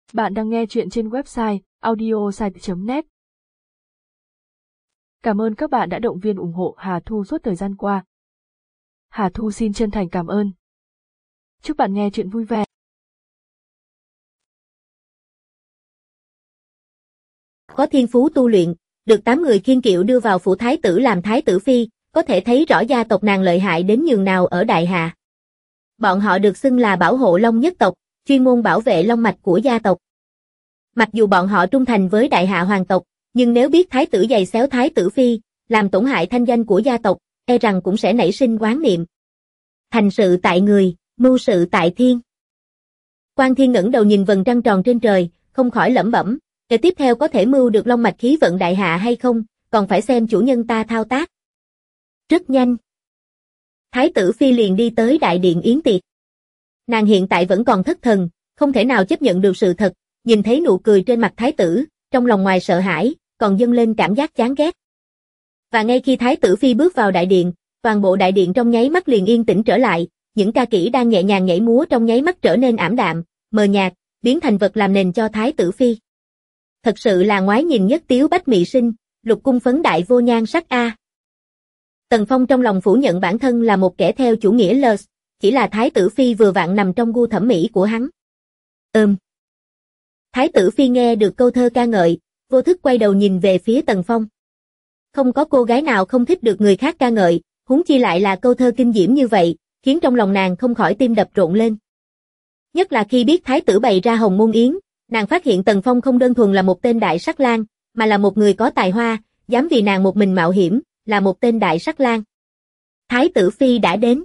Bạn đang nghe chuyện trên website audiosite.net. Cảm ơn các bạn đã động viên ủng hộ Hà Thu suốt thời gian qua. Hà Thu xin chân thành cảm ơn. Chúc bạn nghe chuyện vui vẻ. Có thiên phú tu luyện, được 8 người kiêng kiệu đưa vào phủ thái tử làm thái tử phi, có thể thấy rõ gia tộc nàng lợi hại đến nhường nào ở Đại Hà. Bọn họ được xưng là bảo hộ long nhất tộc, chuyên môn bảo vệ long mạch của gia tộc. Mặc dù bọn họ trung thành với Đại Hạ hoàng tộc, nhưng nếu biết thái tử giày xéo thái tử phi, làm tổn hại thanh danh của gia tộc, e rằng cũng sẽ nảy sinh oán niệm. Thành sự tại người, mưu sự tại thiên. Quan Thiên ngẩng đầu nhìn vầng trăng tròn trên trời, không khỏi lẩm bẩm, kế tiếp theo có thể mưu được long mạch khí vận Đại Hạ hay không, còn phải xem chủ nhân ta thao tác. Rất nhanh. Thái tử phi liền đi tới đại điện yến tiệc. Nàng hiện tại vẫn còn thất thần, không thể nào chấp nhận được sự thật, nhìn thấy nụ cười trên mặt thái tử, trong lòng ngoài sợ hãi, còn dâng lên cảm giác chán ghét. Và ngay khi thái tử phi bước vào đại điện, toàn bộ đại điện trong nháy mắt liền yên tĩnh trở lại, những ca kỹ đang nhẹ nhàng nhảy múa trong nháy mắt trở nên ảm đạm, mờ nhạt, biến thành vật làm nền cho thái tử phi. Thật sự là ngoái nhìn nhất tiếu bách mị sinh, lục cung phấn đại vô nhan sắc a. Tần Phong trong lòng phủ nhận bản thân là một kẻ theo chủ nghĩa Lers, chỉ là thái tử phi vừa vặn nằm trong gu thẩm mỹ của hắn. Thái tử phi nghe được câu thơ ca ngợi, vô thức quay đầu nhìn về phía Tần Phong. Không có cô gái nào không thích được người khác ca ngợi, huống chi lại là câu thơ kinh diễm như vậy, khiến trong lòng nàng không khỏi tim đập rộn lên. Nhất là khi biết thái tử bày ra hồng môn yến, nàng phát hiện Tần Phong không đơn thuần là một tên đại sắc lang, mà là một người có tài hoa, dám vì nàng một mình mạo hiểm, là một tên đại sắc lang. Thái tử phi đã đến.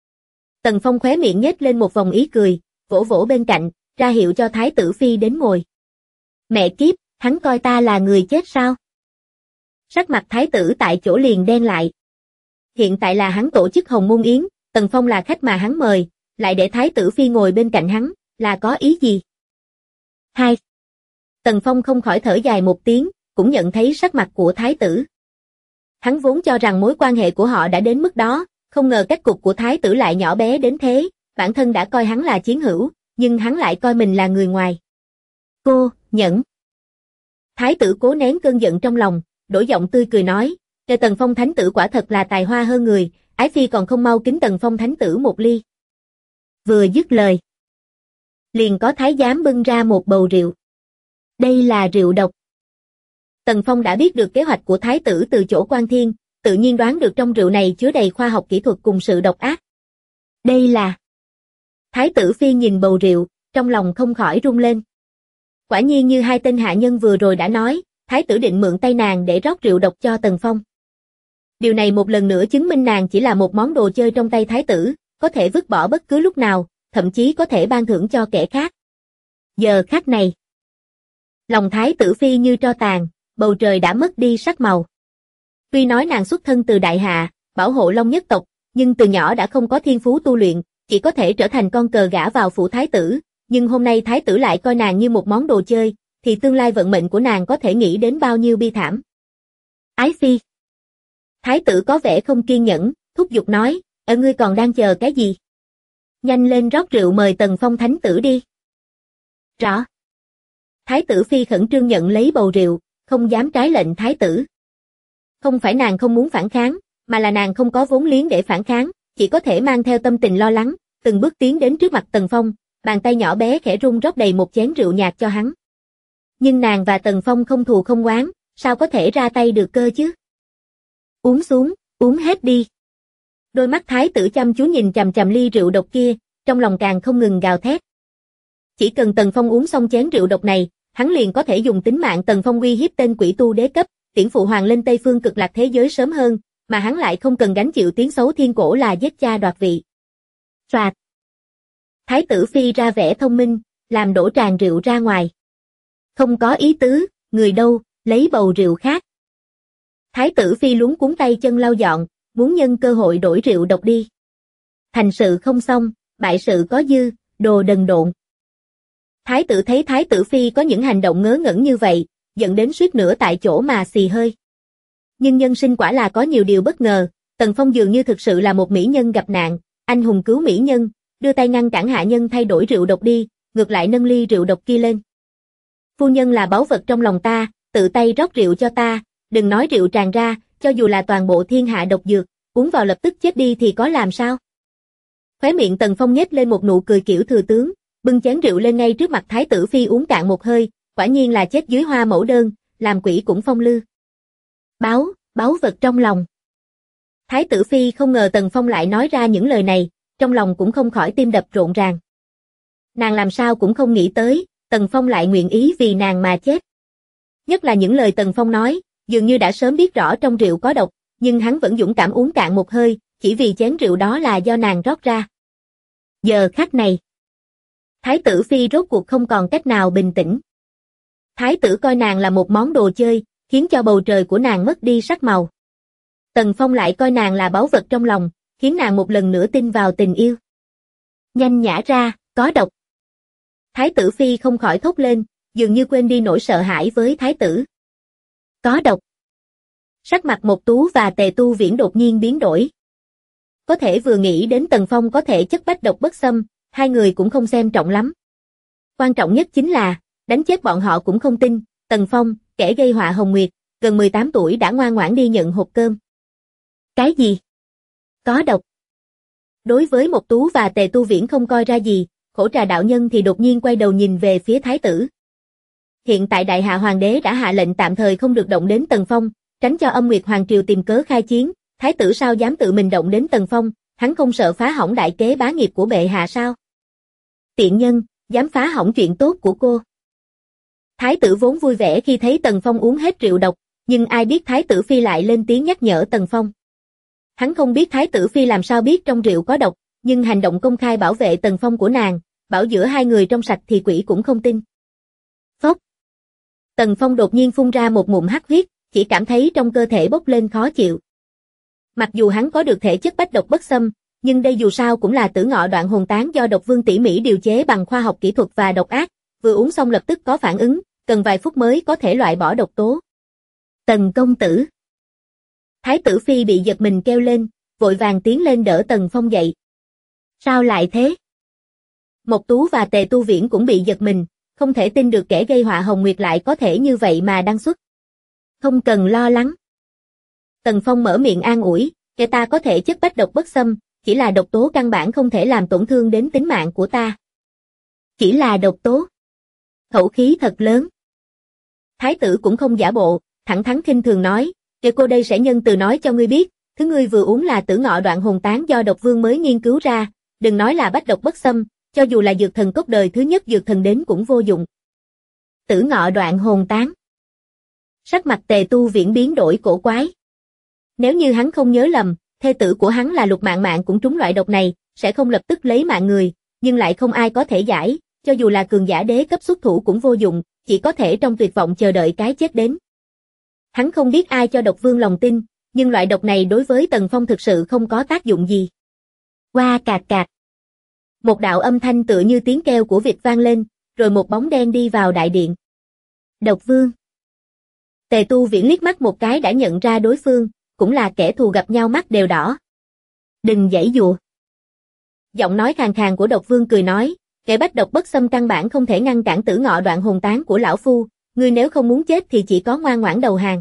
Tần Phong khóe miệng nhếch lên một vòng ý cười, vỗ vỗ bên cạnh, ra hiệu cho thái tử phi đến ngồi. Mẹ kiếp, hắn coi ta là người chết sao? Sắc mặt thái tử tại chỗ liền đen lại. Hiện tại là hắn tổ chức hồng môn yến, Tần Phong là khách mà hắn mời, lại để thái tử phi ngồi bên cạnh hắn, là có ý gì? Hai. Tần Phong không khỏi thở dài một tiếng, cũng nhận thấy sắc mặt của thái tử. Hắn vốn cho rằng mối quan hệ của họ đã đến mức đó, không ngờ cách cục của thái tử lại nhỏ bé đến thế, bản thân đã coi hắn là chiến hữu, nhưng hắn lại coi mình là người ngoài. Cô, Nhẫn. Thái tử cố nén cơn giận trong lòng, đổi giọng tươi cười nói, "Kề Tần Phong thánh tử quả thật là tài hoa hơn người, ái phi còn không mau kính Tần Phong thánh tử một ly." Vừa dứt lời, liền có thái giám bưng ra một bầu rượu. Đây là rượu độc. Tần Phong đã biết được kế hoạch của thái tử từ chỗ Quan Thiên, tự nhiên đoán được trong rượu này chứa đầy khoa học kỹ thuật cùng sự độc ác. Đây là... Thái tử phi nhìn bầu rượu, trong lòng không khỏi rung lên. Quả nhiên như hai tên hạ nhân vừa rồi đã nói, thái tử định mượn tay nàng để rót rượu độc cho Tần Phong. Điều này một lần nữa chứng minh nàng chỉ là một món đồ chơi trong tay thái tử, có thể vứt bỏ bất cứ lúc nào, thậm chí có thể ban thưởng cho kẻ khác. Giờ khắc này, lòng thái tử phi như tro tàn, bầu trời đã mất đi sắc màu. Tuy nói nàng xuất thân từ Đại Hạ, bảo hộ long nhất tộc, nhưng từ nhỏ đã không có thiên phú tu luyện, chỉ có thể trở thành con cờ gả vào phủ thái tử, nhưng hôm nay thái tử lại coi nàng như một món đồ chơi, thì tương lai vận mệnh của nàng có thể nghĩ đến bao nhiêu bi thảm. Ái phi. Thái tử có vẻ không kiên nhẫn, thúc giục nói, ngươi còn đang chờ cái gì? Nhanh lên rót rượu mời Tần Phong thánh tử đi. Rõ. Thái tử phi khẩn trương nhận lấy bầu rượu, không dám trái lệnh thái tử. Không phải nàng không muốn phản kháng, mà là nàng không có vốn liếng để phản kháng, chỉ có thể mang theo tâm tình lo lắng, từng bước tiến đến trước mặt Tần Phong, bàn tay nhỏ bé khẽ rung rót đầy một chén rượu nhạt cho hắn. Nhưng nàng và Tần Phong không thù không oán, sao có thể ra tay được cơ chứ? Uống xuống, uống hết đi. Đôi mắt thái tử chăm chú nhìn chằm chằm ly rượu độc kia, trong lòng càng không ngừng gào thét. Chỉ cần Tần Phong uống xong chén rượu độc này, hắn liền có thể dùng tính mạng Tần Phong uy hiếp tên quỷ tu đế cấp, tiễn phụ hoàng lên Tây Phương Cực Lạc thế giới sớm hơn, mà hắn lại không cần gánh chịu tiếng xấu thiên cổ là giết cha đoạt vị. Soạt. Thái tử phi ra vẻ thông minh, làm đổ tràn rượu ra ngoài. Không có ý tứ, người đâu, lấy bầu rượu khác. Thái tử phi luống cuống tay chân lau dọn, muốn nhân cơ hội đổi rượu độc đi. Thành sự không xong, bại sự có dư, đồ đần độn. Thái tử thấy thái tử phi có những hành động ngớ ngẩn như vậy, dẫn đến suýt nữa tại chỗ mà xì hơi. Nhưng nhân sinh quả là có nhiều điều bất ngờ, Tần Phong dường như thực sự là một mỹ nhân gặp nạn, anh hùng cứu mỹ nhân, đưa tay ngăn cản hạ nhân thay đổi rượu độc đi, ngược lại nâng ly rượu độc kia lên. Phu nhân là báu vật trong lòng ta, tự tay rót rượu cho ta, đừng nói rượu tràn ra, cho dù là toàn bộ thiên hạ độc dược, uống vào lập tức chết đi thì có làm sao? Khóe miệng Tần Phong nhếch lên một nụ cười kiểu thừa tướng, bưng chén rượu lên ngay trước mặt Thái tử Phi uống cạn một hơi, quả nhiên là chết dưới hoa mẫu đơn, làm quỷ cũng phong lưu. Báu vật trong lòng. Thái tử Phi không ngờ Tần Phong lại nói ra những lời này, trong lòng cũng không khỏi tim đập rộn ràng. Nàng làm sao cũng không nghĩ tới, Tần Phong lại nguyện ý vì nàng mà chết. Nhất là những lời Tần Phong nói, dường như đã sớm biết rõ trong rượu có độc, nhưng hắn vẫn dũng cảm uống cạn một hơi, chỉ vì chén rượu đó là do nàng rót ra. Giờ khắc này, Thái tử Phi rốt cuộc không còn cách nào bình tĩnh. Thái tử coi nàng là một món đồ chơi, khiến cho bầu trời của nàng mất đi sắc màu. Tần Phong lại coi nàng là báu vật trong lòng, khiến nàng một lần nữa tin vào tình yêu. Nhanh nhả ra, có độc. Thái tử Phi không khỏi thốt lên, dường như quên đi nỗi sợ hãi với thái tử. Có độc. Sắc mặt Mộc Tú và Tề Tu Viễn đột nhiên biến đổi. Có thể vừa nghĩ đến Tần Phong có thể chất bách độc bất xâm, hai người cũng không xem trọng lắm. Quan trọng nhất chính là, đánh chết bọn họ cũng không tin, Tần Phong, kẻ gây họa Hồng Nguyệt, gần 18 tuổi đã ngoan ngoãn đi nhận hộp cơm. Cái gì? Có độc. Đối với Mộc Tú và Tề Tu Viễn không coi ra gì, Khổ Trà đạo nhân thì đột nhiên quay đầu nhìn về phía thái tử. Hiện tại Đại Hạ Hoàng đế đã hạ lệnh tạm thời không được động đến Tần Phong, tránh cho Âm Nguyệt Hoàng triều tìm cớ khai chiến, thái tử sao dám tự mình động đến Tần Phong, hắn không sợ phá hỏng đại kế bá nghiệp của bệ hạ sao? Tiện nhân, dám phá hỏng chuyện tốt của cô. Thái tử vốn vui vẻ khi thấy Tần Phong uống hết rượu độc, nhưng ai biết Thái tử Phi lại lên tiếng nhắc nhở Tần Phong. Hắn không biết Thái tử Phi làm sao biết trong rượu có độc, nhưng hành động công khai bảo vệ Tần Phong của nàng, bảo giữa hai người trong sạch thì quỷ cũng không tin. Phốc. Tần Phong đột nhiên phun ra một ngụm hắc huyết, chỉ cảm thấy trong cơ thể bốc lên khó chịu. Mặc dù hắn có được thể chất bách độc bất xâm, nhưng đây dù sao cũng là tử ngọ đoạn hồn tán do độc vương tỉ mỉ điều chế bằng khoa học kỹ thuật và độc ác, vừa uống xong lập tức có phản ứng, cần vài phút mới có thể loại bỏ độc tố. Tần công tử. Thái tử Phi bị giật mình kêu lên, vội vàng tiến lên đỡ Tần Phong dậy. Sao lại thế? Mộc Tú và Tề Tu Viễn cũng bị giật mình, không thể tin được kẻ gây họa Hồng Nguyệt lại có thể như vậy mà đăng xuất. Không cần lo lắng. Tần Phong mở miệng an ủi, kẻ ta có thể chất bách độc bất xâm, chỉ là độc tố căn bản không thể làm tổn thương đến tính mạng của ta. Chỉ là độc tố. Khẩu khí thật lớn. Thái tử cũng không giả bộ, thẳng thắn khinh thường nói, kẻ cô đây sẽ nhân từ nói cho ngươi biết, thứ ngươi vừa uống là tử ngọ đoạn hồn tán do độc vương mới nghiên cứu ra, đừng nói là bách độc bất xâm, cho dù là dược thần cốt đời thứ nhất dược thần đến cũng vô dụng. Tử ngọ đoạn hồn tán. Sắc mặt Tề Tu Viễn biến đổi cổ quái. Nếu như hắn không nhớ lầm, thê tử của hắn là Lục Mạn Mạn cũng trúng loại độc này, sẽ không lập tức lấy mạng người, nhưng lại không ai có thể giải, cho dù là cường giả đế cấp xuất thủ cũng vô dụng, chỉ có thể trong tuyệt vọng chờ đợi cái chết đến. Hắn không biết ai cho độc vương lòng tin, nhưng loại độc này đối với Tần Phong thực sự không có tác dụng gì. Qua cạc cạc. Một đạo âm thanh tựa như tiếng kêu của vịt vang lên, rồi một bóng đen đi vào đại điện. Độc vương. Tề Tu Viễn liếc mắt một cái đã nhận ra đối phương, cũng là kẻ thù gặp nhau mắt đều đỏ. Đừng giãy giụa. Giọng nói khàn khàn của độc vương cười nói, kẻ bách độc bất xâm căn bản không thể ngăn cản tử ngọ đoạn hồn tán của lão phu, ngươi nếu không muốn chết thì chỉ có ngoan ngoãn đầu hàng.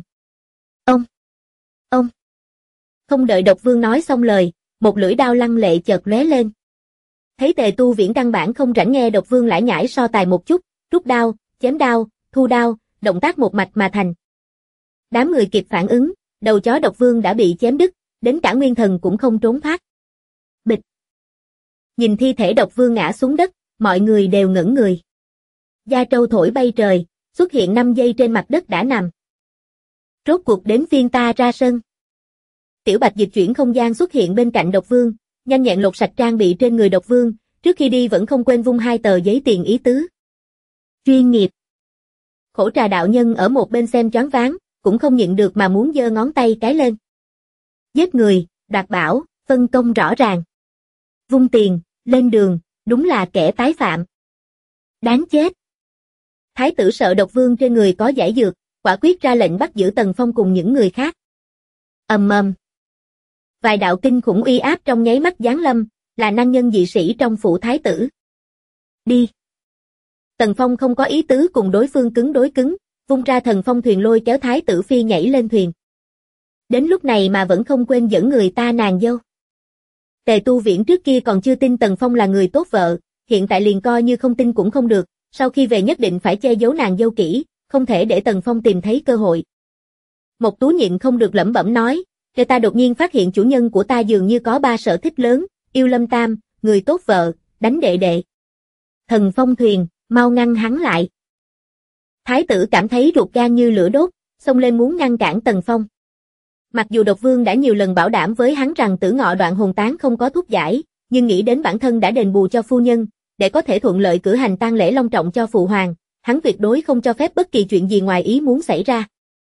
Ông. Không đợi độc vương nói xong lời, một lưỡi đao lăng lệ chợt lóe lên. Thấy Tề Tu Viễn căn bản không rảnh nghe độc vương lải nhải so tài một chút, rút đao, chém đao, thu đao, động tác một mạch mà thành. Đám người kịp phản ứng, đầu chó độc vương đã bị chém đứt, đến cả nguyên thần cũng không trốn thoát. Bịch. Nhìn thi thể độc vương ngã xuống đất, mọi người đều ngẩn người. Da trâu thổi bay trời, xuất hiện 5 giây trên mặt đất đã nằm. Rốt cuộc đến phiên ta ra sân. Tiểu Bạch dịch chuyển không gian xuất hiện bên cạnh độc vương, nhanh nhẹn lột sạch trang bị trên người độc vương, trước khi đi vẫn không quên vung 2 tờ giấy tiền ý tứ. Chuyên nghiệp. Khổ Trà đạo nhân ở một bên xem choáng váng, cũng không nhịn được mà muốn giơ ngón tay cái lên. Giết người, đoạt bảo, phân công rõ ràng. Vung tiền, lên đường, đúng là kẻ tái phạm. Đáng chết. Thái tử sợ độc vương trên người có giải dược, quả quyết ra lệnh bắt giữ Tần Phong cùng những người khác. Ầm ầm. Vài đạo kinh khủng uy áp trong nháy mắt giáng lâm, là năng nhân dị sĩ trong phủ thái tử. Đi. Tần Phong không có ý tứ cùng đối phương cứng đối cứng, vung ra thần phong thuyền lôi kéo Thái tử Phi nhảy lên thuyền. Đến lúc này mà vẫn không quên dẫn người ta nàng dâu. Tề Tu Viễn trước kia còn chưa tin Tần Phong là người tốt vợ, hiện tại liền coi như không tin cũng không được, sau khi về nhất định phải che giấu nàng dâu kỹ, không thể để Tần Phong tìm thấy cơ hội. Một Tú nhịn không được lẩm bẩm nói, người ta đột nhiên phát hiện chủ nhân của ta dường như có 3 sở thích lớn, yêu Lâm Tam, người tốt vợ, đánh đệ đệ. Thần phong thuyền, mau ngăn hắn lại. Thái tử cảm thấy ruột gan như lửa đốt, xông lên muốn ngăn cản Tần Phong. Mặc dù Độc Vương đã nhiều lần bảo đảm với hắn rằng Tử Ngọ Đoạn Hồn Tán không có thuốc giải, nhưng nghĩ đến bản thân đã đền bù cho phu nhân, để có thể thuận lợi cử hành tang lễ long trọng cho phụ hoàng, hắn tuyệt đối không cho phép bất kỳ chuyện gì ngoài ý muốn xảy ra.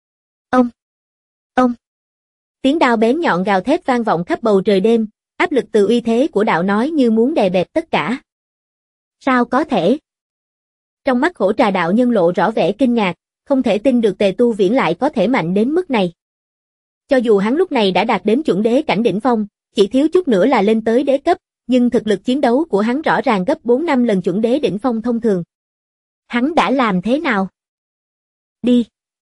Ông! Tiếng đao bén nhọn gào thét vang vọng khắp bầu trời đêm, áp lực từ uy thế của đạo nói như muốn đè bẹp tất cả. Sao có thể? Trong mắt Khổ Trà đạo nhân lộ rõ vẻ kinh ngạc, không thể tin được Tề Tu Viễn lại có thể mạnh đến mức này. Cho dù hắn lúc này đã đạt đến chuẩn đế cảnh đỉnh phong, chỉ thiếu chút nữa là lên tới đế cấp, nhưng thực lực chiến đấu của hắn rõ ràng gấp 4-5 lần chuẩn đế đỉnh phong thông thường. Hắn đã làm thế nào? Đi!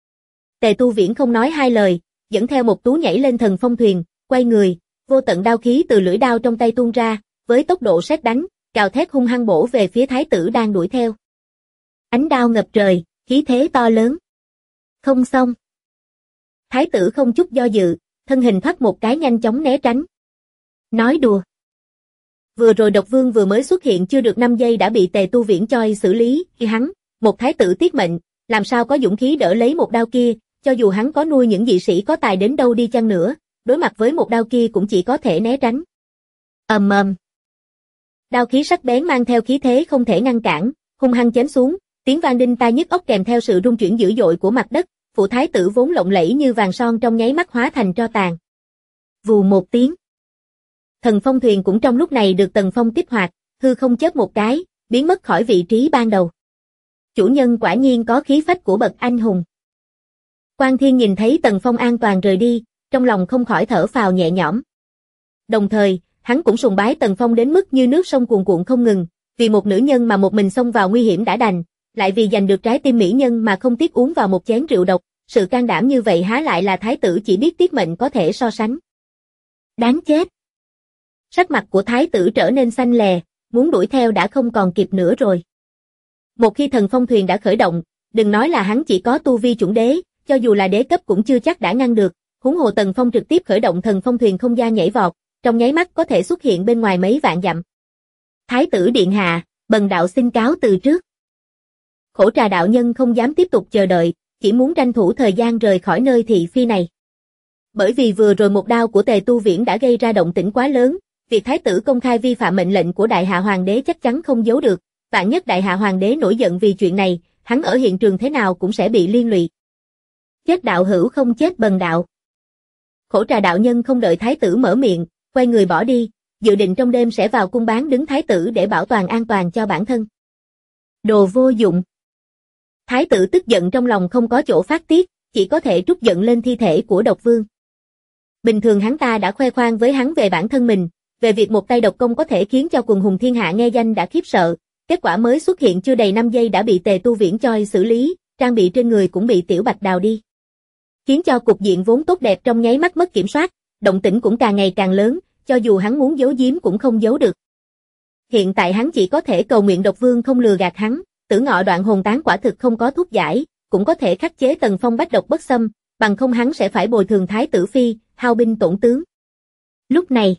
Tề Tu Viễn không nói hai lời, dẫn theo Một Tú nhảy lên thần phong thuyền, quay người, vô tận đao khí từ lưỡi đao trong tay tuôn ra, với tốc độ sét đánh, gào thét hung hăng bổ về phía thái tử đang đuổi theo. Ánh đao ngập trời, khí thế to lớn. Không xong. Thái tử không chút do dự, thân hình thoát một cái nhanh chóng né tránh. Nói đùa. Vừa rồi Độc Vương vừa mới xuất hiện chưa được 5 giây đã bị Tề Tu Viễn choi xử lý, khi hắn, một thái tử tiết mệnh, làm sao có dũng khí đỡ lấy một đao kia, cho dù hắn có nuôi những dị sĩ có tài đến đâu đi chăng nữa, đối mặt với một đao kia cũng chỉ có thể né tránh. Ầm ầm. Đao khí sắc bén mang theo khí thế không thể ngăn cản, hung hăng chém xuống, tiếng vang đinh tai nhức óc kèm theo sự rung chuyển dữ dội của mặt đất, phụ thái tử vốn lộng lẫy như vàng son trong nháy mắt hóa thành tro tàn. Vù một tiếng. Thần phong thuyền cũng trong lúc này được Tần Phong kích hoạt, hư không chớp một cái, biến mất khỏi vị trí ban đầu. Chủ nhân quả nhiên có khí phách của bậc anh hùng. Quan Thiên nhìn thấy Tần Phong an toàn rời đi, trong lòng không khỏi thở phào nhẹ nhõm. Đồng thời, hắn cũng sùng bái Tần Phong đến mức như nước sông cuồn cuộn không ngừng, vì một nữ nhân mà một mình xông vào nguy hiểm đã đành, lại vì giành được trái tim mỹ nhân mà không tiếc uống vào một chén rượu độc, sự can đảm như vậy há lại là thái tử chỉ biết tiết mệnh có thể so sánh. Đáng chết! Sắc mặt của thái tử trở nên xanh lè, muốn đuổi theo đã không còn kịp nữa rồi. Một khi thần phong thuyền đã khởi động, đừng nói là hắn chỉ có tu vi chuẩn đế, cho dù là đế cấp cũng chưa chắc đã ngăn được, huống hồ Tần Phong trực tiếp khởi động thần phong thuyền không gian nhảy vọt, trong nháy mắt có thể xuất hiện bên ngoài mấy vạn dặm. Thái tử điện hạ, bần đạo xin cáo từ trước. Khổ Trà đạo nhân không dám tiếp tục chờ đợi, chỉ muốn tranh thủ thời gian rời khỏi nơi thị phi này. Bởi vì vừa rồi một đao của Tề Tu Viễn đã gây ra động tĩnh quá lớn, việc thái tử công khai vi phạm mệnh lệnh của Đại Hạ Hoàng đế chắc chắn không giấu được, vạn nhất Đại Hạ Hoàng đế nổi giận vì chuyện này, hắn ở hiện trường thế nào cũng sẽ bị liên lụy. Chết đạo hữu không chết bần đạo. Khổ Trà đạo nhân không đợi thái tử mở miệng, quay người bỏ đi, dự định trong đêm sẽ vào cung bán đứng thái tử để bảo toàn an toàn cho bản thân. Đồ vô dụng. Thái tử tức giận trong lòng không có chỗ phát tiết, chỉ có thể trút giận lên thi thể của Độc Vương. Bình thường hắn ta đã khoe khoang với hắn về bản thân mình, về việc một tay độc công có thể khiến cho quần hùng thiên hạ nghe danh đã khiếp sợ, kết quả mới xuất hiện chưa đầy 5 giây đã bị Tề Tu Viễn choi xử lý, trang bị trên người cũng bị Tiểu Bạch đào đi. Khiến cho cục diện vốn tốt đẹp trong nháy mắt mất kiểm soát, động tĩnh cũng càng ngày càng lớn, cho dù hắn muốn giấu giếm cũng không giấu được. Hiện tại hắn chỉ có thể cầu nguyện Độc Vương không lừa gạt hắn, Tử Ngọ Đoạn Hồn Tán quả thực không có thuốc giải, cũng có thể khắc chế Tần Phong bách độc bất xâm, bằng không hắn sẽ phải bồi thường thái tử phi, hao binh tổn tướng. Lúc này,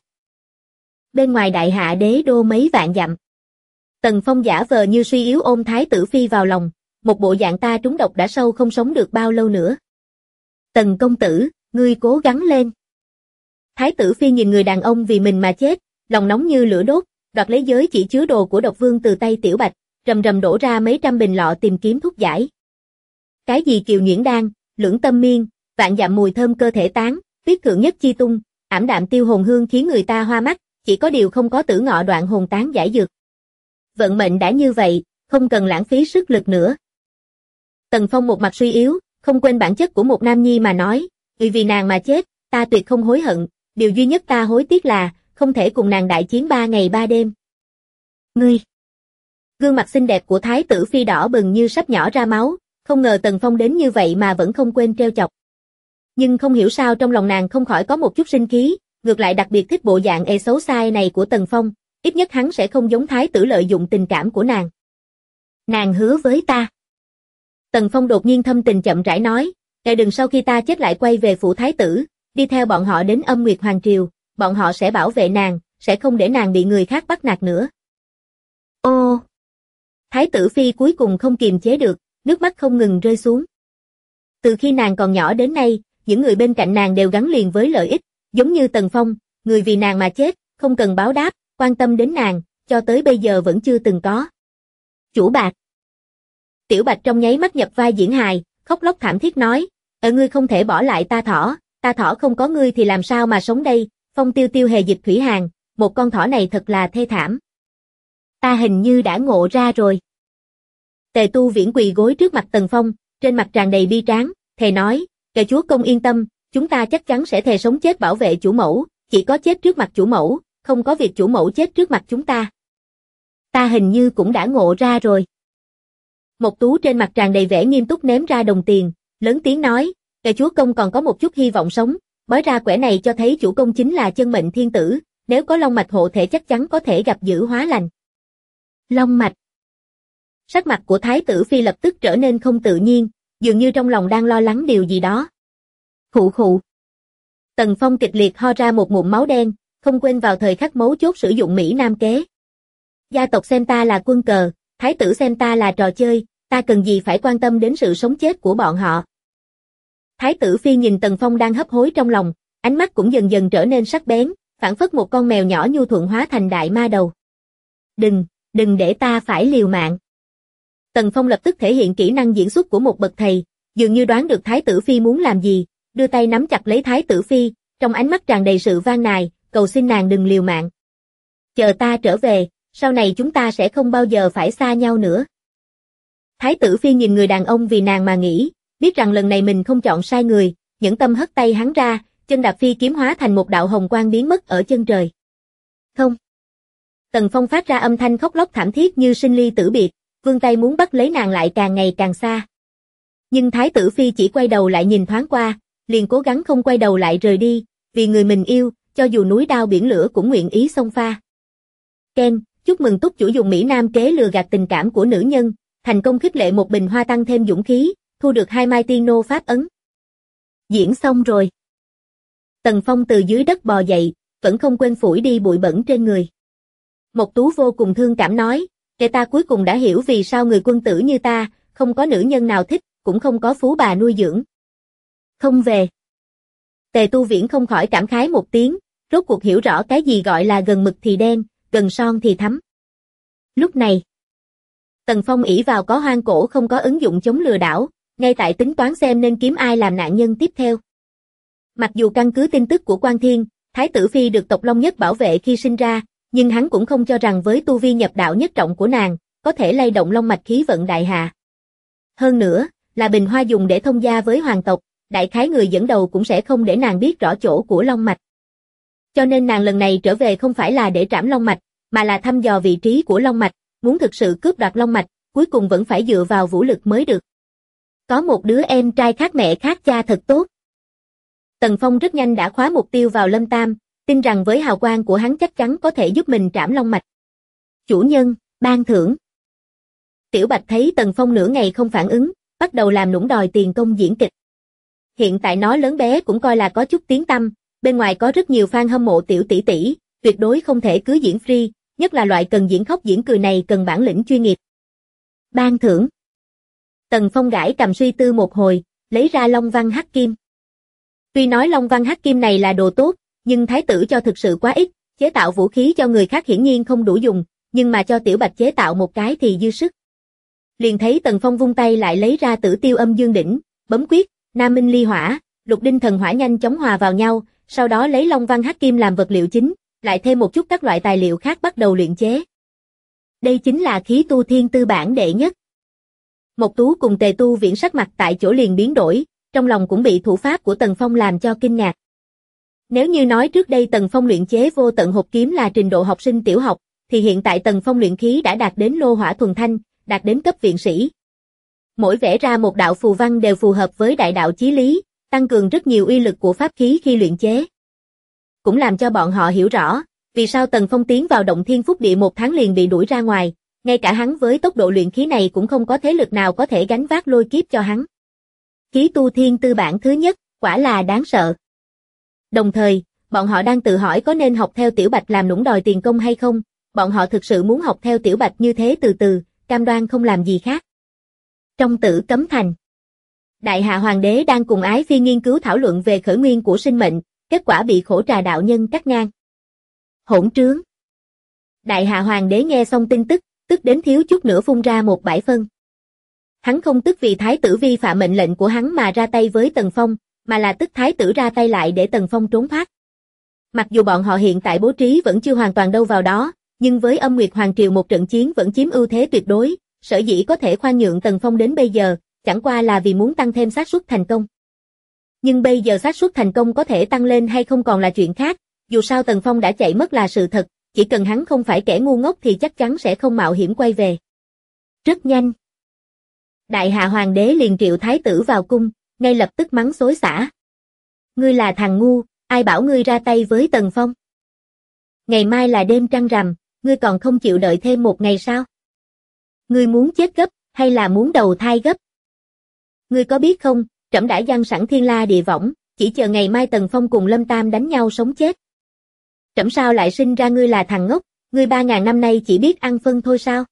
bên ngoài Đại Hạ đế đô mấy vạn dặm, Tần Phong giả vờ như suy yếu ôm thái tử phi vào lòng, một bộ dạng ta trúng độc đã sâu không sống được bao lâu nữa. Tần công tử, ngươi cố gắng lên. Thái tử phi nhìn người đàn ông vì mình mà chết, lòng nóng như lửa đốt, đoạt lấy giới chỉ chứa đồ của Độc Vương từ tay Tiểu Bạch, rầm rầm đổ ra mấy trăm bình lọ tìm kiếm thuốc giải. Cái gì kiều nhuyễn đan, lưỡng tâm miên, vạn dặm mùi thơm cơ thể tán, tuyết thượng nhất chi tung, ảm đạm tiêu hồn hương khiến người ta hoa mắt, chỉ có điều không có Tử Ngọ Đoạn Hồn Tán giải dược. Vận mệnh đã như vậy, không cần lãng phí sức lực nữa. Tần Phong một mặt suy yếu, không quên bản chất của một nam nhi mà nói, vì nàng mà chết, ta tuyệt không hối hận, điều duy nhất ta hối tiếc là, không thể cùng nàng đại chiến 3 ngày 3 đêm. Gương mặt xinh đẹp của Thái tử Phi đỏ bừng như sắp nhỏ ra máu, không ngờ Tần Phong đến như vậy mà vẫn không quên trêu chọc. Nhưng không hiểu sao trong lòng nàng không khỏi có một chút sinh khí, ngược lại đặc biệt thích bộ dạng xấu xa này của Tần Phong, ít nhất hắn sẽ không giống Thái tử lợi dụng tình cảm của nàng. Nàng hứa với ta. Tần Phong đột nhiên thâm tình chậm rãi nói, ngài đừng sau khi ta chết lại quay về phủ Thái tử, đi theo bọn họ đến Âm Nguyệt Hoàng Triều, bọn họ sẽ bảo vệ nàng, sẽ không để nàng bị người khác bắt nạt nữa. Ô! Thái tử Phi cuối cùng không kiềm chế được, nước mắt không ngừng rơi xuống. Từ khi nàng còn nhỏ đến nay, những người bên cạnh nàng đều gắn liền với lợi ích, giống như Tần Phong, người vì nàng mà chết, không cần báo đáp, quan tâm đến nàng, cho tới bây giờ vẫn chưa từng có. Chủ Bạc. Tiểu Bạch trong nháy mắt nhập vai diễn hài, khóc lóc thảm thiết nói, ngươi không thể bỏ lại ta thỏ không có ngươi thì làm sao mà sống đây, Phong Tiêu Tiêu hề dịch thủy hàng, một con thỏ này thật là thê thảm. Ta hình như đã ngộ ra rồi. Tề Tu Viễn quỳ gối trước mặt Tần Phong, trên mặt tràn đầy bi tráng, thề nói, kẻ chúa công yên tâm, chúng ta chắc chắn sẽ thề sống chết bảo vệ chủ mẫu, chỉ có chết trước mặt chủ mẫu, không có việc chủ mẫu chết trước mặt chúng ta. Ta hình như cũng đã ngộ ra rồi. Mộc Tú trên mặt tràn đầy vẻ nghiêm túc ném ra đồng tiền, lớn tiếng nói, kẻ chúa công còn có một chút hy vọng sống, bói ra quẻ này cho thấy chủ công chính là chân mệnh thiên tử, nếu có long mạch hộ thể chắc chắn có thể gặp dữ hóa lành. Long mạch. Sắc mặt của Thái tử Phi lập tức trở nên không tự nhiên, dường như trong lòng đang lo lắng điều gì đó. Khụ khụ. Tần Phong kịch liệt ho ra một ngụm máu đen, không quên vào thời khắc mấu chốt sử dụng Mỹ Nam kế. Gia tộc xem ta là quân cờ, Thái tử xem ta là trò chơi, ta cần gì phải quan tâm đến sự sống chết của bọn họ. Thái tử Phi nhìn Tần Phong đang hấp hối trong lòng, ánh mắt cũng dần dần trở nên sắc bén, phảng phất một con mèo nhỏ nhu thuận hóa thành đại ma đầu. Đừng để ta phải liều mạng. Tần Phong lập tức thể hiện kỹ năng diễn xuất của một bậc thầy, dường như đoán được Thái tử Phi muốn làm gì, đưa tay nắm chặt lấy Thái tử Phi, trong ánh mắt tràn đầy sự van nài, cầu xin nàng đừng liều mạng. Chờ ta trở về, sau này chúng ta sẽ không bao giờ phải xa nhau nữa. Thái tử Phi nhìn người đàn ông vì nàng mà nghĩ, biết rằng lần này mình không chọn sai người, nhẫn tâm hất tay hắn ra, chân đạp phi kiếm hóa thành một đạo hồng quang biến mất ở chân trời. Không. Tần Phong phát ra âm thanh khóc lóc thảm thiết như sinh ly tử biệt, vươn tay muốn bắt lấy nàng lại càng ngày càng xa. Nhưng Thái tử Phi chỉ quay đầu lại nhìn thoáng qua, liền cố gắng không quay đầu lại rời đi, vì người mình yêu, cho dù núi đao biển lửa cũng nguyện ý xông pha. Ken, chúc mừng túc chủ dùng Mỹ Nam kế lừa gạt tình cảm của nữ nhân, thành công khích lệ một bình hoa tăng thêm dũng khí, thu được 2 mai tiên nô pháp ấn. Diễn xong rồi. Tần Phong từ dưới đất bò dậy, vẫn không quên phủi đi bụi bẩn trên người. Mộc Tú vô cùng thương cảm nói, kẻ ta cuối cùng đã hiểu vì sao người quân tử như ta, không có nữ nhân nào thích, cũng không có phú bà nuôi dưỡng. Không về. Tề Tu Viễn không khỏi cảm khái một tiếng, rốt cuộc hiểu rõ cái gì gọi là gần mực thì đen, gần son thì thắm. Lúc này, Tần Phong ỷ vào có hoang cổ không có ứng dụng chống lừa đảo, ngay tại tính toán xem nên kiếm ai làm nạn nhân tiếp theo. Mặc dù căn cứ tin tức của Quan Thiên, Thái tử Phi được tộc Long Nhất bảo vệ khi sinh ra, nhưng hắn cũng không cho rằng với tu vi nhập đạo nhất trọng của nàng, có thể lay động long mạch khí vận đại hà. Hơn nữa, là bình hoa dùng để thông gia với hoàng tộc, đại khái người dẫn đầu cũng sẽ không để nàng biết rõ chỗ của long mạch. Cho nên nàng lần này trở về không phải là để trảm long mạch, mà là thăm dò vị trí của long mạch, muốn thực sự cướp đoạt long mạch, cuối cùng vẫn phải dựa vào vũ lực mới được. Có một đứa em trai khác mẹ khác cha thật tốt. Tần Phong rất nhanh đã khóa mục tiêu vào Lâm Tam, tin rằng với hào quang của hắn chắc chắn có thể giúp mình trảm long mạch. Chủ nhân, ban thưởng. Tiểu Bạch thấy Tần Phong nửa ngày không phản ứng, bắt đầu làm nũng đòi tiền công diễn kịch. Hiện tại nó lớn bé cũng coi là có chút tiếng tăm, bên ngoài có rất nhiều fan hâm mộ tiểu tỷ tỷ, tuyệt đối không thể cứ diễn free, nhất là loại cần diễn khóc diễn cười này cần bản lĩnh chuyên nghiệp. Ban thưởng. Tần Phong gãi cầm suy tư một hồi, lấy ra Long Văn Hắc Kim. Tuy nói Long Văn Hắc Kim này là đồ tốt, nhưng thái tử cho thực sự quá ít, chế tạo vũ khí cho người khác hiển nhiên không đủ dùng, nhưng mà cho Tiểu Bạch chế tạo một cái thì dư sức. Liền thấy Tần Phong vung tay lại lấy ra Tử Tiêu Âm Dương Đỉnh, bấm quyết, Nam Minh Ly Hỏa, Lục Đinh Thần Hỏa nhanh chóng hòa vào nhau, sau đó lấy Long Văn Hắc Kim làm vật liệu chính, lại thêm một chút các loại tài liệu khác bắt đầu luyện chế. Đây chính là khí tu thiên tư bản đệ nhất. Mộc Tú cùng Tề Tu Viễn sắc mặt tại chỗ liền biến đổi, trong lòng cũng bị thủ pháp của Tần Phong làm cho kinh ngạc. Nếu như nói trước đây Tần Phong luyện chế vô tận hộp kiếm là trình độ học sinh tiểu học, thì hiện tại Tần Phong luyện khí đã đạt đến lô hỏa thuần thanh, đạt đến cấp viện sĩ. Mỗi vẽ ra một đạo phù văn đều phù hợp với đại đạo chí lý, tăng cường rất nhiều uy lực của pháp khí khi luyện chế. Cũng làm cho bọn họ hiểu rõ, vì sao Tần Phong tiến vào động thiên phúc địa 1 tháng liền bị đuổi ra ngoài, ngay cả hắn với tốc độ luyện khí này cũng không có thế lực nào có thể gánh vác lôi kiếp cho hắn. Khí tu thiên tư bản thứ nhất, quả là đáng sợ. Đồng thời, bọn họ đang tự hỏi có nên học theo Tiểu Bạch làm nũng đòi tiền công hay không, bọn họ thực sự muốn học theo Tiểu Bạch như thế từ từ, cam đoan không làm gì khác. Trong Tử Cấm Thành, Đại Hạ Hoàng đế đang cùng Ái Phi nghiên cứu thảo luận về khởi nguyên của sinh mệnh, kết quả bị Khổ Trà đạo nhân cắt ngang. Hỗn trướng! Đại Hạ Hoàng đế nghe xong tin tức, tức đến thiếu chút nữa phun ra một bãi phân. Hắn không tức vì thái tử vi phạm mệnh lệnh của hắn mà ra tay với Tần Phong, mà là tức thái tử ra tay lại để Tần Phong trốn thoát. Mặc dù bọn họ hiện tại bố trí vẫn chưa hoàn toàn đâu vào đó, nhưng với Âm Nguyệt Hoàng Triều một trận chiến vẫn chiếm ưu thế tuyệt đối, sở dĩ có thể khoan nhượng Tần Phong đến bây giờ, chẳng qua là vì muốn tăng thêm xác suất thành công. Nhưng bây giờ xác suất thành công có thể tăng lên hay không còn là chuyện khác, dù sao Tần Phong đã chạy mất là sự thật, chỉ cần hắn không phải kẻ ngu ngốc thì chắc chắn sẽ không mạo hiểm quay về. Rất nhanh. Đại Hạ Hoàng đế liền triệu thái tử vào cung, ngay lập tức mắng xối xả. Ngươi là thằng ngu, ai bảo ngươi ra tay với Tần Phong? Ngày mai là đêm trăng rằm, ngươi còn không chịu đợi thêm một ngày sao? Ngươi muốn chết gấp, hay là muốn đầu thai gấp? Ngươi có biết không, trẫm đã giăng sẵn thiên la địa võng, chỉ chờ ngày mai Tần Phong cùng Lâm Tam đánh nhau sống chết. Trẫm sao lại sinh ra ngươi là thằng ngốc, ngươi 3.000 năm nay chỉ biết ăn phân thôi sao?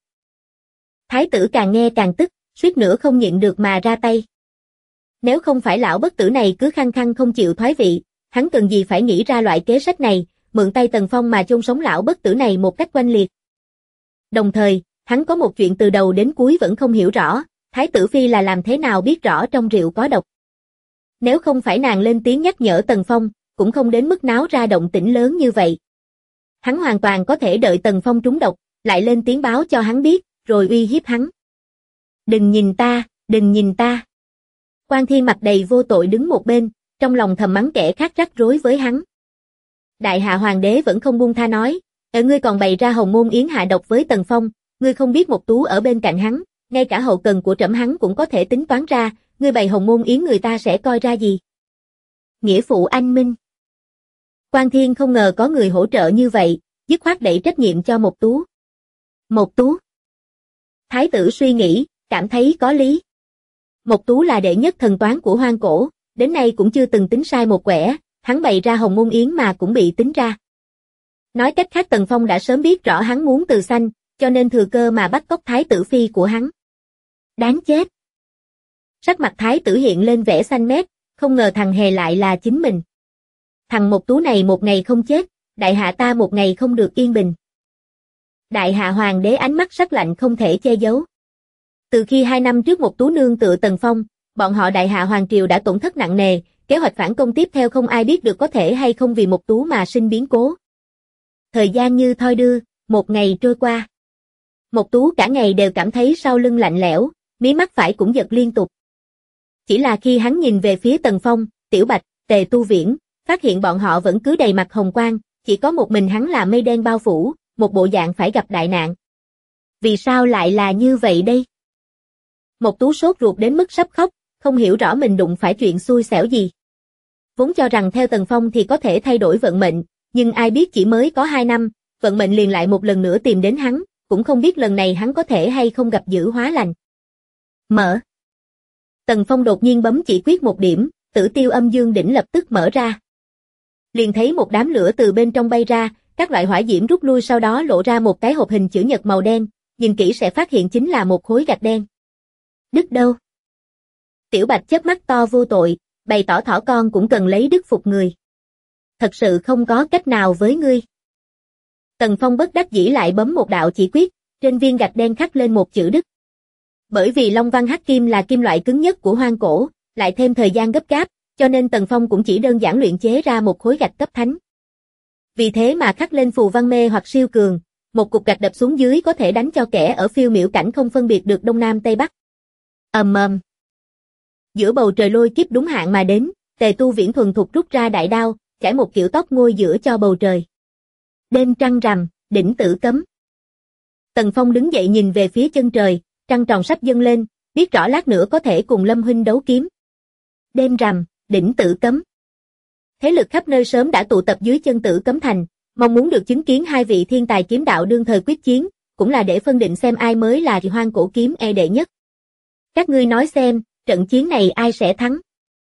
Thái tử càng nghe càng tức, suýt nữa không nhịn được mà ra tay. Nếu không phải lão bất tử này cứ khăng khăng không chịu thoái vị, hắn cần gì phải nghĩ ra loại kế sách này, mượn tay Tần Phong mà chôn sống lão bất tử này một cách oanh liệt. Đồng thời, hắn có một chuyện từ đầu đến cuối vẫn không hiểu rõ, Thái tử Phi là làm thế nào biết rõ trong rượu có độc. Nếu không phải nàng lên tiếng nhắc nhở Tần Phong, cũng không đến mức náo ra động tĩnh lớn như vậy. Hắn hoàn toàn có thể đợi Tần Phong trúng độc, lại lên tiếng báo cho hắn biết, rồi uy hiếp hắn. Đừng nhìn ta, đừng nhìn ta. Quan Thiên mặt đầy vô tội đứng một bên, trong lòng thầm mắng kẻ khác rắc rối với hắn. Đại Hạ Hoàng đế vẫn không buông tha nói, ngươi còn bày ra hồng môn yến hạ độc với Tần Phong, ngươi không biết Mộc Tú ở bên cạnh hắn, ngay cả hậu cần của trẫm hắn cũng có thể tính toán ra, ngươi bày hồng môn yến người ta sẽ coi ra gì? Nghĩa phụ anh minh. Quan Thiên không ngờ có người hỗ trợ như vậy, dứt khoát đẩy trách nhiệm cho Mộc Tú. Mộc Tú. Thái tử suy nghĩ, cảm thấy có lý. Mộc Tú là đệ nhất thần toán của hoang cổ, đến nay cũng chưa từng tính sai một quẻ, hắn bày ra hồng môn yến mà cũng bị tính ra. Nói cách khác Tần Phong đã sớm biết rõ hắn muốn từ xanh, cho nên thừa cơ mà bắt cóc thái tử phi của hắn. Đáng chết. Sắc mặt thái tử hiện lên vẻ xanh mét, không ngờ thằng hề lại là chính mình. Thằng Mộc Tú này một ngày không chết, đại hạ ta một ngày không được yên bình. Đại Hạ Hoàng đế ánh mắt sắc lạnh không thể che giấu. Từ khi 2 năm trước Mộc Tú nương tựa Tần Phong, bọn họ Đại Hạ Hoàng triều đã tổn thất nặng nề, kế hoạch phản công tiếp theo không ai biết được có thể hay không vì Mộc Tú mà sinh biến cố. Thời gian như thoi đưa, một ngày trôi qua. Mộc Tú cả ngày đều cảm thấy sau lưng lạnh lẽo, mí mắt phải cũng giật liên tục. Chỉ là khi hắn nhìn về phía Tần Phong, Tiểu Bạch, Tề Tu Viễn, phát hiện bọn họ vẫn cứ đầy mặt hồng quang, chỉ có một mình hắn là mây đen bao phủ, một bộ dạng phải gặp đại nạn. Vì sao lại là như vậy đây? Mộc Tú sốt ruột đến mức sắp khóc, không hiểu rõ mình đụng phải chuyện xui xẻo gì. Vốn cho rằng theo Tần Phong thì có thể thay đổi vận mệnh, nhưng ai biết chỉ mới có 2 năm, vận mệnh liền lại một lần nữa tìm đến hắn, cũng không biết lần này hắn có thể hay không gặp dữ hóa lành. Mở. Tần Phong đột nhiên bấm chỉ quyết một điểm, Tử Tiêu Âm Dương đỉnh lập tức mở ra. Liền thấy một đám lửa từ bên trong bay ra, các loại hỏa diễm rút lui sau đó lộ ra một cái hộp hình chữ nhật màu đen, nhìn kỹ sẽ phát hiện chính là một khối gạch đen. Đức đâu? Tiểu Bạch chớp mắt to vô tội, bày tỏ thỏ con cũng cần lấy đức phục người. Thật sự không có cách nào với ngươi. Tần Phong bất đắc dĩ lại bấm một đạo chỉ quyết, trên viên gạch đen khắc lên một chữ Đức. Bởi vì Long Văn Hắc Kim là kim loại cứng nhất của hoang cổ, lại thêm thời gian gấp gáp, cho nên Tần Phong cũng chỉ đơn giản luyện chế ra một khối gạch cấp thánh. Vì thế mà khắc lên phù văn mê hoặc siêu cường, một cục gạch đập xuống dưới có thể đánh cho kẻ ở phiêu miểu cảnh không phân biệt được đông nam tây bắc. Ầm ầm. Giữa bầu trời lôi kiếp đúng hạn mà đến, Tề Tu Viễn thuần thục rút ra đại đao, chải một kiểu tóc ngôi giữa cho bầu trời. Đêm trăng rằm, đỉnh Tử Cấm. Tần Phong đứng dậy nhìn về phía chân trời, trăng tròn sắp dâng lên, biết rõ lát nữa có thể cùng Lâm huynh đấu kiếm. Đêm rằm, đỉnh Tử Cấm. Thế lực khắp nơi sớm đã tụ tập dưới chân Tử Cấm thành, mong muốn được chứng kiến hai vị thiên tài kiếm đạo đương thời quyết chiến, cũng là để phân định xem ai mới là hoang cổ kiếm đệ nhất. Các ngươi nói xem, trận chiến này ai sẽ thắng?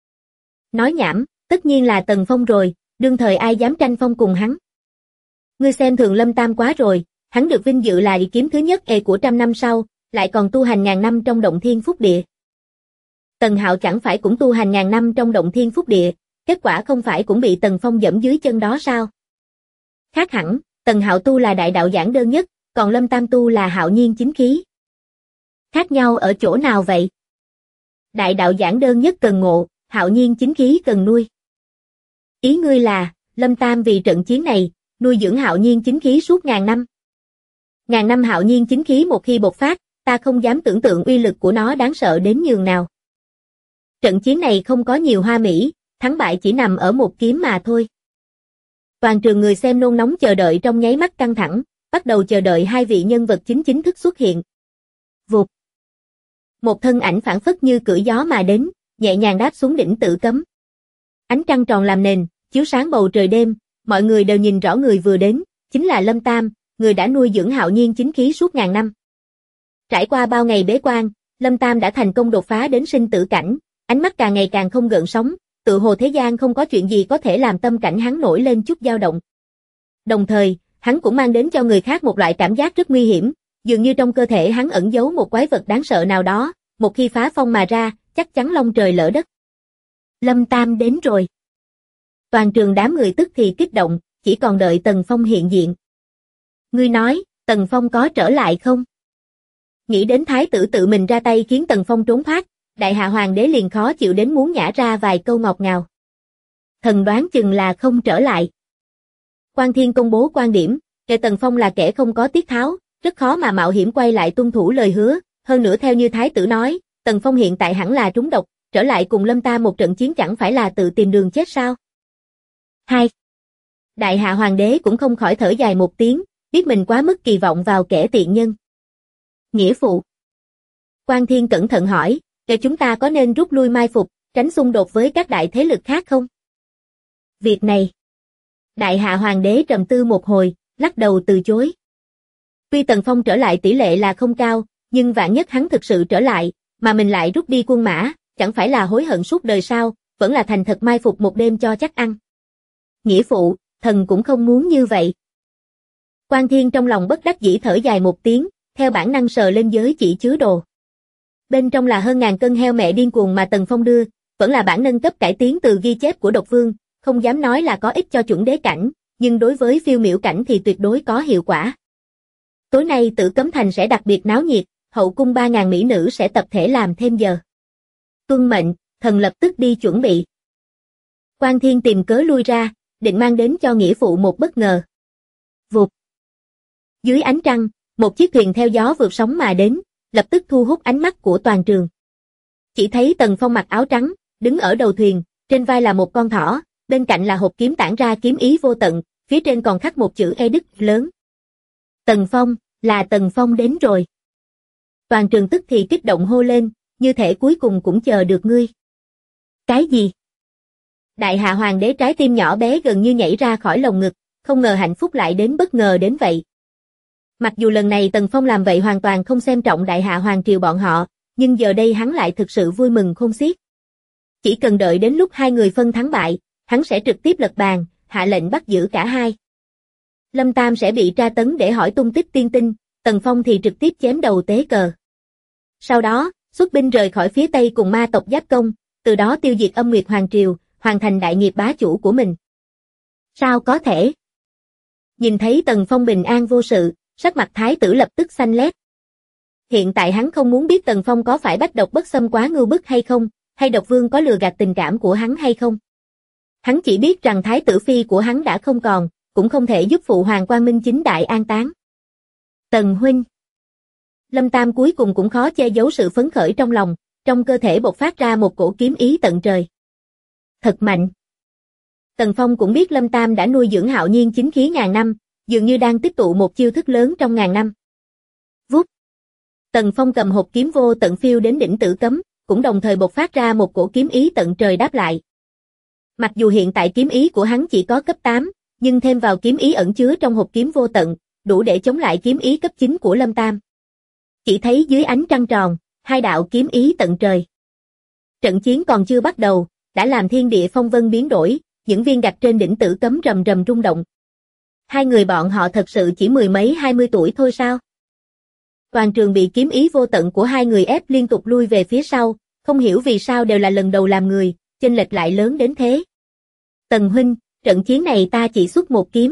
Nói nhảm, tất nhiên là Tần Phong rồi, đương thời ai dám tranh phong cùng hắn. Ngươi xem thường Lâm Tam quá rồi, hắn được vinh dự là kiếm thứ nhất của 100 năm sau, lại còn tu hành ngàn năm trong động thiên phúc địa. Tần Hạo chẳng phải cũng tu hành ngàn năm trong động thiên phúc địa, kết quả không phải cũng bị Tần Phong dẫm dưới chân đó sao? Khác hẳn, Tần Hạo tu là đại đạo giản đơn nhất, còn Lâm Tam tu là hạo nhiên chính khí. Khác nhau ở chỗ nào vậy? Đại đạo giản đơn nhất cần ngộ, hạo nhiên chính khí cần nuôi. Ý ngươi là, Lâm Tam vì trận chiến này, nuôi dưỡng hạo nhiên chính khí suốt ngàn năm. Ngàn năm hạo nhiên chính khí một khi bộc phát, ta không dám tưởng tượng uy lực của nó đáng sợ đến nhường nào. Trận chiến này không có nhiều hoa mỹ, thắng bại chỉ nằm ở một kiếm mà thôi. Toàn trường người xem nôn nóng chờ đợi trong nháy mắt căng thẳng, bắt đầu chờ đợi hai vị nhân vật chính thức xuất hiện. Vụt. Một thân ảnh phảng phất như cưỡi gió mà đến, nhẹ nhàng đáp xuống đỉnh Tử Cấm. Ánh trăng tròn làm nền, chiếu sáng bầu trời đêm, mọi người đều nhìn rõ người vừa đến, chính là Lâm Tam, người đã nuôi dưỡng hạo nhiên chính khí suốt ngàn năm. Trải qua bao ngày bế quan, Lâm Tam đã thành công đột phá đến sinh tử cảnh, ánh mắt càng ngày càng không gợn sóng, tự hồ thế gian không có chuyện gì có thể làm tâm cảnh hắn nổi lên chút dao động. Đồng thời, hắn cũng mang đến cho người khác một loại cảm giác rất nguy hiểm, dường như trong cơ thể hắn ẩn giấu một quái vật đáng sợ nào đó, một khi phá phong mà ra, chắc chắn long trời lỡ đất. Lâm Tam đến rồi. Toàn trường đám người tức thì kích động, chỉ còn đợi Tần Phong hiện diện. Ngươi nói, Tần Phong có trở lại không? Nghĩ đến thái tử tự mình ra tay khiến Tần Phong trốn thoát, Đại Hạ Hoàng đế liền khó chịu đến muốn nhả ra vài câu ngọt ngào. Thần đoán chừng là không trở lại. Quan Thiên công bố quan điểm, Tần Phong là kẻ không có tiết tháo, rất khó mà mạo hiểm quay lại tuân thủ lời hứa, hơn nữa theo như thái tử nói, Tần Phong hiện tại hẳn là trúng độc, trở lại cùng Lâm Tam một trận chiến chẳng phải là tự tìm đường chết sao? 2. Đại Hạ Hoàng đế cũng không khỏi thở dài một tiếng, biết mình quá mức kỳ vọng vào kẻ tiện nhân. Nghĩa phụ. Quan Thiên cẩn thận hỏi, chúng ta có nên rút lui mai phục, tránh xung đột với các đại thế lực khác không? Việc này. Đại Hạ Hoàng đế trầm tư một hồi, lắc đầu từ chối. Tuy Tần Phong trở lại tỷ lệ là không cao, nhưng vạn nhất hắn thực sự trở lại, mà mình lại rút đi quân mã, chẳng phải là hối hận suốt đời sao, vẫn là thành thật mai phục một đêm cho chắc ăn. Nghĩa phụ, thần cũng không muốn như vậy. Quan Thiên trong lòng bất đắc dĩ thở dài một tiếng, theo bản năng sờ lên giới chỉ chứa đồ. Bên trong là hơn ngàn cân heo mẹ điên cuồng mà Tần Phong đưa, vẫn là bản nâng cấp cải tiến từ ghi chép của Độc Vương, không dám nói là có ích cho chuẩn đế cảnh, nhưng đối với phiêu miểu cảnh thì tuyệt đối có hiệu quả. Tối nay Tử Cấm Thành sẽ đặc biệt náo nhiệt, hậu cung 3.000 mỹ nữ sẽ tập thể làm thêm giờ. Tuân mệnh, thần lập tức đi chuẩn bị. Quan Thiên tìm cớ lui ra, định mang đến cho nghĩa phụ một bất ngờ. Vụt. Dưới ánh trăng, một chiếc thuyền theo gió vượt sóng mà đến, lập tức thu hút ánh mắt của toàn trường. Chỉ thấy Tần Phong mặc áo trắng, đứng ở đầu thuyền, trên vai là một con thỏ, bên cạnh là hộp kiếm tản ra kiếm ý vô tận, phía trên còn khắc một chữ E Đức lớn. Tần Phong, là Tần Phong đến rồi. Toàn trường tức thì kích động hô lên, như thể cuối cùng cũng chờ được ngươi. Cái gì? Đại Hạ Hoàng đế trái tim nhỏ bé gần như nhảy ra khỏi lồng ngực, không ngờ hạnh phúc lại đến bất ngờ đến vậy. Mặc dù lần này Tần Phong làm vậy hoàn toàn không xem trọng Đại Hạ Hoàng triều bọn họ, nhưng giờ đây hắn lại thực sự vui mừng khôn xiết. Chỉ cần đợi đến lúc hai người phân thắng bại, hắn sẽ trực tiếp lật bàn, hạ lệnh bắt giữ cả hai. Lâm Tam sẽ bị tra tấn để hỏi tung tích tiên tinh, Tần Phong thì trực tiếp chém đầu tế cờ. Sau đó, xuất binh rời khỏi phía Tây cùng ma tộc giáp công, từ đó tiêu diệt Âm Nguyệt Hoàng triều, hoàn thành đại nghiệp bá chủ của mình. Sao có thể? Nhìn thấy Tần Phong bình an vô sự, sắc mặt thái tử lập tức xanh lét. Hiện tại hắn không muốn biết Tần Phong có phải bách độc bất xâm quá ngưu bức hay không, hay Độc Vương có lừa gạt tình cảm của hắn hay không. Hắn chỉ biết rằng thái tử phi của hắn đã không còn, cũng không thể giúp phụ hoàng Quang Minh chính đại an táng. Tần huynh. Lâm Tam cuối cùng cũng khó che giấu sự phấn khởi trong lòng, trong cơ thể bộc phát ra một cổ kiếm ý tận trời. Thật mạnh. Tần Phong cũng biết Lâm Tam đã nuôi dưỡng hạo nhiên chính khí ngàn năm, dường như đang tích tụ một chiêu thức lớn trong ngàn năm. Vút. Tần Phong cầm hộp kiếm vô tận phiêu đến đỉnh Tử Cấm, cũng đồng thời bộc phát ra một cổ kiếm ý tận trời đáp lại. Mặc dù hiện tại kiếm ý của hắn chỉ có cấp 8, nhưng thêm vào kiếm ý ẩn chứa trong hộp kiếm vô tận, đủ để chống lại kiếm ý cấp 9 của Lâm Tam. Chỉ thấy dưới ánh trăng tròn, hai đạo kiếm ý tận trời. Trận chiến còn chưa bắt đầu, đã làm thiên địa phong vân biến đổi, những viên gạch trên đỉnh Tử Cấm rầm rầm rung động. Hai người bọn họ thật sự chỉ mười mấy 20 tuổi thôi sao? Toàn trường bị kiếm ý vô tận của hai người ép liên tục lui về phía sau, không hiểu vì sao đều là lần đầu làm người, chênh lệch lại lớn đến thế. Tần huynh, trận chiến này ta chỉ xuất một kiếm.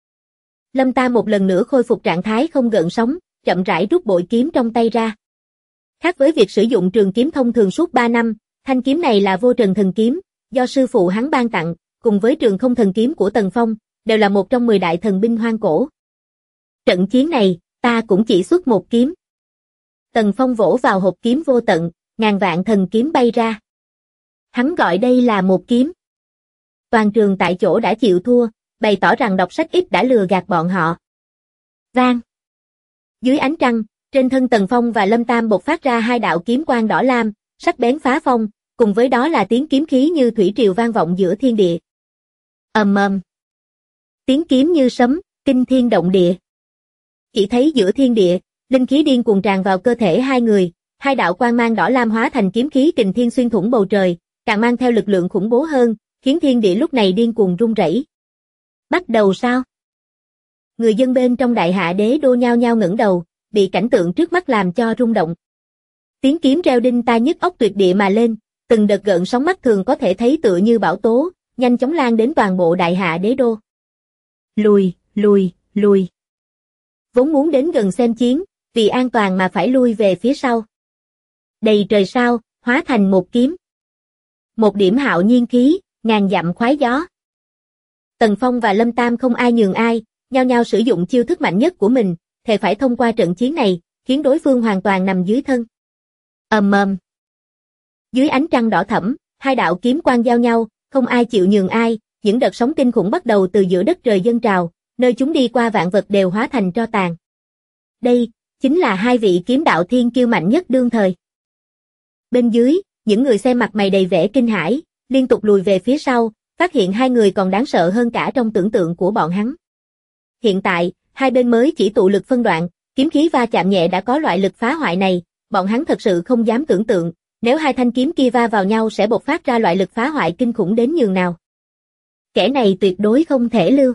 Lâm Tam một lần nữa khôi phục trạng thái không gợn sóng, chậm rãi rút bội kiếm trong tay ra. Khác với việc sử dụng trường kiếm thông thường suốt 3 năm, thanh kiếm này là vô trần thần kiếm, do sư phụ hắn ban tặng, cùng với trường không thần kiếm của Tần Phong, đều là một trong 10 đại thần binh hoang cổ. Trận chiến này, ta cũng chỉ xuất một kiếm. Tần Phong vỗ vào hộp kiếm vô tận, ngàn vạn thần kiếm bay ra. Hắn gọi đây là một kiếm. Toàn trường tại chỗ đã chịu thua, bày tỏ rằng đọc sách ít đã lừa gạt bọn họ. Vang. Dưới ánh trăng, trên thân Tần Phong và Lâm Tam bộc phát ra hai đạo kiếm quang đỏ lam, sắc bén phá phong, cùng với đó là tiếng kiếm khí như thủy triều vang vọng giữa thiên địa. Ầm ầm. Tiếng kiếm như sấm, kinh thiên động địa. Chỉ thấy giữa thiên địa, linh khí điên cuồng tràn vào cơ thể hai người, hai đạo quang mang đỏ lam hóa thành kiếm khí kình thiên xuyên thủng bầu trời, càng mang theo lực lượng khủng bố hơn, khiến thiên địa lúc này điên cuồng rung rẩy. Bắt đầu sao? Người dân bên trong Đại Hạ Đế đô nhao nhao ngẩng đầu, bị cảnh tượng trước mắt làm cho rung động. Tiếng kiếm reo đinh tai nhức óc tuyệt địa mà lên, từng đợt gợn sóng mắt thường có thể thấy tựa như bão tố, nhanh chóng lan đến toàn bộ Đại Hạ Đế đô. Lùi, lùi, lùi. Vốn muốn đến gần xem chiến, vì an toàn mà phải lui về phía sau. Đầy trời sao, hóa thành một kiếm. Một điểm hạo nhiên khí, ngàn dặm khoái gió. Tần Phong và Lâm Tam không ai nhường ai, nhao nhao sử dụng chiêu thức mạnh nhất của mình, thề phải thông qua trận chiến này, khiến đối phương hoàn toàn nằm dưới thân. Ầm ầm. Dưới ánh trăng đỏ thẫm, hai đạo kiếm quang giao nhau, không ai chịu nhường ai, những đợt sóng kinh khủng bắt đầu từ giữa đất trời dâng trào, nơi chúng đi qua vạn vật đều hóa thành tro tàn. Đây, chính là hai vị kiếm đạo thiên kiêu mạnh nhất đương thời. Bên dưới, những người xem mặt mày đầy vẻ kinh hãi, liên tục lùi về phía sau, phát hiện hai người còn đáng sợ hơn cả trong tưởng tượng của bọn hắn. Hiện tại, hai bên mới chỉ tụ lực phân đoạn, kiếm khí va chạm nhẹ đã có loại lực phá hoại này, bọn hắn thật sự không dám tưởng tượng, nếu hai thanh kiếm kia va vào nhau sẽ bộc phát ra loại lực phá hoại kinh khủng đến nhường nào. Kẻ này tuyệt đối không thể lưu.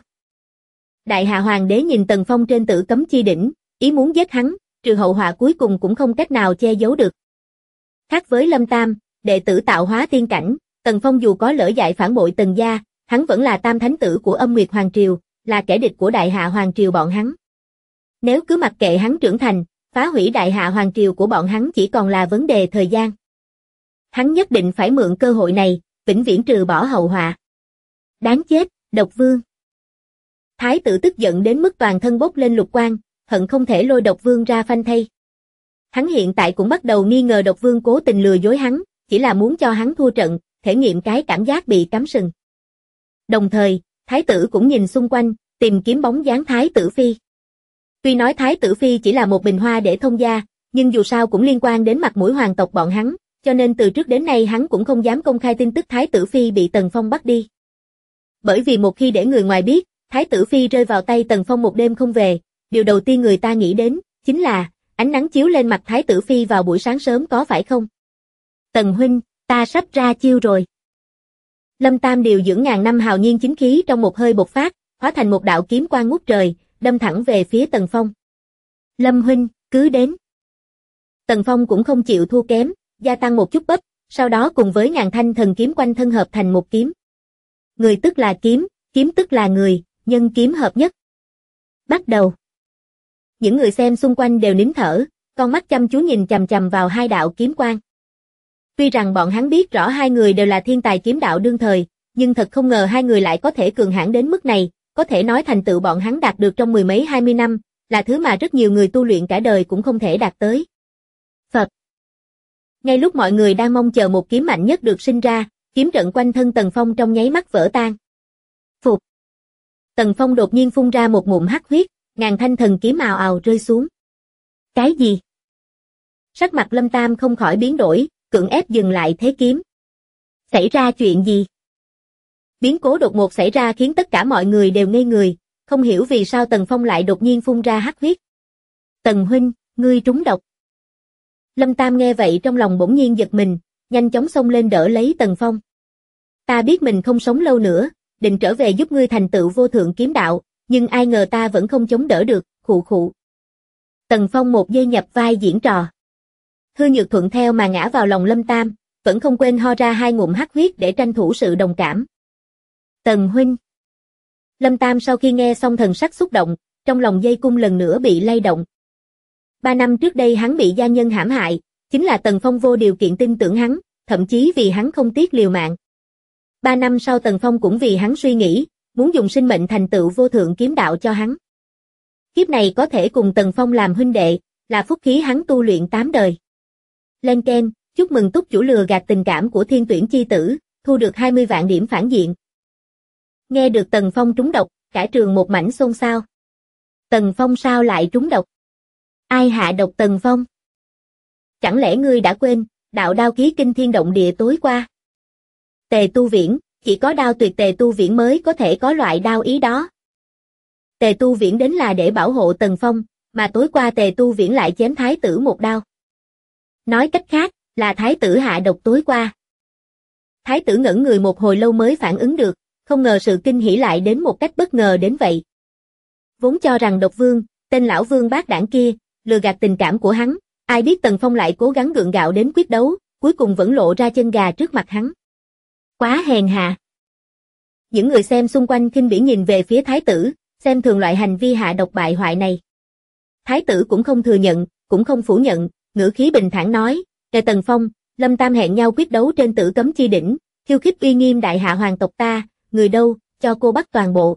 Đại Hạ Hoàng đế nhìn Tần Phong trên Tử Cấm chi đỉnh, ý muốn giết hắn, trừ hậu họa cuối cùng cũng không cách nào che giấu được. Khác với Lâm Tam, đệ tử tạo hóa tiên cảnh, Tần Phong dù có lỡ dại phản bội Tần gia, hắn vẫn là tam thánh tử của Âm Nguyệt Hoàng triều, là kẻ địch của Đại Hạ Hoàng triều bọn hắn. Nếu cứ mặc kệ hắn trưởng thành, phá hủy Đại Hạ Hoàng triều của bọn hắn chỉ còn là vấn đề thời gian. Hắn nhất định phải mượn cơ hội này, vĩnh viễn trừ bỏ hậu họa. Đáng chết, Độc Vương. Thái tử tức giận đến mức toàn thân bốc lên lục quang, hận không thể lôi Độc Vương ra phanh thây. Hắn hiện tại cũng bắt đầu nghi ngờ Độc Vương cố tình lừa dối hắn, chỉ là muốn cho hắn thua trận, thể nghiệm cái cảm giác bị cắm sừng. Đồng thời, Thái tử cũng nhìn xung quanh, tìm kiếm bóng dáng Thái tử Phi. Tuy nói Thái tử Phi chỉ là một bình hoa để thông gia, nhưng dù sao cũng liên quan đến mặt mũi hoàng tộc bọn hắn, cho nên từ trước đến nay hắn cũng không dám công khai tin tức Thái tử Phi bị Tần Phong bắt đi. Bởi vì một khi để người ngoài biết, Thái tử Phi rơi vào tay Tần Phong một đêm không về, điều đầu tiên người ta nghĩ đến, chính là, ánh nắng chiếu lên mặt Thái tử Phi vào buổi sáng sớm có phải không? Tần huynh, ta sắp ra chiêu rồi. Lâm Tam điều dưỡng ngàn năm hào nhiên chính khí trong một hơi bộc phát, hóa thành một đạo kiếm quang ngút trời, đâm thẳng về phía Tần Phong. Lâm huynh, cứ đến. Tần Phong cũng không chịu thua kém, gia tăng một chút bắp, sau đó cùng với ngàn thanh thần kiếm quanh thân hợp thành một kiếm. Người tức là kiếm, kiếm tức là người, nhân kiếm hợp nhất. Bắt đầu. Những người xem xung quanh đều nín thở, con mắt chăm chú nhìn chằm chằm vào hai đạo kiếm quang. Tuy rằng bọn hắn biết rõ hai người đều là thiên tài kiếm đạo đương thời, nhưng thật không ngờ hai người lại có thể cường hãn đến mức này, có thể nói thành tựu bọn hắn đạt được trong mười mấy 20 năm, là thứ mà rất nhiều người tu luyện cả đời cũng không thể đạt tới. Phật. Ngay lúc mọi người đang mong chờ một kiếm mạnh nhất được sinh ra, kiếm trận quanh thân Tần Phong trong nháy mắt vỡ tan. Phục. Tần Phong đột nhiên phun ra một ngụm hắc huyết, ngàn thanh thần kiếm ào ào rơi xuống. Cái gì? Sắc mặt Lâm Tam không khỏi biến đổi, cưỡng ép dừng lại thế kiếm. Xảy ra chuyện gì? Biến cố đột ngột xảy ra khiến tất cả mọi người đều ngây người, không hiểu vì sao Tần Phong lại đột nhiên phun ra hắc huyết. Tần huynh, ngươi trúng độc. Lâm Tam nghe vậy trong lòng bỗng nhiên giật mình, nhanh chóng xông lên đỡ lấy Tần Phong. Ta biết mình không sống lâu nữa, định trở về giúp ngươi thành tựu vô thượng kiếm đạo, nhưng ai ngờ ta vẫn không chống đỡ được, khụ khụ. Tần Phong một giây nhập vai diễn trò. Hư Nhược thuận theo mà ngã vào lòng Lâm Tam, vẫn không quên ho ra 2 ngụm hắc huyết để tranh thủ sự đồng cảm. Tần huynh. Lâm Tam sau khi nghe xong thần sắc xúc động, trong lòng dây cung lần nữa bị lay động. 3 năm trước đây hắn bị gia nhân hãm hại, chính là Tần Phong vô điều kiện tin tưởng hắn, thậm chí vì hắn không tiếc liều mạng. 3 năm sau Tần Phong cũng vì hắn suy nghĩ, muốn dùng sinh mệnh thành tựu vô thượng kiếm đạo cho hắn. Kiếp này có thể cùng Tần Phong làm huynh đệ, là phúc khí hắn tu luyện 8 đời. Lên keng, chúc mừng túc chủ lừa gạt tình cảm của thiên tuyển chi tử, thu được 20 vạn điểm phản diện. Nghe được Tần Phong trúng độc, cả trường một mảnh xôn xao. Tần Phong sao lại trúng độc? Ai hạ độc Tần Phong? Chẳng lẽ ngươi đã quên, đạo đao ký kinh thiên động địa tối qua? Tề Tu Viễn, chỉ có đao tuyệt Tề Tu Viễn mới có thể có loại đao ý đó. Tề Tu Viễn đến là để bảo hộ Tần Phong, mà tối qua Tề Tu Viễn lại chém thái tử một đao. Nói cách khác, là thái tử hạ độc tối qua. Thái tử ngẩn người một hồi lâu mới phản ứng được, không ngờ sự kinh hỉ lại đến một cách bất ngờ đến vậy. Vốn cho rằng độc vương, tên lão vương bát đảng kia, lừa gạt tình cảm của hắn, ai biết Tần Phong lại cố gắng gượng gạo đến quyết đấu, cuối cùng vẫn lộ ra chân gà trước mặt hắn. Quá hèn hạ. Những người xem xung quanh khinh bỉ nhìn về phía thái tử, xem thường loại hành vi hạ độc bại hoại này. Thái tử cũng không thừa nhận, cũng không phủ nhận, ngữ khí bình thản nói, "Kề Tần Phong, Lâm Tam hẹn nhau quyết đấu trên Tử Cấm Chi đỉnh, khiêu khích uy nghiêm đại hạ hoàng tộc ta, người đâu, cho cô bắt toàn bộ."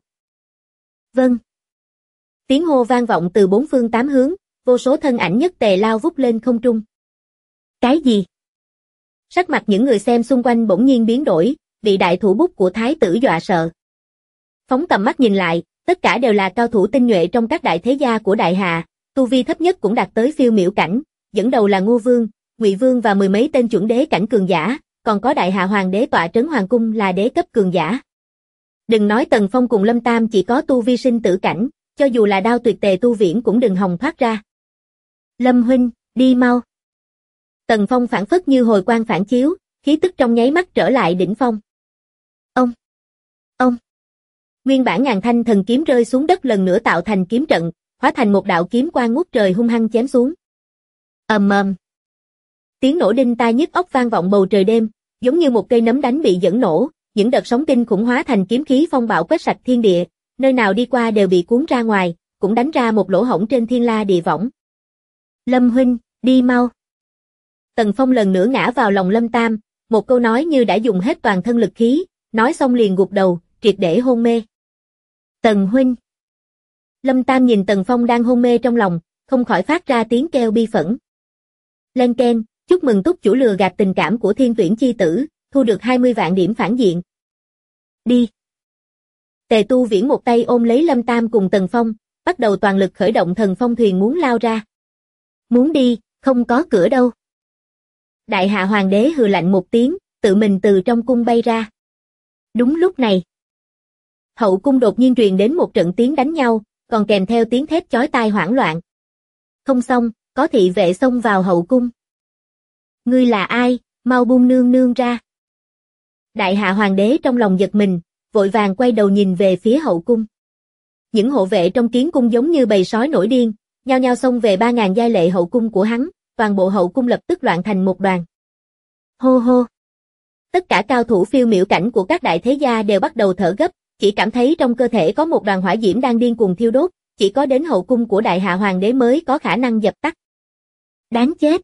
Vâng. Tiếng hô vang vọng từ 4 phương 8 hướng, vô số thân ảnh nhất tề lao vút lên không trung. Cái gì? Sắc mặt những người xem xung quanh bỗng nhiên biến đổi, bị đại thủ bút của thái tử dọa sợ. Phóng tầm mắt nhìn lại, tất cả đều là cao thủ tinh nhuệ trong các đại thế gia của đại hạ, tu vi thấp nhất cũng đạt tới phiêu miểu cảnh, dẫn đầu là Ngô Vương, Ngụy Vương và 10 mấy tên chuẩn đế cảnh cường giả, còn có đại hạ hoàng đế tọa trấn hoàng cung là đế cấp cường giả. Đừng nói Tần Phong cùng Lâm Tam chỉ có tu vi sinh tử cảnh, cho dù là đao tuyệt Tề Tu Viễn cũng đừng hòng thoát ra. Lâm huynh, đi mau. Tần Phong phảng phất như hồi quang phản chiếu, khí tức trong nháy mắt trở lại đỉnh phong. Ông. Nguyên bản ngàn thanh thần kiếm rơi xuống đất lần nữa tạo thành kiếm trận, hóa thành một đạo kiếm quang ngút trời hung hăng chém xuống. Ầm ầm. Tiếng nổ đinh tai nhức óc vang vọng bầu trời đêm, giống như một cây nấm đánh bị dẫn nổ, những đợt sóng kinh khủng hóa thành kiếm khí phong bạo quét sạch thiên địa, nơi nào đi qua đều bị cuốn ra ngoài, cũng đánh ra một lỗ hổng trên thiên la địa võng. Lâm huynh, đi mau. Tần Phong lần nữa ngã vào lòng Lâm Tam, một câu nói như đã dùng hết toàn thân lực khí, nói xong liền gục đầu, triệt để hôn mê. Tần huynh. Lâm Tam nhìn Tần Phong đang hôn mê trong lòng, không khỏi phát ra tiếng kêu bi phẫn. Lên keng, chúc mừng túc chủ lừa gạt tình cảm của thiên tuyển chi tử, thu được 20 vạn điểm phản diện. Đi. Tề Tu Viễn một tay ôm lấy Lâm Tam cùng Tần Phong, bắt đầu toàn lực khởi động thần phong thuyền muốn lao ra. Muốn đi, không có cửa đâu. Đại hạ hoàng đế hừ lạnh một tiếng, tự mình từ trong cung bay ra. Đúng lúc này, hậu cung đột nhiên truyền đến một trận tiếng đánh nhau, còn kèm theo tiếng thét chói tai hoảng loạn. Không xong, có thị vệ xông vào hậu cung. Ngươi là ai, mau buông nương nương ra. Đại hạ hoàng đế trong lòng giật mình, vội vàng quay đầu nhìn về phía hậu cung. Những hộ vệ trong kiến cung giống như bầy sói nổi điên, nhao nhao xông về 3.000 giai lệ hậu cung của hắn, toàn bộ hậu cung lập tức loạn thành một đoàn. Hô hô. Tất cả cao thủ phiêu miểu cảnh của các đại thế gia đều bắt đầu thở gấp, chỉ cảm thấy trong cơ thể có một đoàn hỏa diễm đang điên cuồng thiêu đốt, chỉ có đến hậu cung của đại hạ hoàng đế mới có khả năng dập tắt. Đáng chết.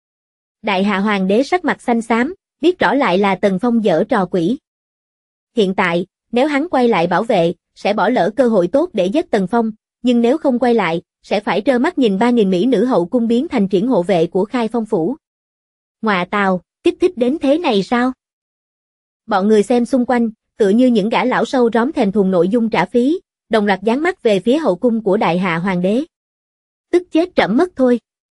Đại hạ hoàng đế sắc mặt xanh xám, biết rõ lại là Tần Phong giở trò quỷ. Hiện tại, nếu hắn quay lại bảo vệ, sẽ bỏ lỡ cơ hội tốt để giết Tần Phong, nhưng nếu không quay lại, sẽ phải trơ mắt nhìn 3.000 mỹ nữ hậu cung biến thành triển hộ vệ của Khai Phong phủ. Ngọa tào, kích thích đến thế này sao? Bọn người xem xung quanh, tựa như những gã lão sâu róm thèm thuồng nội dung trả phí, đồng loạt dán mắt về phía hậu cung của đại hạ hoàng đế. Tức chết trẫm mất thôi.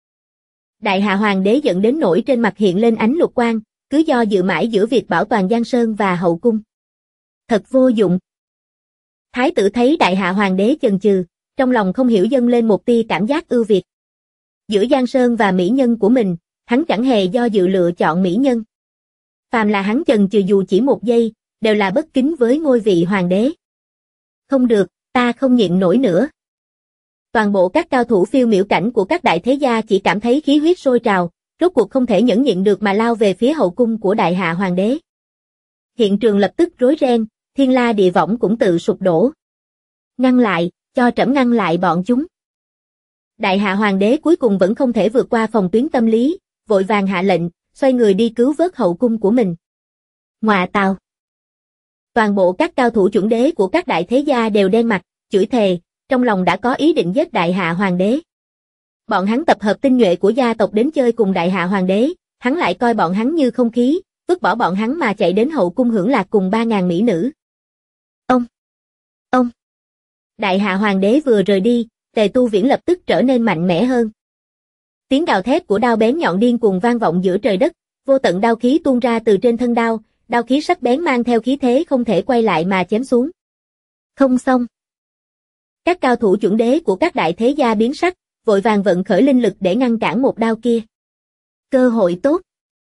Đại Hạ Hoàng đế giận đến nỗi trên mặt hiện lên ánh lục quang, cứ do dự mãi giữa việc bảo toàn Giang Sơn và hậu cung. Thật vô dụng. Thái tử thấy Đại Hạ Hoàng đế chần chừ, trong lòng không hiểu dâng lên một tia cảm giác ưu việt. Giữa Giang Sơn và mỹ nhân của mình, hắn chẳng hề do dự lựa chọn mỹ nhân. Phàm là hắn chần chừ dù chỉ một giây, đều là bất kính với ngôi vị hoàng đế. Không được, ta không nhịn nổi nữa. Toàn bộ các cao thủ phiêu miểu cảnh của các đại thế gia chỉ cảm thấy khí huyết sôi trào, rốt cuộc không thể nhẫn nhịn được mà lao về phía hậu cung của Đại Hạ Hoàng đế. Hiện trường lập tức rối ren, thiên la địa võng cũng tự sụp đổ. Ngăn lại, cho trẫm ngăn lại bọn chúng. Đại Hạ Hoàng đế cuối cùng vẫn không thể vượt qua phòng tuyến tâm lý, vội vàng hạ lệnh, xoay người đi cứu vớt hậu cung của mình. Ngọa tào. Toàn bộ các cao thủ chuẩn đế của các đại thế gia đều đen mặt, chửi thề, trong lòng đã có ý định giết Đại Hạ Hoàng đế. Bọn hắn tập hợp tinh nhuệ của gia tộc đến chơi cùng Đại Hạ Hoàng đế, hắn lại coi bọn hắn như không khí, vứt bỏ bọn hắn mà chạy đến hậu cung hưởng lạc cùng 3.000 mỹ nữ. Ông. Đại Hạ Hoàng đế vừa rời đi, Tề Tu Viễn lập tức trở nên mạnh mẽ hơn. Tiếng gào thét của đao bén nhọn điên cuồng vang vọng giữa trời đất, vô tận đao khí tuôn ra từ trên thân đao, đao khí sắc bén mang theo khí thế không thể quay lại mà chém xuống. Không xong. Các cao thủ chuẩn đế của các đại thế gia biến sắc, vội vàng vận khởi linh lực để ngăn cản một đao kia. Cơ hội tốt.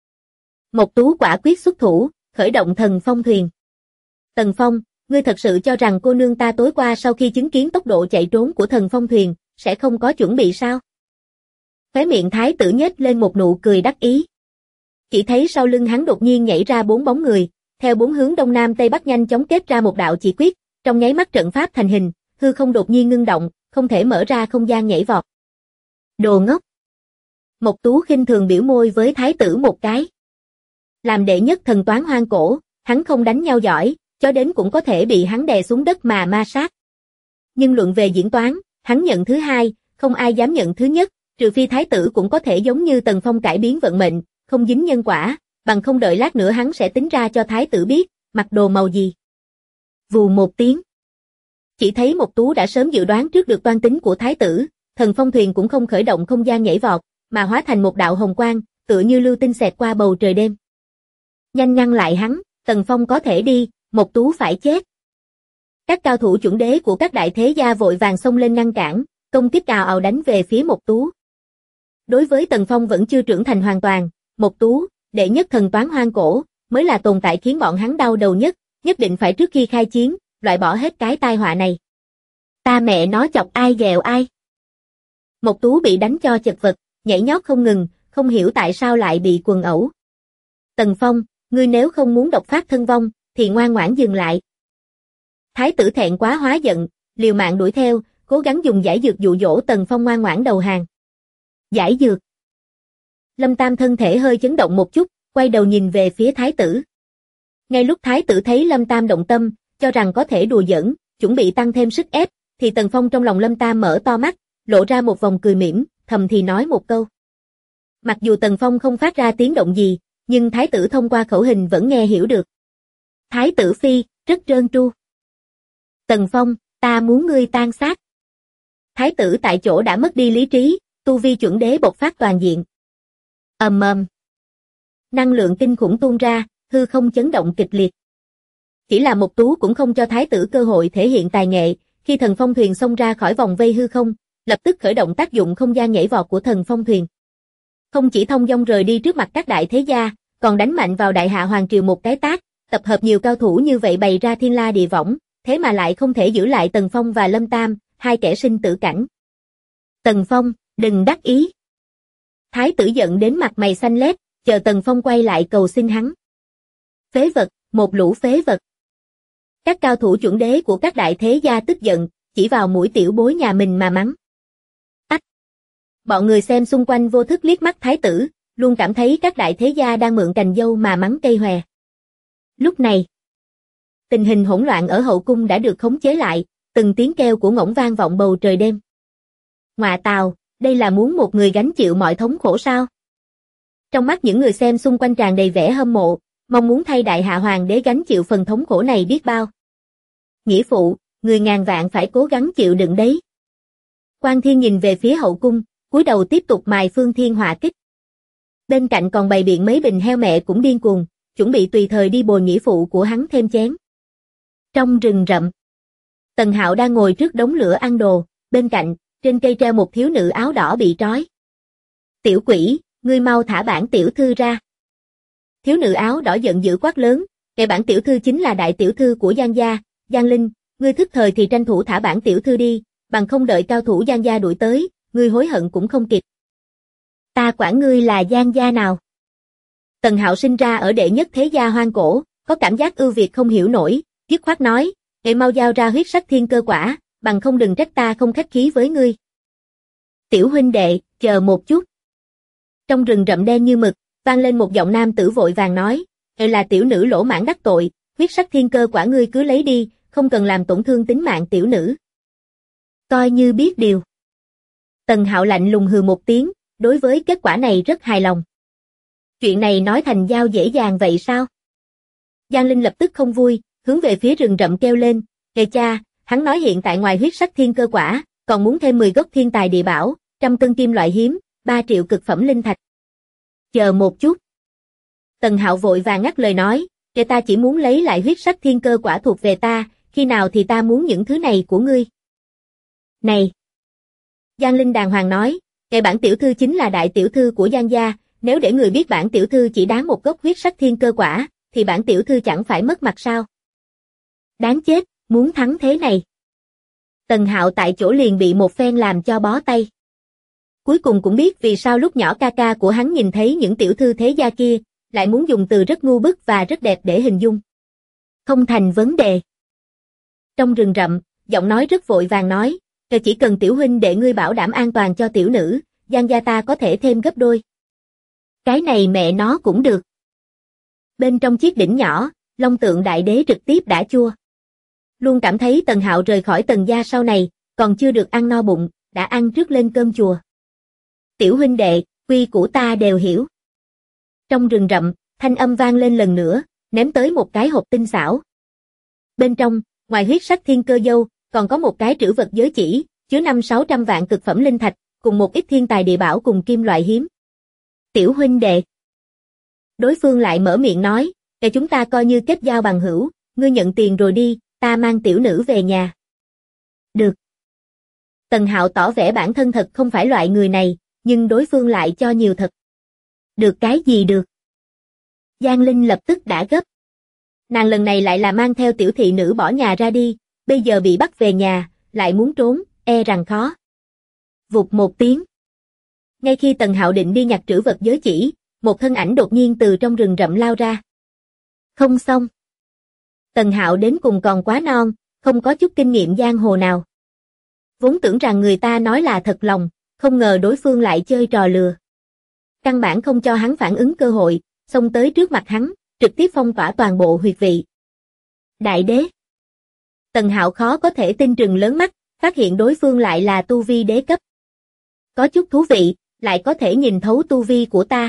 Mộc Tú quả quyết xuất thủ, khởi động thần phong thuyền. Tần Phong, ngươi thật sự cho rằng cô nương ta tối qua sau khi chứng kiến tốc độ chạy trốn của thần phong thuyền, sẽ không có chuẩn bị sao? Khóe miệng thái tử nhếch lên một nụ cười đắc ý. Chỉ thấy sau lưng hắn đột nhiên nhảy ra 4 bóng người, theo 4 hướng đông nam tây bắc nhanh chóng kết ra một đạo chỉ quyết, trong nháy mắt trận pháp thành hình, hư không đột nhiên ngưng động, không thể mở ra không gian nhảy vọt. Đồ ngốc. Mộc Tú khinh thường biểu môi với thái tử một cái. Làm đệ nhất thần toán hoang cổ, hắn không đánh nhau giỏi, cho đến cũng có thể bị hắn đè xuống đất mà ma sát. Nhưng luận về diễn toán, hắn nhận thứ hai, không ai dám nhận thứ nhất, trừ phi thái tử cũng có thể giống như Tần Phong cải biến vận mệnh, không dính nhân quả, bằng không đợi lát nữa hắn sẽ tính ra cho thái tử biết, mặc đồ màu gì. Vù một tiếng. Chỉ thấy Mộc Tú đã sớm dự đoán trước được toan tính của thái tử, thần phong thuyền cũng không khởi động không gian nhảy vọt, mà hóa thành một đạo hồng quang, tựa như lưu tinh xẹt qua bầu trời đêm. Nhanh ngăn lại hắn, Tần Phong có thể đi, Mộc Tú phải chết. Các cao thủ chuẩn đế của các đại thế gia vội vàng xông lên ngăn cản, công kích ào ào đánh về phía Mộc Tú. Đối với Tần Phong vẫn chưa trưởng thành hoàn toàn, Mộc Tú, đệ nhất thần toán hoang cổ, mới là tồn tại khiến bọn hắn đau đầu nhất định phải trước khi khai chiến, loại bỏ hết cái tai họa này. Ta mẹ nó chọc ai ghẹo ai. Mộc Tú bị đánh cho chật vật, nhảy nhót không ngừng, không hiểu tại sao lại bị quần ẩu. Tần Phong, ngươi nếu không muốn độc phát thân vong, thì ngoan ngoãn dừng lại. Thái tử thẹn quá hóa giận, liều mạng đuổi theo, cố gắng dùng giải dược dụ dỗ Tần Phong ngoan ngoãn đầu hàng. Giải dược. Lâm Tam thân thể hơi chấn động một chút, quay đầu nhìn về phía thái tử. Ngay lúc thái tử thấy Lâm Tam động tâm, cho rằng có thể đùa giỡn, chuẩn bị tăng thêm sức ép, thì Tần Phong trong lòng Lâm Tam mở to mắt, lộ ra một vòng cười mỉm, thầm thì nói một câu. Mặc dù Tần Phong không phát ra tiếng động gì, nhưng thái tử thông qua khẩu hình vẫn nghe hiểu được. Thái tử phi, rất trơn tru. Tần Phong, ta muốn ngươi tan xác. Thái tử tại chỗ đã mất đi lý trí, tu vi chuẩn đế bộc phát toàn diện. Ầm ầm. Năng lượng kinh khủng tuôn ra, hư không chấn động kịch liệt. Chỉ là Mộc Tú cũng không cho thái tử cơ hội thể hiện tài nghệ, khi thần phong thuyền xông ra khỏi vòng vây hư không, lập tức khởi động tác dụng không gian nhảy vọt của thần phong thuyền. Không chỉ thông dong rời đi trước mặt các đại thế gia, còn đánh mạnh vào Đại Hạ Hoàng triều một cái tát, tập hợp nhiều cao thủ như vậy bày ra thiên la địa võng, thế mà lại không thể giữ lại Tần Phong và Lâm Tam, hai kẻ sinh tử cảnh. Tần Phong, đừng đắc ý. Thái tử giận đến mặt mày xanh lét, chờ Tần Phong quay lại cầu xin hắn. Phế vật, một lũ phế vật. Các cao thủ chuẩn đế của các đại thế gia tức giận, chỉ vào mũi tiểu bối nhà mình mà mắng. Ách! Bọn người xem xung quanh vô thức liếc mắt thái tử, luôn cảm thấy các đại thế gia đang mượn cành dâu mà mắng cây hòe. Lúc này, tình hình hỗn loạn ở hậu cung đã được khống chế lại, từng tiếng kêu của ngỗng vang vọng bầu trời đêm. Ngọa tào, đây là muốn một người gánh chịu mọi thống khổ sao? Trong mắt những người xem xung quanh tràn đầy vẻ hâm mộ, mong muốn thay Đại Hạ Hoàng đế gánh chịu phần thống khổ này biết bao. Nghĩa phụ, người ngàn vạn phải cố gắng chịu đựng đấy. Quan Thiên nhìn về phía hậu cung, cúi đầu tiếp tục mài phương thiên hỏa kích. Bên cạnh còn bày biện mấy bình heo mẹ cũng điên cuồng, chuẩn bị tùy thời đi bồi nghĩa phụ của hắn thêm chén. Trong rừng rậm, Tần Hạo đang ngồi trước đống lửa ăn đồ, bên cạnh, trên cây treo một thiếu nữ áo đỏ bị trói. Tiểu quỷ, ngươi mau thả bản tiểu thư ra. Thiếu nữ áo đỏ giận dữ quát lớn, kẻ bản tiểu thư chính là đại tiểu thư của Giang gia, Giang Linh, ngươi thức thời thì tranh thủ thả bản tiểu thư đi, bằng không đợi cao thủ Giang gia đuổi tới, ngươi hối hận cũng không kịp. Ta quản ngươi là Giang gia nào? Tần Hạo sinh ra ở đệ nhất thế gia hoang cổ, có cảm giác ưu việt không hiểu nổi, dứt khoát nói, để mau giao ra huyết sắc thiên cơ quả, bằng không đừng trách ta không khách khí với ngươi. Tiểu huynh đệ, chờ một chút. Trong rừng rậm đen như mực, vang lên một giọng nam tử vội vàng nói, là tiểu nữ lỗ mãng đắc tội, huyết sắc thiên cơ quả ngươi cứ lấy đi, không cần làm tổn thương tính mạng tiểu nữ. Coi như biết điều. Tần Hạo lạnh lùng hừ một tiếng, đối với kết quả này rất hài lòng. Chuyện này nói thành giao dễ dàng vậy sao? Giang Linh lập tức không vui, hướng về phía rừng rậm kêu lên, kề cha, hắn nói hiện tại ngoài huyết sắc thiên cơ quả, còn muốn thêm 10 gốc thiên tài địa bảo, 100 cân kim loại hiếm, 3 triệu cực phẩm linh thạch. Chờ một chút. Tần Hạo vội vàng ngắt lời nói, kề ta chỉ muốn lấy lại huyết sắc thiên cơ quả thuộc về ta, khi nào thì ta muốn những thứ này của ngươi. Này! Giang Linh đàng hoàng nói, kề bản tiểu thư chính là đại tiểu thư của Giang gia, nếu để người biết bản tiểu thư chỉ đáng một gốc huyết sắc thiên cơ quả, thì bản tiểu thư chẳng phải mất mặt sao? Đáng chết, muốn thắng thế này. Tần Hạo tại chỗ liền bị một phen làm cho bó tay. Cuối cùng cũng biết vì sao lúc nhỏ ca ca của hắn nhìn thấy những tiểu thư thế gia kia, lại muốn dùng từ rất ngu bức và rất đẹp để hình dung. Không thành vấn đề. Trong rừng rậm, giọng nói rất vội vàng nói, chỉ cần tiểu huynh để ngươi bảo đảm an toàn cho tiểu nữ, Giang gia ta có thể thêm gấp đôi. Cái này mẹ nó cũng được. Bên trong chiếc đỉnh nhỏ, Long Tượng Đại Đế trực tiếp đã chua. Luôn cảm thấy Tần Hạo rời khỏi Tần gia sau này, còn chưa được ăn no bụng, đã ăn trước lên cơm chùa. Tiểu huynh đệ, quy củ ta đều hiểu. Trong rừng rậm, thanh âm vang lên lần nữa, ném tới một cái hộp tinh xảo. Bên trong, ngoài huyết sắc thiên cơ dâu, còn có một cái trữ vật giới chỉ, chứa 500-600 vạn cực phẩm linh thạch, cùng một ít thiên tài địa bảo cùng kim loại hiếm. Tiểu huynh đệ. Đối phương lại mở miệng nói, để chúng ta coi như kết giao bằng hữu, ngươi nhận tiền rồi đi, ta mang tiểu nữ về nhà. Được. Tần Hạo tỏ vẻ bản thân thật không phải loại người này, nhưng đối phương lại cho nhiều thật. Được cái gì được? Giang Linh lập tức đã gấp. Nàng lần này lại là mang theo tiểu thị nữ bỏ nhà ra đi, bây giờ bị bắt về nhà, lại muốn trốn, e rằng khó. Vụt một tiếng. Ngay khi Tần Hạo định đi nhặt trữ vật giới chỉ, một thân ảnh đột nhiên từ trong rừng rậm lao ra. Không xong. Tần Hạo đến cùng còn quá non, không có chút kinh nghiệm giang hồ nào. Vốn tưởng rằng người ta nói là thật lòng, không ngờ đối phương lại chơi trò lừa. Căn bản không cho hắn phản ứng cơ hội, xông tới trước mặt hắn, trực tiếp phong tỏa toàn bộ huyệt vị. Đại đế. Tần Hạo khó có thể tin trừng lớn mắt, phát hiện đối phương lại là tu vi đế cấp. Có chút thú vị, lại có thể nhìn thấu tu vi của ta.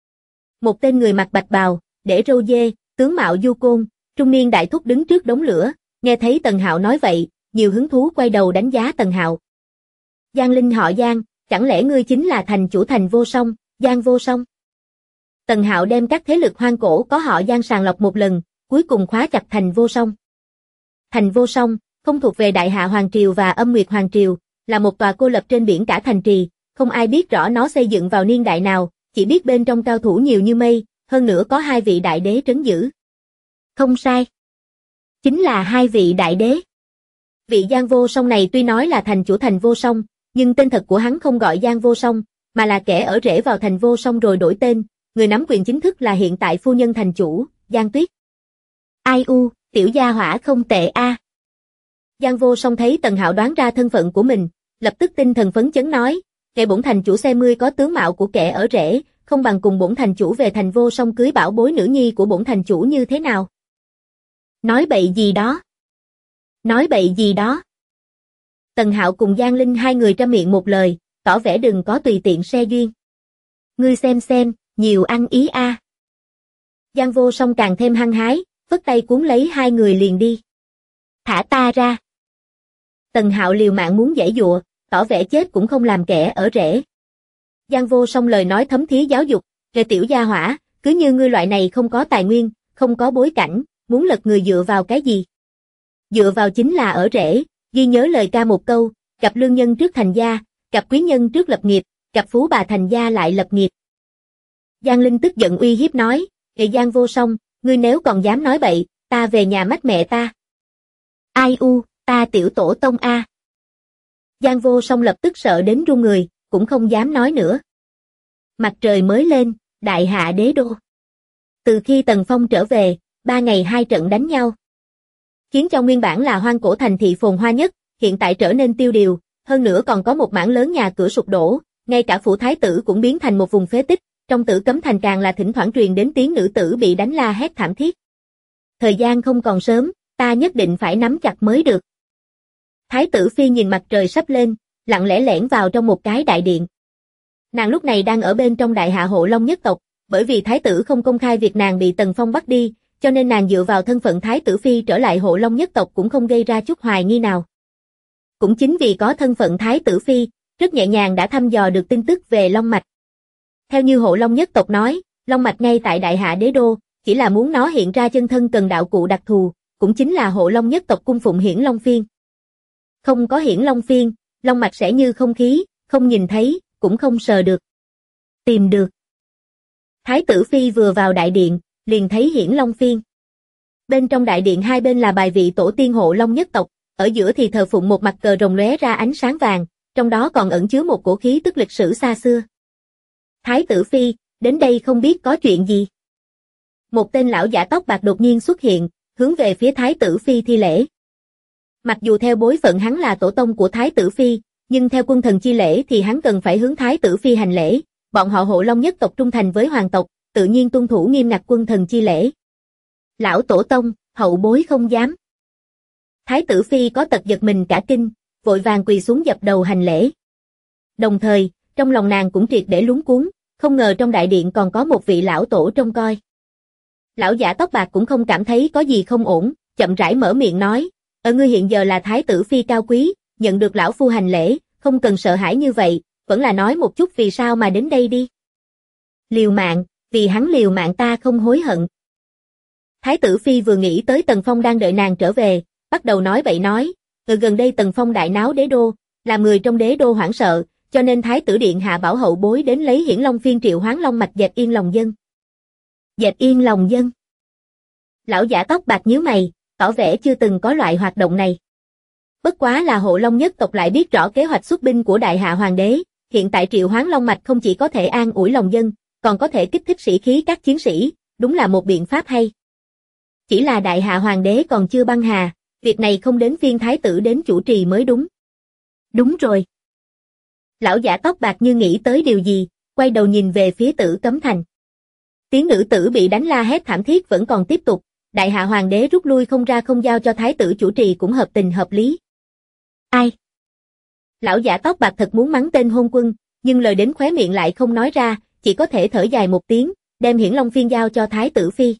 Một tên người mặc bạch bào, để râu dê, tướng mạo du côn, trung niên đại thúc đứng trước đống lửa, nghe thấy Tần Hạo nói vậy, nhiều hứng thú quay đầu đánh giá Tần Hạo. Giang Linh họ Giang, chẳng lẽ ngươi chính là thành chủ Thành Vô Song, Giang Vô Song? Tần Hạo đem các thế lực hoang cổ có họ Giang sàng lọc một lần, cuối cùng khóa chặt Thành Vô Song. Thành Vô Song, không thuộc về Đại Hạ Hoàng Triều và Âm Nguyệt Hoàng Triều, là một tòa cô lập trên biển cả thành trì, không ai biết rõ nó xây dựng vào niên đại nào, chỉ biết bên trong cao thủ nhiều như mây, hơn nữa có 2 vị đại đế trấn giữ. Không sai. Chính là 2 vị đại đế. Vị Giang Vô Song này tuy nói là thành chủ Thành Vô Song, nhưng tên thật của hắn không gọi Giang Vô Song, mà là kẻ ở rễ vào Thành Vô Song rồi đổi tên, người nắm quyền chính thức là hiện tại phu nhân thành chủ, Giang Tuyết. Ai u, tiểu gia hỏa không tệ a. Giang Vô Song thấy Tần Hạo đoán ra thân phận của mình, lập tức tinh thần phấn chấn nói, kẻ bổn thành chủ xe mươi có tướng mạo của kẻ ở rễ, không bằng cùng bổn thành chủ về Thành Vô Song cưới bảo bối nữ nhi của bổn thành chủ như thế nào? Nói bậy gì đó? Nói bậy gì đó? Tần Hạo cùng Giang Linh hai người trăm miệng một lời, tỏ vẻ đừng có tùy tiện xe duyên. Ngươi xem, nhiều ăn ý a. Giang Vô Song càng thêm hăng hái, phất tay cuốn lấy hai người liền đi. Thả ta ra. Tần Hạo liều mạng muốn giãy giụa, tỏ vẻ chết cũng không làm kẻ ở rễ. Giang Vô Song lời nói thấm thía giáo dục, Kẻ tiểu gia hỏa, cứ như ngươi loại này không có tài nguyên, không có bối cảnh, muốn lật người dựa vào cái gì? Dựa vào chính là ở rễ, ghi nhớ lời ca một câu, gặp lương nhân trước thành gia, gặp quý nhân trước lập nghiệp, gặp phú bà thành gia lại lập nghiệp. Giang Linh tức giận uy hiếp nói, Nghệ Giang Vô Song, ngươi nếu còn dám nói bậy, ta về nhà mách mẹ ta. Ai u, ta tiểu tổ tông a. Giang Vô Song lập tức sợ đến run người, cũng không dám nói nữa. Mặt trời mới lên, đại hạ đế đô. Từ khi Tần Phong trở về, 3 ngày 2 trận đánh nhau, khiến cho nguyên bản là hoang cổ thành thị phồn hoa nhất, hiện tại trở nên tiêu điều, hơn nữa còn có một mảng lớn nhà cửa sụp đổ, ngay cả phủ thái tử cũng biến thành một vùng phế tích, trong Tử Cấm thành càng là thỉnh thoảng truyền đến tiếng nữ tử bị đánh la hét thảm thiết. Thời gian không còn sớm, ta nhất định phải nắm chặt mới được. Thái tử phi nhìn mặt trời sắp lên, lặng lẽ lẻn vào trong một cái đại điện. Nàng lúc này đang ở bên trong đại hạ Hộ Long nhất tộc, bởi vì thái tử không công khai việc nàng bị Tần Phong bắt đi, cho nên nàng dựa vào thân phận thái tử phi trở lại Hộ Long nhất tộc cũng không gây ra chút hoài nghi nào. Cũng chính vì có thân phận thái tử phi, rất nhẹ nhàng đã thăm dò được tin tức về Long mạch. Theo như Hộ Long nhất tộc nói, Long mạch ngay tại đại hạ đế đô, chỉ là muốn nó hiện ra chân thân cần đạo cụ đặc thù, cũng chính là Hộ Long nhất tộc cung phụng Hiển Long phiên. Không có Hiển Long phiên, Long mạch sẽ như không khí, không nhìn thấy, cũng không sờ được. Tìm được. Thái tử phi vừa vào đại điện, liền thấy Hiển Long phiên. Bên trong đại điện hai bên là bài vị tổ tiên Hộ Long nhất tộc, ở giữa thì thờ phụng một mặt cờ rồng lóe ra ánh sáng vàng, trong đó còn ẩn chứa một cổ khí tức lịch sử xa xưa. Thái tử phi, đến đây không biết có chuyện gì. Một tên lão giả tóc bạc đột nhiên xuất hiện, hướng về phía thái tử phi thi lễ. Mặc dù theo bối phận hắn là tổ tông của thái tử phi, nhưng theo quân thần chi lễ thì hắn cần phải hướng thái tử phi hành lễ, bọn họ Hộ Long nhất tộc trung thành với hoàng tộc, tự nhiên tuân thủ nghiêm ngặt quân thần chi lễ. Lão tổ tông, hậu bối không dám. Thái tử phi có tật giật mình cả kinh, vội vàng quỳ xuống dập đầu hành lễ. Đồng thời, trong lòng nàng cũng triệt để luống cuống, không ngờ trong đại điện còn có một vị lão tổ trông coi. Lão giả tóc bạc cũng không cảm thấy có gì không ổn, chậm rãi mở miệng nói, ngươi hiện giờ là thái tử phi cao quý, nhận được lão phu hành lễ, không cần sợ hãi như vậy, vẫn là nói một chút vì sao mà đến đây đi. Liều mạng, vì hắn liều mạng ta không hối hận. Thái tử phi vừa nghĩ tới Tần Phong đang đợi nàng trở về, bắt đầu nói bậy nói, gần đây Tần Phong đại náo đế đô, làm người trong đế đô hoảng sợ, cho nên thái tử điện hạ bảo hậu bối đến lấy Hiển Long phiên triệu hoán long mạch dẹp yên lòng dân. Dẹp yên lòng dân. Lão giả tóc bạc nhíu mày, tỏ vẻ chưa từng có loại hoạt động này. Bất quá là Hộ Long nhất tộc lại biết rõ kế hoạch xuất binh của đại hạ hoàng đế, hiện tại triệu hoán long mạch không chỉ có thể an ủi lòng dân, còn có thể kích thích sĩ khí các chiến sĩ, đúng là một biện pháp hay. Chỉ là đại hạ hoàng đế còn chưa băng hà, việc này không đến phiên thái tử đến chủ trì mới đúng. Đúng rồi. Lão giả tóc bạc như nghĩ tới điều gì, quay đầu nhìn về phía Tử Cấm thành. Tiếng nữ tử bị đánh la hét thảm thiết vẫn còn tiếp tục, đại hạ hoàng đế rút lui không ra không giao cho thái tử chủ trì cũng hợp tình hợp lý. Ai? Lão giả tóc bạc thật muốn mắng tên hôn quân, nhưng lời đến khóe miệng lại không nói ra, chỉ có thể thở dài một tiếng, đem Hiển Long phiên giao cho thái tử phi.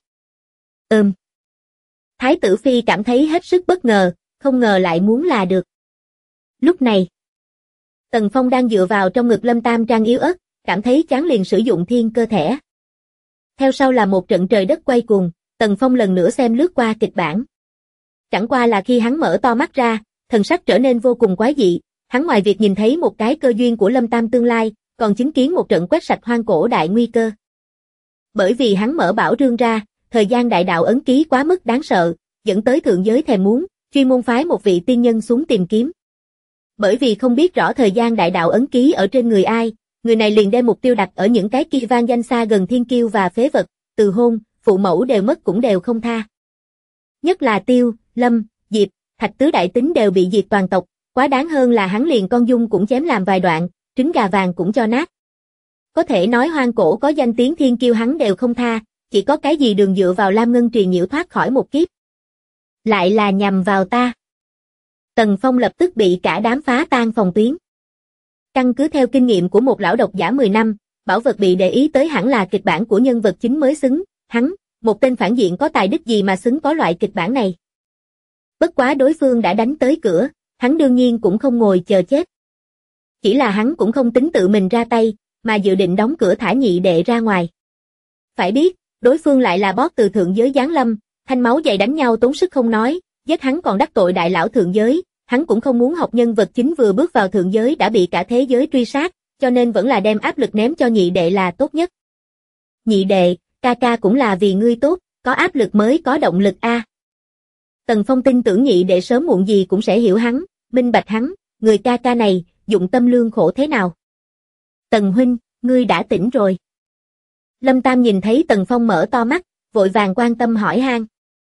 Thái tử phi cảm thấy hết sức bất ngờ, không ngờ lại muốn là được. Lúc này, Tần Phong đang dựa vào trong ngực Lâm Tam Trang yếu ớt, cảm thấy chán liền sử dụng thiên cơ thẻ. Theo sau là một trận trời đất quay cuồng, Tần Phong lần nữa xem lướt qua kịch bản. Chẳng qua là khi hắn mở to mắt ra, thần sắc trở nên vô cùng quái dị, hắn ngoài việc nhìn thấy một cái cơ duyên của Lâm Tam tương lai, còn chứng kiến một trận quét sạch hoang cổ đại nguy cơ. Bởi vì hắn mở bảo rương ra, thời gian đại đạo ấn ký quá mức đáng sợ, dẫn tới thượng giới thèm muốn, chuyên môn phái một vị tiên nhân xuống tìm kiếm. Bởi vì không biết rõ thời gian đại đạo ấn ký ở trên người ai, người này liền đem mục tiêu đặt ở những cái kia vang danh xa gần thiên kiêu và phế vật, từ hôn, phụ mẫu đều mất cũng đều không tha. Nhất là Tiêu, Lâm, Diệp, Thạch tứ đại tính đều bị diệt toàn tộc, quá đáng hơn là hắn liền con dung cũng chém làm vài đoạn, trứng gà vàng cũng cho nát. Có thể nói hoang cổ có danh tiếng thiên kiêu hắn đều không tha, chỉ có cái gì đường dựa vào Lam Ngân Trì nhiễu thoát khỏi một kiếp. Lại là nhằm vào ta. Tần Phong lập tức bị cả đám phá tan phòng tuyến. Căn cứ theo kinh nghiệm của một lão độc giả 10 năm, bảo vật bị để ý tới hẳn là kịch bản của nhân vật chính mới xứng, hắn, một tên phản diện có tài đức gì mà xứng có loại kịch bản này. Bất quá đối phương đã đánh tới cửa, hắn đương nhiên cũng không ngồi chờ chết. Chỉ là hắn cũng không tính tự mình ra tay, mà dự định đóng cửa thả nhị đệ ra ngoài. Phải biết, đối phương lại là boss từ thượng giới giáng lâm, thanh máu dày đánh nhau tốn sức không nói, giết hắn còn đắc tội đại lão thượng giới, hắn cũng không muốn học nhân vật chính vừa bước vào thượng giới đã bị cả thế giới truy sát, cho nên vẫn là đem áp lực ném cho nhị đệ là tốt nhất. Nhị đệ, ca ca cũng là vì ngươi tốt, có áp lực mới có động lực a. Tần Phong tin tưởng nhị đệ sớm muộn gì cũng sẽ hiểu hắn, minh bạch hắn, người ca ca này, dụng tâm lương khổ thế nào. Tần huynh, ngươi đã tỉnh rồi. Lâm Tam nhìn thấy Tần Phong mở to mắt, vội vàng quan tâm hỏi han.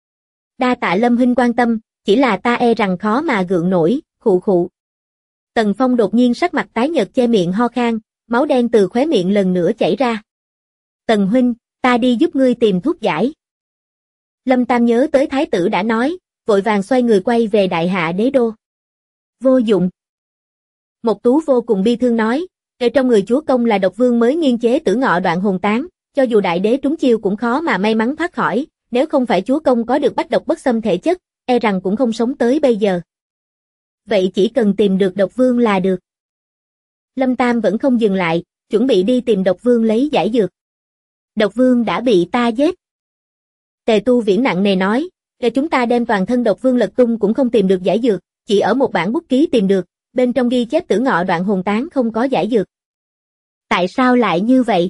Đa tạ Lâm huynh quan tâm, chỉ là ta e rằng khó mà gượng nổi, khụ khụ. Tần Phong đột nhiên sắc mặt tái nhợt che miệng ho khan, máu đen từ khóe miệng lần nữa chảy ra. Tần huynh, ta đi giúp ngươi tìm thuốc giải. Lâm Tam nhớ tới thái tử đã nói, vội vàng xoay người quay về đại hạ đế đô. Vô dụng. Một Tú vô cùng bi thương nói, ở trong người chúa công là độc vương mới nghiên chế tử ngọ đoạn hồn tán, cho dù đại đế trúng chiêu cũng khó mà may mắn thoát khỏi, nếu không phải chúa công có được bách độc bất xâm thể chất, e rằng cũng không sống tới bây giờ. Vậy chỉ cần tìm được độc vương là được. Lâm Tam vẫn không dừng lại, chuẩn bị đi tìm độc vương lấy giải dược. Độc vương đã bị ta giết. Tề Tu Viễn nặng nề nói, để chúng ta đem toàn thân độc vương lật tung cũng không tìm được giải dược, chỉ ở một bản bút ký tìm được, bên trong ghi chép tử ngọ đoạn hồn tán không có giải dược. Tại sao lại như vậy?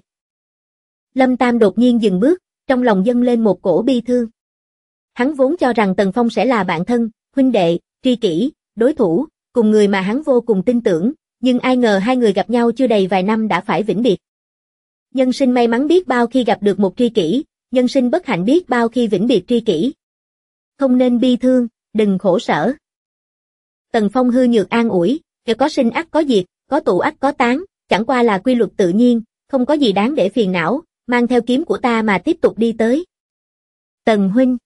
Lâm Tam đột nhiên dừng bước, trong lòng dâng lên một cổ bi thương. Hắn vốn cho rằng Tần Phong sẽ là bạn thân, huynh đệ, tri kỷ, đối thủ, cùng người mà hắn vô cùng tin tưởng, nhưng ai ngờ hai người gặp nhau chưa đầy vài năm đã phải vĩnh biệt. Nhân sinh may mắn biết bao khi gặp được một tri kỷ, nhân sinh bất hạnh biết bao khi vĩnh biệt tri kỷ. Không nên bi thương, đừng khổ sở. Tần Phong hư nhược an ủi, có sinh ắt có diệt, có tụ ắt có tán, chẳng qua là quy luật tự nhiên, không có gì đáng để phiền não, mang theo kiếm của ta mà tiếp tục đi tới. Tần huynh.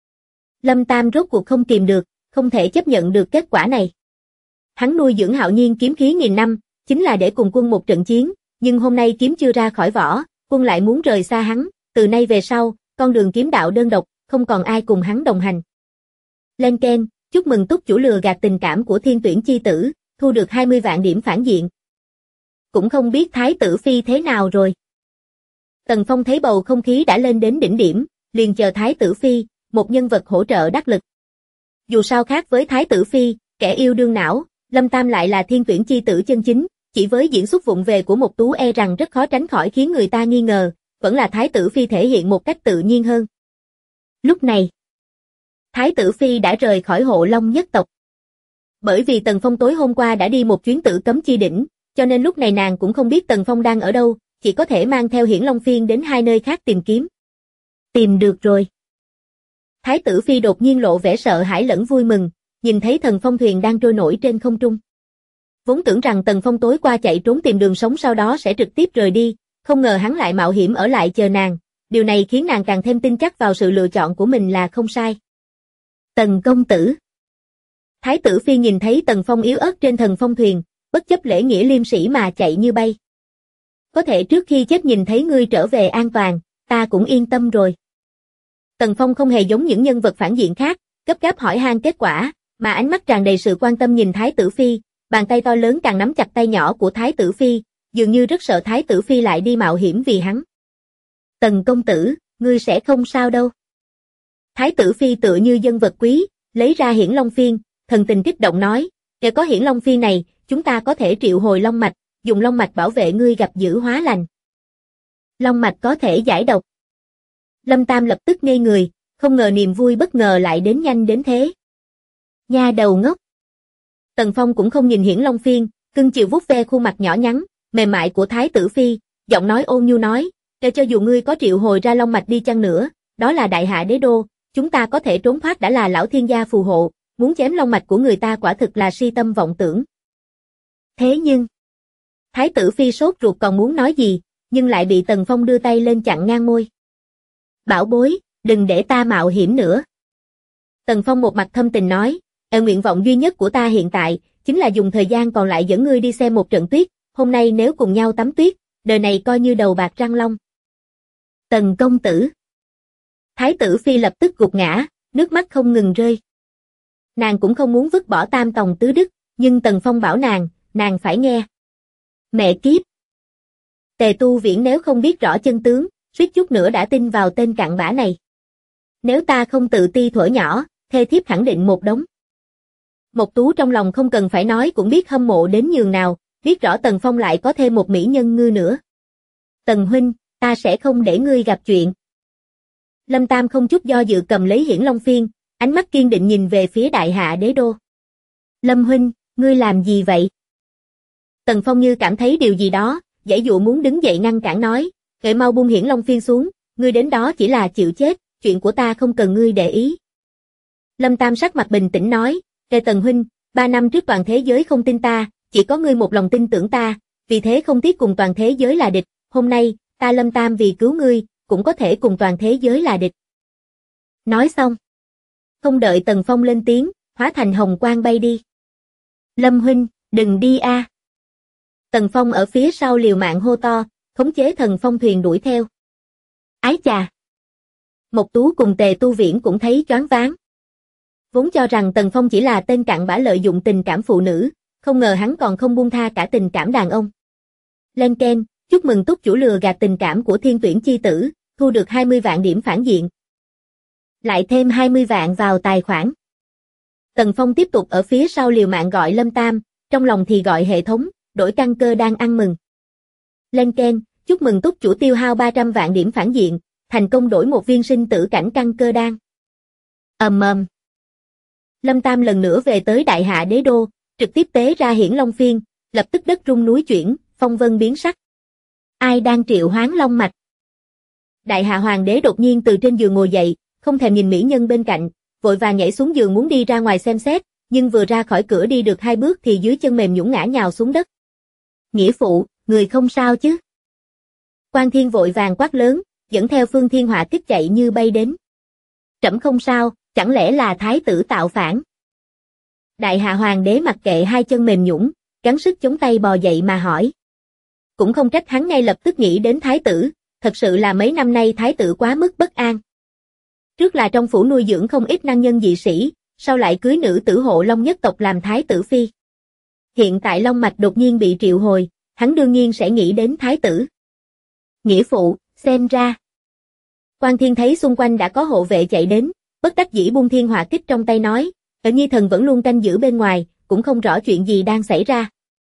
Lâm Tam rốt cuộc không kìm được, không thể chấp nhận được kết quả này. Hắn nuôi dưỡng hạo nhiên kiếm khí nghìn năm, chính là để cùng quân một trận chiến, nhưng hôm nay kiếm chưa ra khỏi vỏ, quân lại muốn rời xa hắn, từ nay về sau, con đường kiếm đạo đơn độc, không còn ai cùng hắn đồng hành. Lên Ken, chúc mừng túc chủ lừa gạt tình cảm của thiên tuyển chi tử, thu được 20 vạn điểm phản diện. Cũng không biết thái tử phi thế nào rồi. Tần Phong thấy bầu không khí đã lên đến đỉnh điểm, liền chờ thái tử phi, một nhân vật hỗ trợ đắc lực. Dù sao khác với thái tử phi, kẻ yêu đương não, Lâm Tam lại là thiên tuyển chi tử chân chính, chỉ với diễn xuất vụng về của một Tú e rằng rất khó tránh khỏi khiến người ta nghi ngờ, vẫn là thái tử phi thể hiện một cách tự nhiên hơn. Lúc này, thái tử phi đã rời khỏi Hộ Long nhất tộc. Bởi vì Tần Phong tối hôm qua đã đi một chuyến Tử Cấm Chi Đỉnh, cho nên lúc này nàng cũng không biết Tần Phong đang ở đâu, chỉ có thể mang theo Hiển Long Phiên đến hai nơi khác tìm kiếm. Tìm được rồi. Thái tử phi đột nhiên lộ vẻ sợ hãi lẫn vui mừng, nhìn thấy Thần Phong thuyền đang trôi nổi trên không trung. Vốn tưởng rằng Tần Phong tối qua chạy trốn tìm đường sống sau đó sẽ trực tiếp rời đi, không ngờ hắn lại mạo hiểm ở lại chờ nàng, điều này khiến nàng càng thêm tin chắc vào sự lựa chọn của mình là không sai. Tần công tử. Thái tử phi nhìn thấy Tần Phong yếu ớt trên Thần Phong thuyền, bất chấp lễ nghĩa liêm sĩ mà chạy như bay. Có thể trước khi chết nhìn thấy ngươi trở về an toàn, ta cũng yên tâm rồi. Tần Phong không hề giống những nhân vật phản diện khác, gấp gáp hỏi han kết quả, mà ánh mắt tràn đầy sự quan tâm nhìn Thái tử phi, bàn tay to lớn càng nắm chặt tay nhỏ của Thái tử phi, dường như rất sợ Thái tử phi lại đi mạo hiểm vì hắn. Tần công tử, ngươi sẽ không sao đâu. Thái tử phi tựa như dân vật quý, lấy ra Hiển Long Phiên, thần tình kích động nói, nếu có Hiển Long Phiên này, chúng ta có thể triệu hồi long mạch, dùng long mạch bảo vệ ngươi gặp dữ hóa lành. Long mạch có thể giải độc. Lâm Tam lập tức ngây người, không ngờ niềm vui bất ngờ lại đến nhanh đến thế. Nha đầu ngốc. Tần Phong cũng không nhìn Hiển Long Phiên, cưng chiều vuốt ve khuôn mặt nhỏ nhắn, mềm mại của Thái tử phi, giọng nói ôn nhu nói, cho dù ngươi có triệu hồi ra long mạch đi chăng nữa, đó là đại hạ đế đô, chúng ta có thể trốn thoát đã là lão thiên gia phù hộ, muốn chém long mạch của người ta quả thực là si tâm vọng tưởng. Thế nhưng, Thái tử phi sốt ruột còn muốn nói gì, nhưng lại bị Tần Phong đưa tay lên chặn ngang môi. Bảo bối, đừng để ta mạo hiểm nữa. Tần Phong một mặt thâm tình nói, nguyện vọng duy nhất của ta hiện tại, chính là dùng thời gian còn lại dẫn ngươi đi xem một trận tuyết, hôm nay nếu cùng nhau tắm tuyết, đời này coi như đầu bạc răng long. Tần công tử. Thái tử phi lập tức gục ngã, nước mắt không ngừng rơi. Nàng cũng không muốn vứt bỏ tam tòng tứ đức, nhưng Tần Phong bảo nàng phải nghe. Mẹ kiếp. Tề Tu Viễn nếu không biết rõ chân tướng, suýt chút nữa đã tin vào tên cặn bã này. Nếu ta không tự ti thuở nhỏ, thê thiếp khẳng định một đống. Mộc Tú trong lòng không cần phải nói cũng biết hâm mộ đến nhường nào, biết rõ Tần Phong lại có thêm một mỹ nhân ngư nữa. Tần huynh, ta sẽ không để ngươi gặp chuyện. Lâm Tam không chút do dự cầm lấy Hiển Long Phiên, ánh mắt kiên định nhìn về phía Đại Hạ Đế Đô. Lâm huynh, ngươi làm gì vậy? Tần Phong như cảm thấy điều gì đó, giãy dụa muốn đứng dậy ngăn cản nói, "Ngài mau buông Hiển Long Phiên xuống, ngươi đến đó chỉ là chịu chết, chuyện của ta không cần ngươi để ý." Lâm Tam sắc mặt bình tĩnh nói, "Kệ Tần huynh, 3 năm trước toàn thế giới không tin ta, chỉ có ngươi một lòng tin tưởng ta, vì thế không tiếc cùng toàn thế giới là địch, hôm nay, ta Lâm Tam vì cứu ngươi, cũng có thể cùng toàn thế giới là địch." Nói xong, không đợi Tần Phong lên tiếng, hóa thành hồng quang bay đi. "Lâm huynh, đừng đi a." Tần Phong ở phía sau liều mạng hô to, khống chế thần phong thuyền đuổi theo. Ái chà! Mộc Tú cùng Tề Tu Viễn cũng thấy choáng váng. Vốn cho rằng Tần Phong chỉ là tên cặn bã lợi dụng tình cảm phụ nữ, không ngờ hắn còn không buông tha cả tình cảm đàn ông. Lên keng, chúc mừng túc chủ lừa gạt tình cảm của Thiên Tuyển chi tử, thu được 20 vạn điểm phản diện. Lại thêm 20 vạn vào tài khoản. Tần Phong tiếp tục ở phía sau liều mạng gọi Lâm Tam, trong lòng thì gọi hệ thống, đổi căn cơ đang ăn mừng. Lên keng, chúc mừng túc chủ tiêu hao 300 vạn điểm phản diện, thành công đổi một viên sinh tử cảnh căn cơ đan. Lâm Tam lần nữa về tới Đại Hạ Đế Đô, trực tiếp tế ra Hiển Long Phiên, lập tức đất rung núi chuyển, phong vân biến sắc. Ai đang triệu hoán long mạch? Đại Hạ Hoàng đế đột nhiên từ trên giường ngồi dậy, không thèm nhìn mỹ nhân bên cạnh, vội vàng nhảy xuống giường muốn đi ra ngoài xem xét, nhưng vừa ra khỏi cửa đi được 2 bước thì dưới chân mềm nhũn ngã nhào xuống đất. Nghĩa phụ, người không sao chứ? Quan Thiên vội vàng quát lớn, dẫn theo Phương Thiên Hỏa kích chạy như bay đến. Trẫm không sao, chẳng lẽ là thái tử tạo phản? Đại Hạ Hoàng đế mặc kệ hai chân mềm nhũn, gắng sức chống tay bò dậy mà hỏi. Cũng không trách hắn ngay lập tức nghĩ đến thái tử, thật sự là mấy năm nay thái tử quá mức bất an. Trước là trong phủ nuôi dưỡng không ít năng nhân dị sĩ, sau lại cưới nữ tử hộ Long nhất tộc làm thái tử phi. Hiện tại Long mạch đột nhiên bị triệu hồi, hắn đương nhiên sẽ nghĩ đến thái tử. Nghĩa phụ, xem ra. Quan Thiên thấy xung quanh đã có hộ vệ chạy đến, bất đắc dĩ buông thiên hỏa kích trong tay nói, ở Nhi thần vẫn luôn canh giữ bên ngoài, cũng không rõ chuyện gì đang xảy ra.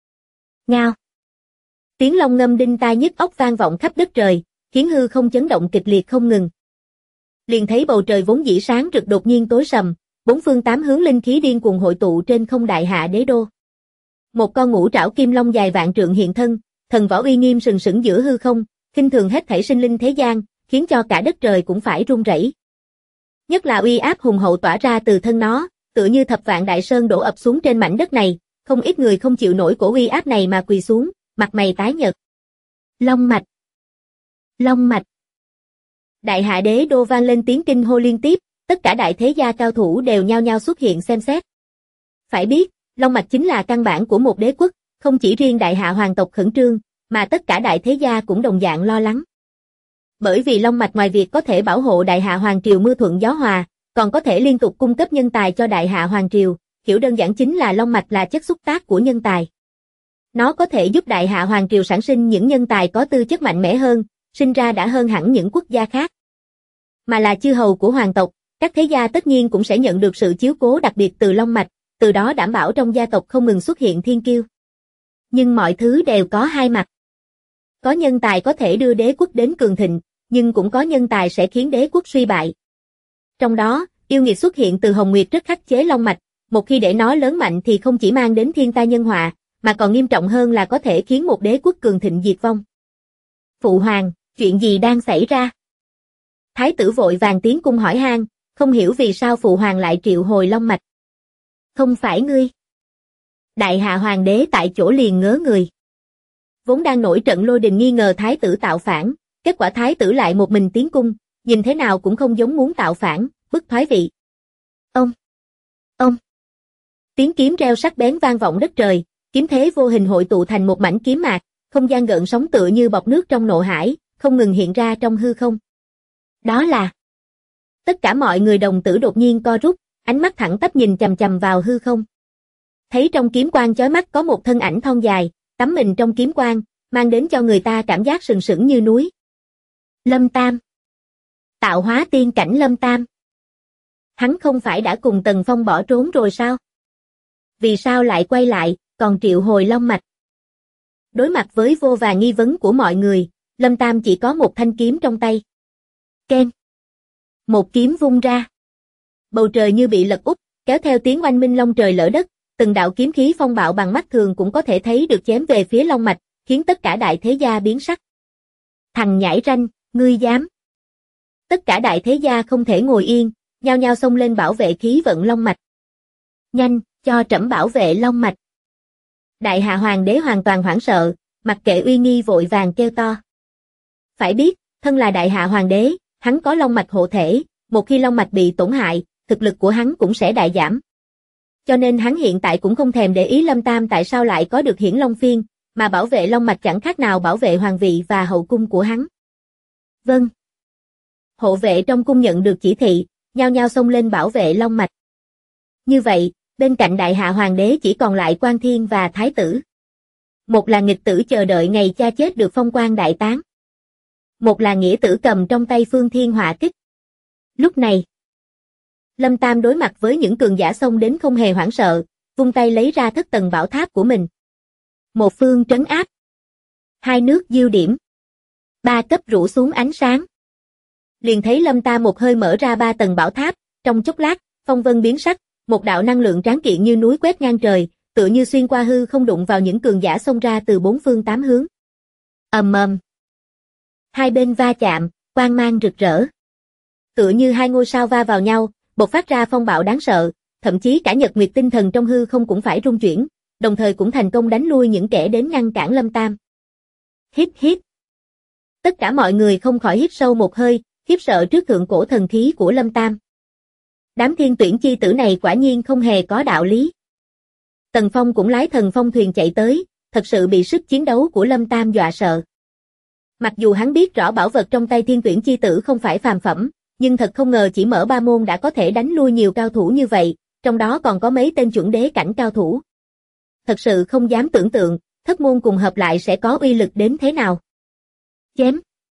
Ngao. Tiếng long ngâm đinh tai nhức óc vang vọng khắp đất trời, khiến hư không chấn động kịch liệt không ngừng. Liền thấy bầu trời vốn dĩ sáng rực đột nhiên tối sầm, 4 phương 8 hướng linh khí điên cuồng hội tụ trên không Đại Hạ Đế Đô. Một con ngũ trảo kim long dài vạn trượng hiện thân, thần võ uy nghiêm sừng sững giữa hư không, khinh thường hết thảy sinh linh thế gian, khiến cho cả đất trời cũng phải rung rẩy. Nhất là uy áp hùng hậu tỏa ra từ thân nó, tựa như thập vạn đại sơn đổ ập xuống trên mảnh đất này, không ít người không chịu nổi cổ uy áp này mà quỳ xuống, mặt mày tái nhợt. Long mạch. Long mạch. Đại Hạ Đế Đô vang lên tiếng kinh hô liên tiếp, tất cả đại thế gia cao thủ đều nhao nhao xuất hiện xem xét. Phải biết, long mạch chính là căn bản của một đế quốc, không chỉ riêng Đại Hạ hoàng tộc khẩn trương, mà tất cả đại thế gia cũng đồng dạng lo lắng. Bởi vì long mạch ngoài việc có thể bảo hộ Đại Hạ hoàng triều mưa thuận gió hòa, còn có thể liên tục cung cấp nhân tài cho Đại Hạ hoàng triều, hiểu đơn giản chính là long mạch là chất xúc tác của nhân tài. Nó có thể giúp Đại Hạ hoàng triều sản sinh những nhân tài có tư chất mạnh mẽ hơn, sinh ra đã hơn hẳn những quốc gia khác. Mà là chư hầu của hoàng tộc, các thế gia tất nhiên cũng sẽ nhận được sự chiếu cố đặc biệt từ long mạch, từ đó đảm bảo trong gia tộc không ngừng xuất hiện thiên kiêu. Nhưng mọi thứ đều có hai mặt. Có nhân tài có thể đưa đế quốc đến cường thịnh, nhưng cũng có nhân tài sẽ khiến đế quốc suy bại. Trong đó, yêu nghiệt xuất hiện từ Hồng Nguyệt rất khắc chế long mạch, một khi để nó lớn mạnh thì không chỉ mang đến thiên tai nhân họa, mà còn nghiêm trọng hơn là có thể khiến một đế quốc cường thịnh diệt vong. Phụ hoàng, chuyện gì đang xảy ra? Thái tử vội vàng tiến cung hỏi han, không hiểu vì sao phụ hoàng lại triệu hồi long mạch. Không phải ngươi. Đại Hạ hoàng đế tại chỗ liền ngớ người. Vốn đang nổi trận lôi đình nghi ngờ thái tử tạo phản, kết quả thái tử lại một mình tiến cung, nhìn thế nào cũng không giống muốn tạo phản, bức thoái vị. Ông. Tiếng kiếm reo sắc bén vang vọng đất trời, kiếm thế vô hình hội tụ thành một mảnh kiếm mạc, không gian gợn sóng tựa như bọt nước trong nộ hải, không ngừng hiện ra trong hư không. Đó là... Tất cả mọi người đồng tử đột nhiên co rút, ánh mắt thẳng tắp nhìn chằm chằm vào hư không. Thấy trong kiếm quang chói mắt có một thân ảnh thon dài, tắm mình trong kiếm quang, mang đến cho người ta cảm giác sừng sững như núi. Lâm Tam. Tạo hóa tiên cảnh Lâm Tam. Hắn không phải đã cùng Tần Phong bỏ trốn rồi sao? Vì sao lại quay lại, còn triệu hồi long mạch? Đối mặt với vô vàn nghi vấn của mọi người, Lâm Tam chỉ có một thanh kiếm trong tay. Keng. Một kiếm vung ra. Bầu trời như bị lật úp, kéo theo tiếng oanh minh long trời lở đất, từng đạo kiếm khí phong bạo bằng mắt thường cũng có thể thấy được chém về phía long mạch, khiến tất cả đại thế gia biến sắc. Thằng nhãi ranh, ngươi dám? Tất cả đại thế gia không thể ngồi yên, nhao nhao xông lên bảo vệ khí vận long mạch. Nhanh, cho trẫm bảo vệ long mạch. Đại hạ hoàng đế hoàn toàn hoảng sợ, mặc kệ uy nghi vội vàng kêu to. Phải biết, thân là đại hạ hoàng đế, hắn có long mạch hộ thể, một khi long mạch bị tổn hại, thực lực của hắn cũng sẽ đại giảm. Cho nên hắn hiện tại cũng không thèm để ý Lâm Tam tại sao lại có được hiển long phiên, mà bảo vệ long mạch chẳng khác nào bảo vệ hoàng vị và hậu cung của hắn. Vâng. Hộ vệ trong cung nhận được chỉ thị, nhao nhao xông lên bảo vệ long mạch. Như vậy, bên cạnh đại hạ hoàng đế chỉ còn lại Quan Thiên và Thái tử. Một là nghịch tử chờ đợi ngày cha chết được phong quan đại tán. Một là nghĩa tử cầm trong tay phương thiên hỏa kích. Lúc này, Lâm Tam đối mặt với những cường giả xông đến không hề hoảng sợ, vung tay lấy ra thất tầng bảo tháp của mình. Một phương trấn áp. Hai nước diêu điểm. Ba cấp rủ xuống ánh sáng. Liền thấy Lâm Tam một hơi mở ra ba tầng bảo tháp, trong chốc lát, phong vân biến sắc, một đạo năng lượng tráng kiện như núi quét ngang trời, tựa như xuyên qua hư không đụng vào những cường giả xông ra từ bốn phương tám hướng. Ầm ầm. Hai bên va chạm, quang mang rực rỡ. Tựa như hai ngôi sao va vào nhau, bộc phát ra phong bạo đáng sợ, thậm chí cả nhật nguyệt tinh thần trong hư không cũng phải rung chuyển, đồng thời cũng thành công đánh lui những kẻ đến ngăn cản Lâm Tam. Hít hít. Tất cả mọi người không khỏi hít sâu một hơi, khiếp sợ trước thượng cổ thần khí của Lâm Tam. Đám thiên tuyển chi tử này quả nhiên không hề có đạo lý. Tần Phong cũng lái thần phong thuyền chạy tới, thật sự bị sức chiến đấu của Lâm Tam dọa sợ. Mặc dù hắn biết rõ bảo vật trong tay thiên tuyển chi tử không phải phàm phẩm, nhưng thật không ngờ chỉ mở ba môn đã có thể đánh lui nhiều cao thủ như vậy, trong đó còn có mấy tên chuẩn đế cảnh cao thủ. Thật sự không dám tưởng tượng, thất môn cùng hợp lại sẽ có uy lực đến thế nào. Chém.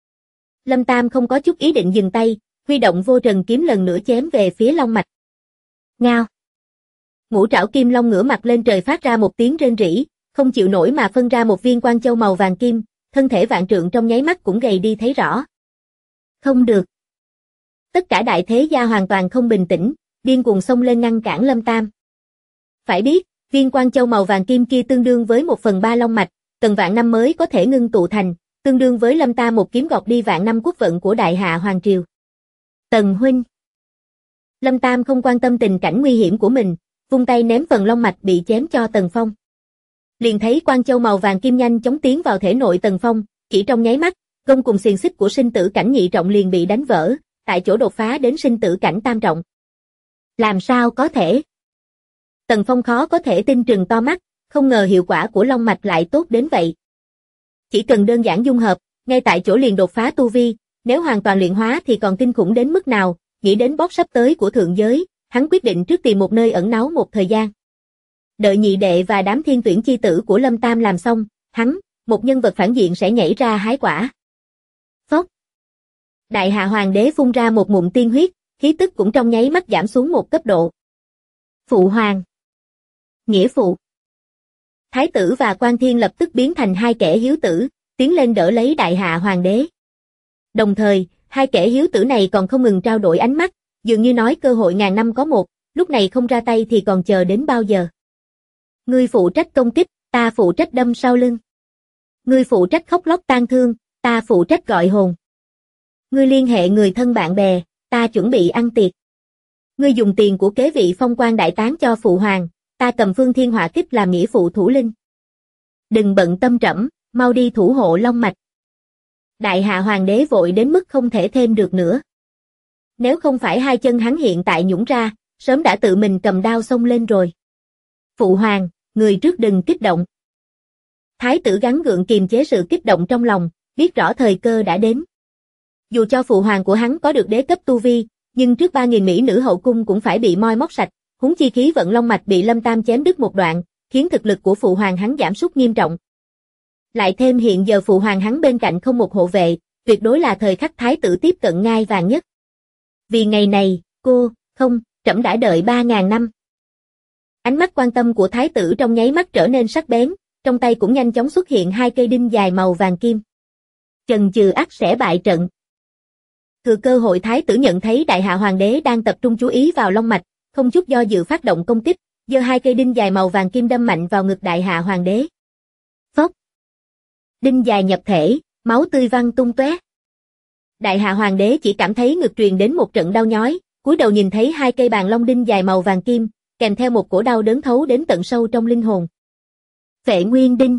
Lâm Tam không có chút ý định dừng tay, huy động vô trần kiếm lần nữa chém về phía long mạch. Ngao. Ngũ trảo kim long ngửa mặt lên trời phát ra một tiếng rên rỉ, không chịu nổi mà phân ra một viên quang châu màu vàng kim, thân thể vạn trượng trong nháy mắt cũng gầy đi thấy rõ. Không được. Tất cả đại thế gia hoàn toàn không bình tĩnh, điên cuồng xông lên ngăn cản Lâm Tam. Phải biết, viên quang châu màu vàng kim kia tương đương với 1/3 long mạch, cần vạn năm mới có thể ngưng tụ thành, tương đương với Lâm Tam một kiếm gọt đi vạn năm quốc vận của đại hạ hoàng triều. Tần huynh. Lâm Tam không quan tâm tình cảnh nguy hiểm của mình, vung tay ném phần long mạch bị chém cho Tần Phong. Liền thấy quang châu màu vàng kim nhanh chóng tiến vào thể nội Tần Phong, chỉ trong nháy mắt, gông cùng xiềng xích của sinh tử cảnh nhị trọng liền bị đánh vỡ, tại chỗ đột phá đến sinh tử cảnh tam trọng. Làm sao có thể? Tần Phong khó có thể tin trừng to mắt, không ngờ hiệu quả của long mạch lại tốt đến vậy. Chỉ cần đơn giản dung hợp, ngay tại chỗ liền đột phá tu vi, nếu hoàn toàn luyện hóa thì còn kinh khủng đến mức nào, nghĩ đến boss sắp tới của thượng giới, hắn quyết định trước tìm một nơi ẩn náu một thời gian. Đợi nhị đệ và đám thiên tuyển chi tử của Lâm Tam làm xong, hắn, một nhân vật phản diện sẽ nhảy ra hái quả. Phốc. Đại hạ hoàng đế phun ra một ngụm tiên huyết, khí tức cũng trong nháy mắt giảm xuống một cấp độ. Phụ hoàng. Nghĩa phụ. Thái tử và Quan Thiên lập tức biến thành hai kẻ hiếu tử, tiến lên đỡ lấy đại hạ hoàng đế. Đồng thời, hai kẻ hiếu tử này còn không ngừng trao đổi ánh mắt, dường như nói cơ hội ngàn năm có một, lúc này không ra tay thì còn chờ đến bao giờ. Ngươi phụ trách công kích, ta phụ trách đâm sau lưng. Ngươi phụ trách khóc lóc tang thương, ta phụ trách gọi hồn. Ngươi liên hệ người thân bạn bè, ta chuẩn bị ăn tiệc. Ngươi dùng tiền của kế vị phong quan đại tán cho phụ hoàng, ta cầm phương thiên hỏa kích làm nghĩa phụ thủ linh. Đừng bận tâm trẫm, mau đi thủ hộ long mạch. Đại hạ hoàng đế vội đến mức không thể thêm được nữa. Nếu không phải hai chân hắn hiện tại nhũn ra, sớm đã tự mình cầm đao xông lên rồi. Phụ hoàng, người trước đừng kích động. Thái tử gắng gượng kiềm chế sự kích động trong lòng, biết rõ thời cơ đã đến. Dù cho phụ hoàng của hắn có được đế cấp tu vi, nhưng trước 3.000 mỹ nữ hậu cung cũng phải bị moi móc sạch, huống chi khí vận long mạch bị Lâm Tam chém đứt một đoạn, khiến thực lực của phụ hoàng hắn giảm sút nghiêm trọng. Lại thêm hiện giờ phụ hoàng hắn bên cạnh không một hộ vệ, tuyệt đối là thời khắc thái tử tiếp cận ngai vàng nhất. Vì ngày này, trẫm đã đợi 3.000 năm. Ánh mắt quan tâm của thái tử trong nháy mắt trở nên sắc bén, trong tay cũng nhanh chóng xuất hiện 2 cây đinh dài màu vàng kim. Chần chừ ắt sẽ bại trận. Thừa cơ hội thái tử nhận thấy đại hạ hoàng đế đang tập trung chú ý vào long mạch, không chút do dự phát động công kích, giơ 2 cây đinh dài màu vàng kim đâm mạnh vào ngực đại hạ hoàng đế. Phốc. Đinh dài nhập thể, máu tươi văng tung tóe. Đại hạ hoàng đế chỉ cảm thấy ngực truyền đến một trận đau nhói, cúi đầu nhìn thấy 2 cây bàn long đinh dài màu vàng kim, kèm theo một cổ đau đớn thấu đến tận sâu trong linh hồn. Phệ Nguyên Đinh.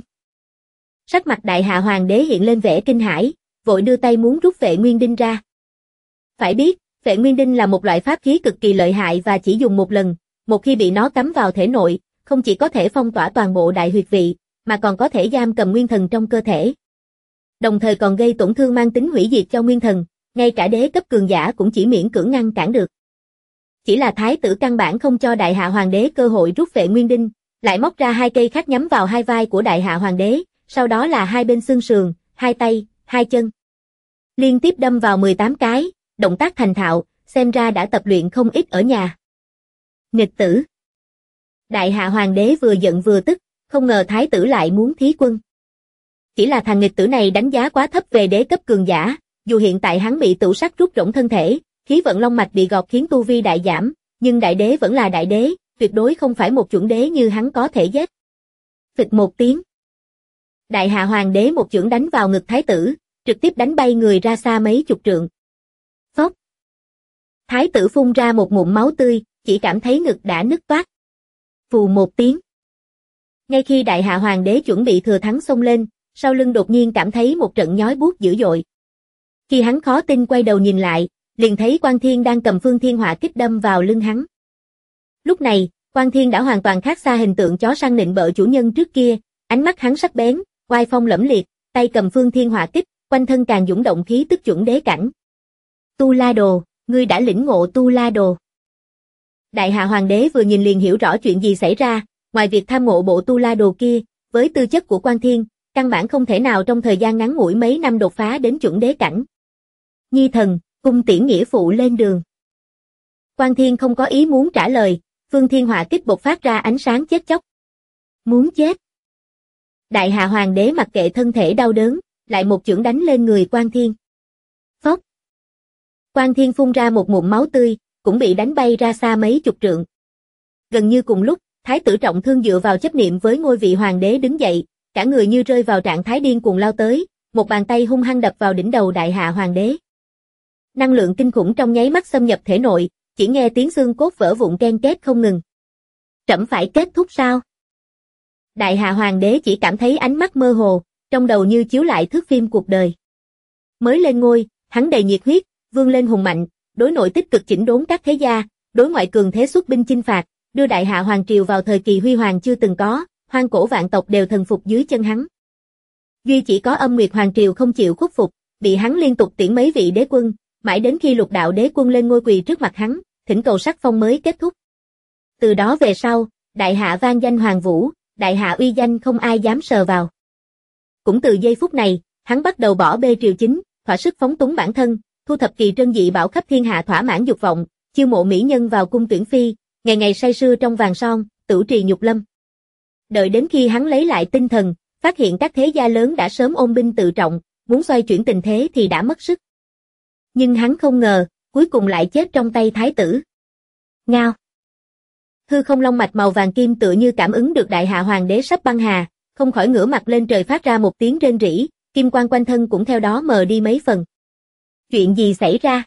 Sắc mặt đại hạ hoàng đế hiện lên vẻ kinh hãi, vội đưa tay muốn rút Phệ Nguyên Đinh ra. Phải biết, Phệ Nguyên Đinh là một loại pháp khí cực kỳ lợi hại và chỉ dùng một lần, một khi bị nó cắm vào thể nội, không chỉ có thể phong tỏa toàn bộ đại huyệt vị, mà còn có thể giam cầm nguyên thần trong cơ thể. Đồng thời còn gây tổn thương mang tính hủy diệt cho nguyên thần, ngay cả đế cấp cường giả cũng chỉ miễn cưỡng ngăn cản được. Chỉ là thái tử căn bản không cho đại hạ hoàng đế cơ hội rút Phệ Nguyên Đinh, lại móc ra 2 cây khác nhắm vào 2 vai của đại hạ hoàng đế, sau đó là 2 bên xương sườn, 2 tay, 2 chân. Liên tiếp đâm vào 18 cái, động tác thành thạo, xem ra đã tập luyện không ít ở nhà. Nghịch tử. Đại hạ hoàng đế vừa giận vừa tức, không ngờ thái tử lại muốn thí quân. Chỉ là thằng nghịch tử này đánh giá quá thấp về đế cấp cường giả, dù hiện tại hắn bị tửu sắc rút rỗng thân thể, khí vận long mạch bị gọt khiến tu vi đại giảm, nhưng đại đế vẫn là đại đế, tuyệt đối không phải một chuẩn đế như hắn có thể giết. Phịch một tiếng. Đại hạ hoàng đế một chưởng đánh vào ngực thái tử, trực tiếp đánh bay người ra xa mấy chục trượng. Phốc. Thái tử phun ra một ngụm máu tươi, chỉ cảm thấy ngực đã nứt toác. Phù một tiếng. Ngay khi đại hạ hoàng đế chuẩn bị thừa thắng xông lên, sau lưng đột nhiên cảm thấy một trận nhói buốt dữ dội. Khi hắn khó tin quay đầu nhìn lại, liền thấy Quan Thiên đang cầm Phương Thiên Hỏa Kích đâm vào lưng hắn. Lúc này, Quan Thiên đã hoàn toàn khác xa hình tượng chó săn nịnh bợ chủ nhân trước kia, ánh mắt hắn sắc bén, oai phong lẫm liệt, tay cầm Phương Thiên Hỏa Kích, quanh thân càng dũng động khí tức chuẩn đế cảnh. Tu La Đồ, ngươi đã lĩnh ngộ Tu La Đồ. Đại hạ hoàng đế vừa nhìn liền hiểu rõ chuyện gì xảy ra, ngoài việc tham ngộ bộ Tu La Đồ kia, với tư chất của Quan Thiên, căn bản không thể nào trong thời gian ngắn ngủi mấy năm đột phá đến chuẩn đế cảnh. Nhi thần, cung tiễn nghĩa phụ lên đường. Quan Thiên không có ý muốn trả lời, Phương Thiên Hỏa Kích bộc phát ra ánh sáng chết chóc. Muốn chết. Đại hạ hoàng đế mặc kệ thân thể đau đớn, lại một chưởng đánh lên người Quan Thiên. Phốc. Quan Thiên phun ra một ngụm máu tươi, cũng bị đánh bay ra xa mấy chục trượng. Gần như cùng lúc, thái tử trọng thương dựa vào chấp niệm với ngôi vị hoàng đế đứng dậy, cả người như rơi vào trạng thái điên cuồng lao tới, một bàn tay hung hăng đập vào đỉnh đầu đại hạ hoàng đế. Năng lượng kinh khủng trong nháy mắt xâm nhập thể nội, chỉ nghe tiếng xương cốt vỡ vụn ken két không ngừng. Trẫm phải kết thúc sao? Đại hạ hoàng đế chỉ cảm thấy ánh mắt mơ hồ, trong đầu như chiếu lại thước phim cuộc đời. Mới lên ngôi, hắn đầy nhiệt huyết, vươn lên hùng mạnh, đối nội tích cực chỉnh đốn các thế gia, đối ngoại cường thế xuất binh chinh phạt, đưa đại hạ hoàng triều vào thời kỳ huy hoàng chưa từng có, hoang cổ vạn tộc đều thần phục dưới chân hắn. Duy chỉ có Âm Nguyệt hoàng triều không chịu khuất phục, bị hắn liên tục tiễn mấy vị đế quân, mãi đến khi Lục Đạo đế quân lên ngôi quỳ trước mặt hắn, thỉnh cầu sắc phong mới kết thúc. Từ đó về sau, đại hạ vang danh hoàng vũ, đại hạ uy danh không ai dám sờ vào. Cũng từ giây phút này, hắn bắt đầu bỏ bê triều chính, thỏa sức phóng túng bản thân, thu thập kỳ trân dị bảo khắp thiên hạ thỏa mãn dục vọng, chiêu mộ mỹ nhân vào cung tuyển phi, ngày ngày say sưa trong vàng son, tửu trì nhục lâm. Đợi đến khi hắn lấy lại tinh thần, phát hiện các thế gia lớn đã sớm ôm binh tự trọng, muốn xoay chuyển tình thế thì đã mất sức. Nhưng hắn không ngờ, cuối cùng lại chết trong tay thái tử. Ngao. Hư không long mạch màu vàng kim tựa như cảm ứng được đại hạ hoàng đế sắp băng hà, không khỏi ngửa mặt lên trời phát ra một tiếng rên rỉ, kim quang quanh thân cũng theo đó mờ đi mấy phần. Chuyện gì xảy ra?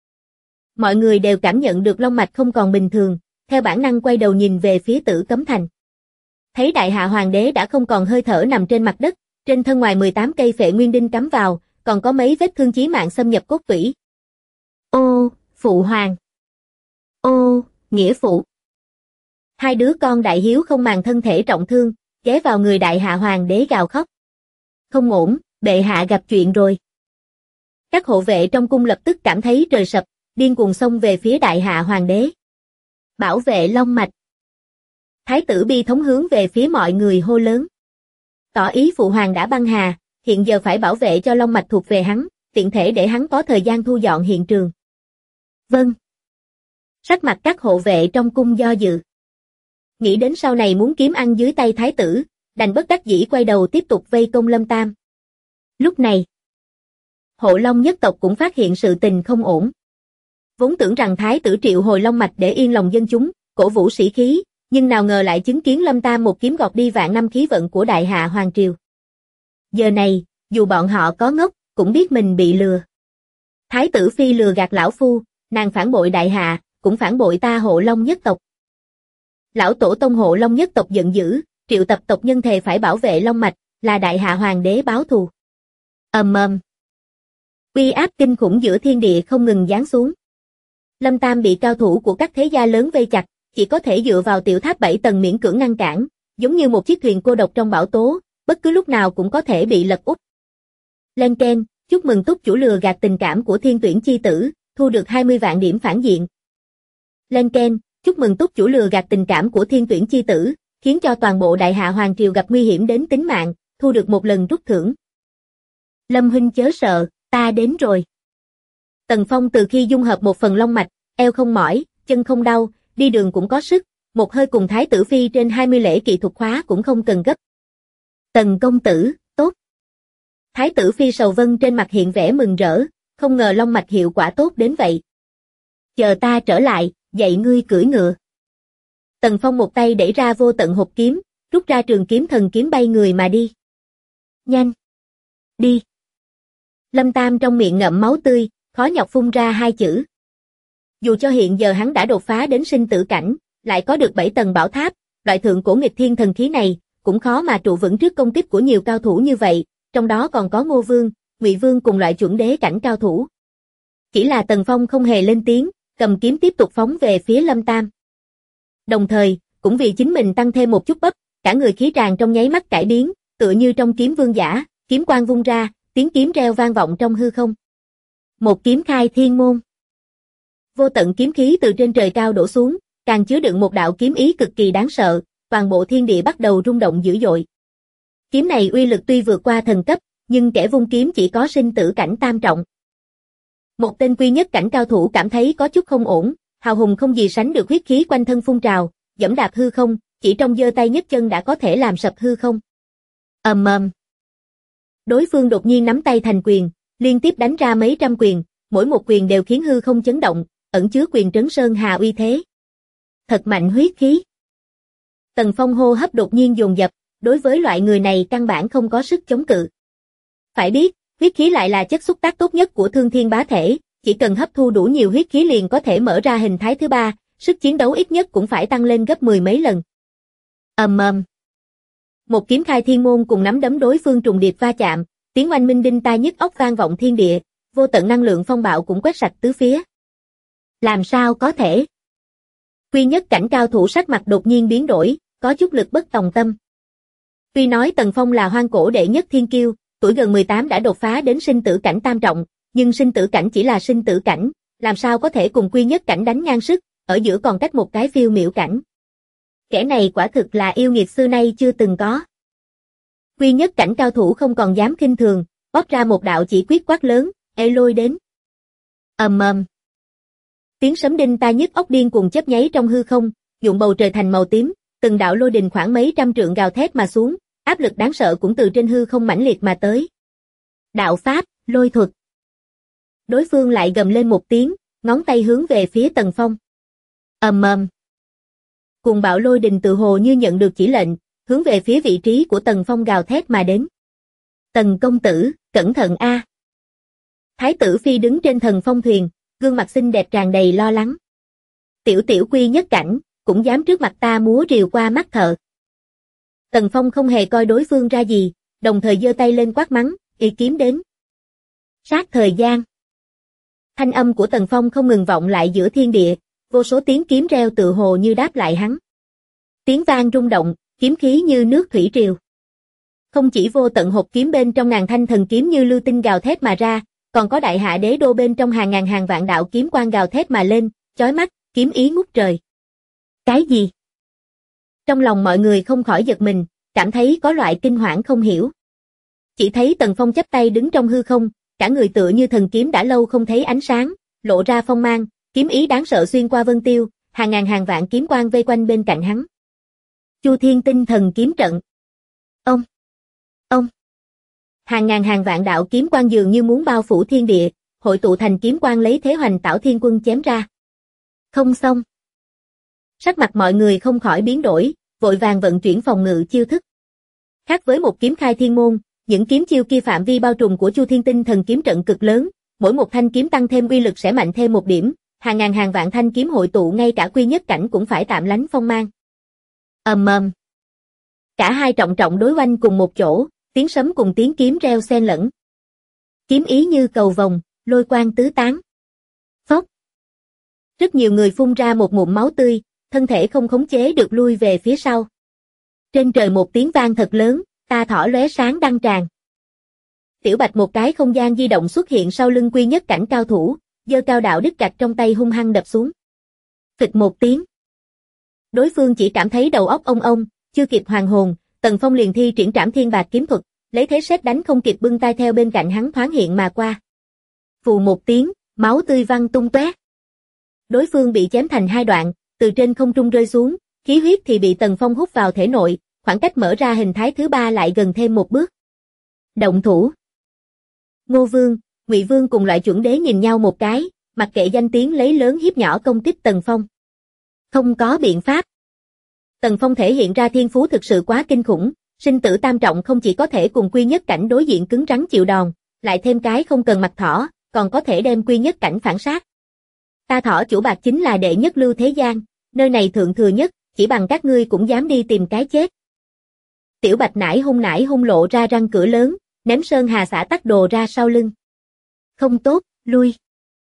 Mọi người đều cảm nhận được long mạch không còn bình thường, theo bản năng quay đầu nhìn về phía Tử Cấm Thành. Thấy đại hạ hoàng đế đã không còn hơi thở nằm trên mặt đất, trên thân ngoài 18 cây Phệ Nguyên Đinh cắm vào, còn có mấy vết thương chí mạng xâm nhập cốt tủy. Ô, phụ hoàng. Ô, nghĩa phụ. Hai đứa con đại hiếu không màng thân thể trọng thương, ghé vào người đại hạ hoàng đế gào khóc. Không ổn, bệ hạ gặp chuyện rồi. Các hộ vệ trong cung lập tức cảm thấy trời sập, điên cuồng xông về phía đại hạ hoàng đế. Bảo vệ long mạch. Thái tử bi thống hướng về phía mọi người hô lớn. Tỏ ý phụ hoàng đã băng hà, hiện giờ phải bảo vệ cho long mạch thuộc về hắn, tiện thể để hắn có thời gian thu dọn hiện trường. Vâng. Sắc mặt các hộ vệ trong cung do dự. Nghĩ đến sau này muốn kiếm ăn dưới tay thái tử, đành bất đắc dĩ quay đầu tiếp tục vây công Lâm Tam. Lúc này, Hộ Long nhất tộc cũng phát hiện sự tình không ổn. Vốn tưởng rằng thái tử triệu hồi long mạch để yên lòng dân chúng, cổ vũ sĩ khí, nhưng nào ngờ lại chứng kiến Lâm Tam một kiếm gọt đi vạn năm khí vận của đại hạ hoàng triều. Giờ này, dù bọn họ có ngốc, cũng biết mình bị lừa. Thái tử phi lừa gạt lão phu, nàng phản bội đại hạ, cũng phản bội ta Hộ Long nhất tộc. Lão tổ tông Hộ Long nhất tộc giận dữ, triệu tập tộc nhân thề phải bảo vệ long mạch, là đại hạ hoàng đế báo thù. Ầm ầm. Uy áp kinh khủng giữa thiên địa không ngừng giáng xuống. Lâm Tam bị cao thủ của các thế gia lớn vây chặt, chỉ có thể dựa vào tiểu tháp 7 tầng miễn cưỡng ngăn cản, giống như một chiếc thuyền cô độc trong bão tố, bất cứ lúc nào cũng có thể bị lật úp. Lên keng, chúc mừng túc chủ lừa gạt tình cảm của thiên tuyển chi tử, thu được 20 vạn điểm phản diện. Lên keng, chúc mừng túc chủ lừa gạt tình cảm của thiên tuyển chi tử, khiến cho toàn bộ đại hạ hoàng triều gặp nguy hiểm đến tính mạng, thu được một lần rút thưởng. Lâm huynh chớ sợ, ta đến rồi. Tần Phong từ khi dung hợp một phần long mạch, eo không mỏi, chân không đau, đi đường cũng có sức, một hơi cùng thái tử phi trên 20 lễ kỹ thuật khóa cũng không cần gấp. Tần công tử, tốt. Thái tử phi Sầu Vân trên mặt hiện vẻ mừng rỡ, không ngờ long mạch hiệu quả tốt đến vậy. Chờ ta trở lại, dạy ngươi cưỡi ngựa. Tần Phong một tay đẩy ra vô tận hộp kiếm, rút ra trường kiếm thần kiếm bay người mà đi. Nhanh! Đi! Lâm Tam trong miệng ngậm máu tươi, khó nhọc phun ra hai chữ. Dù cho hiện giờ hắn đã đột phá đến sinh tử cảnh, lại có được 7 tầng bảo tháp, loại thượng cổ nghịch thiên thần khí này, cũng khó mà trụ vững trước công kích của nhiều cao thủ như vậy, trong đó còn có Ngô Vương, Ngụy Vương cùng loại chuẩn đế cảnh cao thủ. Chỉ là Tần Phong không hề lên tiếng, cầm kiếm tiếp tục phóng về phía Lâm Tam. Đồng thời, cũng vì chính mình tăng thêm một chút bắp, cả người khí tràng trong nháy mắt cải biến, tựa như trong kiếm vương giả, kiếm quang vung ra, tiếng kiếm reo vang vọng trong hư không. Một kiếm khai thiên môn. Vô tận kiếm khí từ trên trời cao đổ xuống, càng chứa đựng một đạo kiếm ý cực kỳ đáng sợ, toàn bộ thiên địa bắt đầu rung động dữ dội. Kiếm này uy lực tuy vượt qua thần cấp, nhưng kẻ vung kiếm chỉ có sinh tử cảnh tam trọng. Một tên quy nhất cảnh cao thủ cảm thấy có chút không ổn, hào hùng không gì sánh được huyết khí quanh thân phun trào, giẫm đạp hư không, chỉ trong giơ tay nhấc chân đã có thể làm sập hư không. Ầm ầm. Đối phương đột nhiên nắm tay thành quyền, liên tiếp đánh ra mấy trăm quyền, mỗi một quyền đều khiến hư không chấn động, ẩn chứa quyền trấn sơn hà uy thế. Thật mạnh huyết khí. Tần Phong hô hấp đột nhiên dồn dập, đối với loại người này căn bản không có sức chống cự. Phải biết, huyết khí lại là chất xúc tác tốt nhất của thương thiên bá thể, chỉ cần hấp thu đủ nhiều huyết khí liền có thể mở ra hình thái thứ ba, sức chiến đấu ít nhất cũng phải tăng lên gấp 10 mấy lần. Ầm ầm. Một kiếm khai thiên môn cùng nắm đấm đối phương trùng điệp va chạm, tiếng oanh minh đinh tai nhức óc vang vọng thiên địa, vô tận năng lượng phong bạo cũng quét sạch tứ phía. Làm sao có thể? Quy nhất cảnh cao thủ sắc mặt đột nhiên biến đổi, có chút lực bất tòng tâm. Tuy nói Tần Phong là hoang cổ đệ nhất thiên kiêu, tuổi gần 18 đã đột phá đến sinh tử cảnh tam trọng, nhưng sinh tử cảnh chỉ là sinh tử cảnh, làm sao có thể cùng quy nhất cảnh đánh ngang sức, ở giữa còn cách một cái phiêu miểu cảnh. Kẻ này quả thực là yêu nghiệt xưa nay chưa từng có. Quy nhất cảnh cao thủ không còn dám khinh thường, bóp ra một đạo chỉ quyết quát lớn, ê lôi đến. Ầm ầm. Tiếng sấm đinh tai nhức óc điên cuồng chớp nháy trong hư không, nhuộm bầu trời thành màu tím, từng đạo lôi đình khoảng mấy trăm trượng gào thét mà xuống, áp lực đáng sợ cũng từ trên hư không mãnh liệt mà tới. Đạo pháp, lôi thuật. Đối phương lại gầm lên một tiếng, ngón tay hướng về phía Tần Phong. Ầm ầm. Cuồng bạo lôi đình tự hồ như nhận được chỉ lệnh, hướng về phía vị trí của Tần Phong gào thét mà đến. Tần công tử, cẩn thận a. Thái tử phi đứng trên thần phong thuyền, gương mặt xinh đẹp tràn đầy lo lắng. Tiểu tiểu quy nhất cảnh, cũng dám trước mặt ta múa rìu qua mắt thợ. Tần Phong không hề coi đối phương ra gì, đồng thời giơ tay lên quát mắng, y kiếm đến. Sát thời gian. Thanh âm của Tần Phong không ngừng vọng lại giữa thiên địa, vô số tiếng kiếm reo tự hồ như đáp lại hắn. Tiếng vang rung động, kiếm khí như nước thủy triều. Không chỉ vô tận hộp kiếm bên trong ngàn thanh thần kiếm như lưu tinh gào thét mà ra, còn có đại hạ đế đô bên trong hàng ngàn hàng vạn đạo kiếm quang gào thét mà lên, chói mắt, kiếm ý ngút trời. Cái gì? Trong lòng mọi người không khỏi giật mình, cảm thấy có loại kinh hoảng không hiểu. Chỉ thấy Tần Phong chắp tay đứng trong hư không, cả người tựa như thần kiếm đã lâu không thấy ánh sáng, lộ ra phong mang, kiếm ý đáng sợ xuyên qua vân tiêu, hàng ngàn hàng vạn kiếm quang vây quanh bên cạnh hắn. Chu Thiên Tinh Thần Kiếm Trận. Ông. Hàng ngàn hàng vạn đạo kiếm quang dường như muốn bao phủ thiên địa, hội tụ thành kiếm quang lấy thế hoành tảo thiên quân chém ra. Không xong. Sắc mặt mọi người không khỏi biến đổi, vội vàng vận chuyển phòng ngự chiêu thức. Khác với một kiếm khai thiên môn, những kiếm chiêu kia phạm vi bao trùm của Chu Thiên Tinh Thần Kiếm Trận cực lớn, mỗi một thanh kiếm tăng thêm uy lực sẽ mạnh thêm một điểm, hàng ngàn hàng vạn thanh kiếm hội tụ ngay cả quy nhất cảnh cũng phải tạm lánh phong mang. Ầm ầm. Cả hai trọng trọng đối oanh cùng một chỗ, tiếng sấm cùng tiếng kiếm reo xen lẫn. Kiếm ý như cầu vồng, lôi quang tứ tán. Phốc. Rất nhiều người phun ra một ngụm máu tươi, thân thể không khống chế được lui về phía sau. Trên trời một tiếng vang thật lớn, ta thỏ lóe sáng đăng tràn. Tiểu Bạch một cái không gian di động xuất hiện sau lưng quy nhất cảnh cao thủ, giơ cao đạo đích trạch trong tay hung hăng đập xuống. Phịch một tiếng. Đối phương chỉ cảm thấy đầu óc ông, chưa kịp hoàn hồn, Tần Phong liền thi triển Trảm Thiên Bạc kiếm thuật, lấy thế sét đánh không kịp bưng tay theo bên cạnh hắn thoáng hiện mà qua. Phù một tiếng, máu tươi văng tung tóe. Đối phương bị chém thành hai đoạn, từ trên không trung rơi xuống, khí huyết thì bị Tần Phong hút vào thể nội, khoảng cách mở ra hình thái thứ ba lại gần thêm một bước. Động thủ. Ngô Vương, Ngụy Vương cùng loại chuẩn đế nhìn nhau một cái, mặc kệ danh tiếng lấy lớn hiếp nhỏ công kích Tần Phong. Không có biện pháp. Tần Phong thể hiện ra thiên phú thực sự quá kinh khủng, sinh tử tam trọng không chỉ có thể cùng quy nhất cảnh đối diện cứng rắn chịu đòn, lại thêm cái không cần mặt thỏ, còn có thể đem quy nhất cảnh phản sát. Ta Thỏ Chủ Bạc chính là đệ nhất lưu thế gian, nơi này thượng thừa nhất, chỉ bằng các ngươi cũng dám đi tìm cái chết. Tiểu Bạch nải hung lộ ra răng cửa lớn, ném Sơn Hà Xã Tắc Đồ ra sau lưng. Không tốt, lui.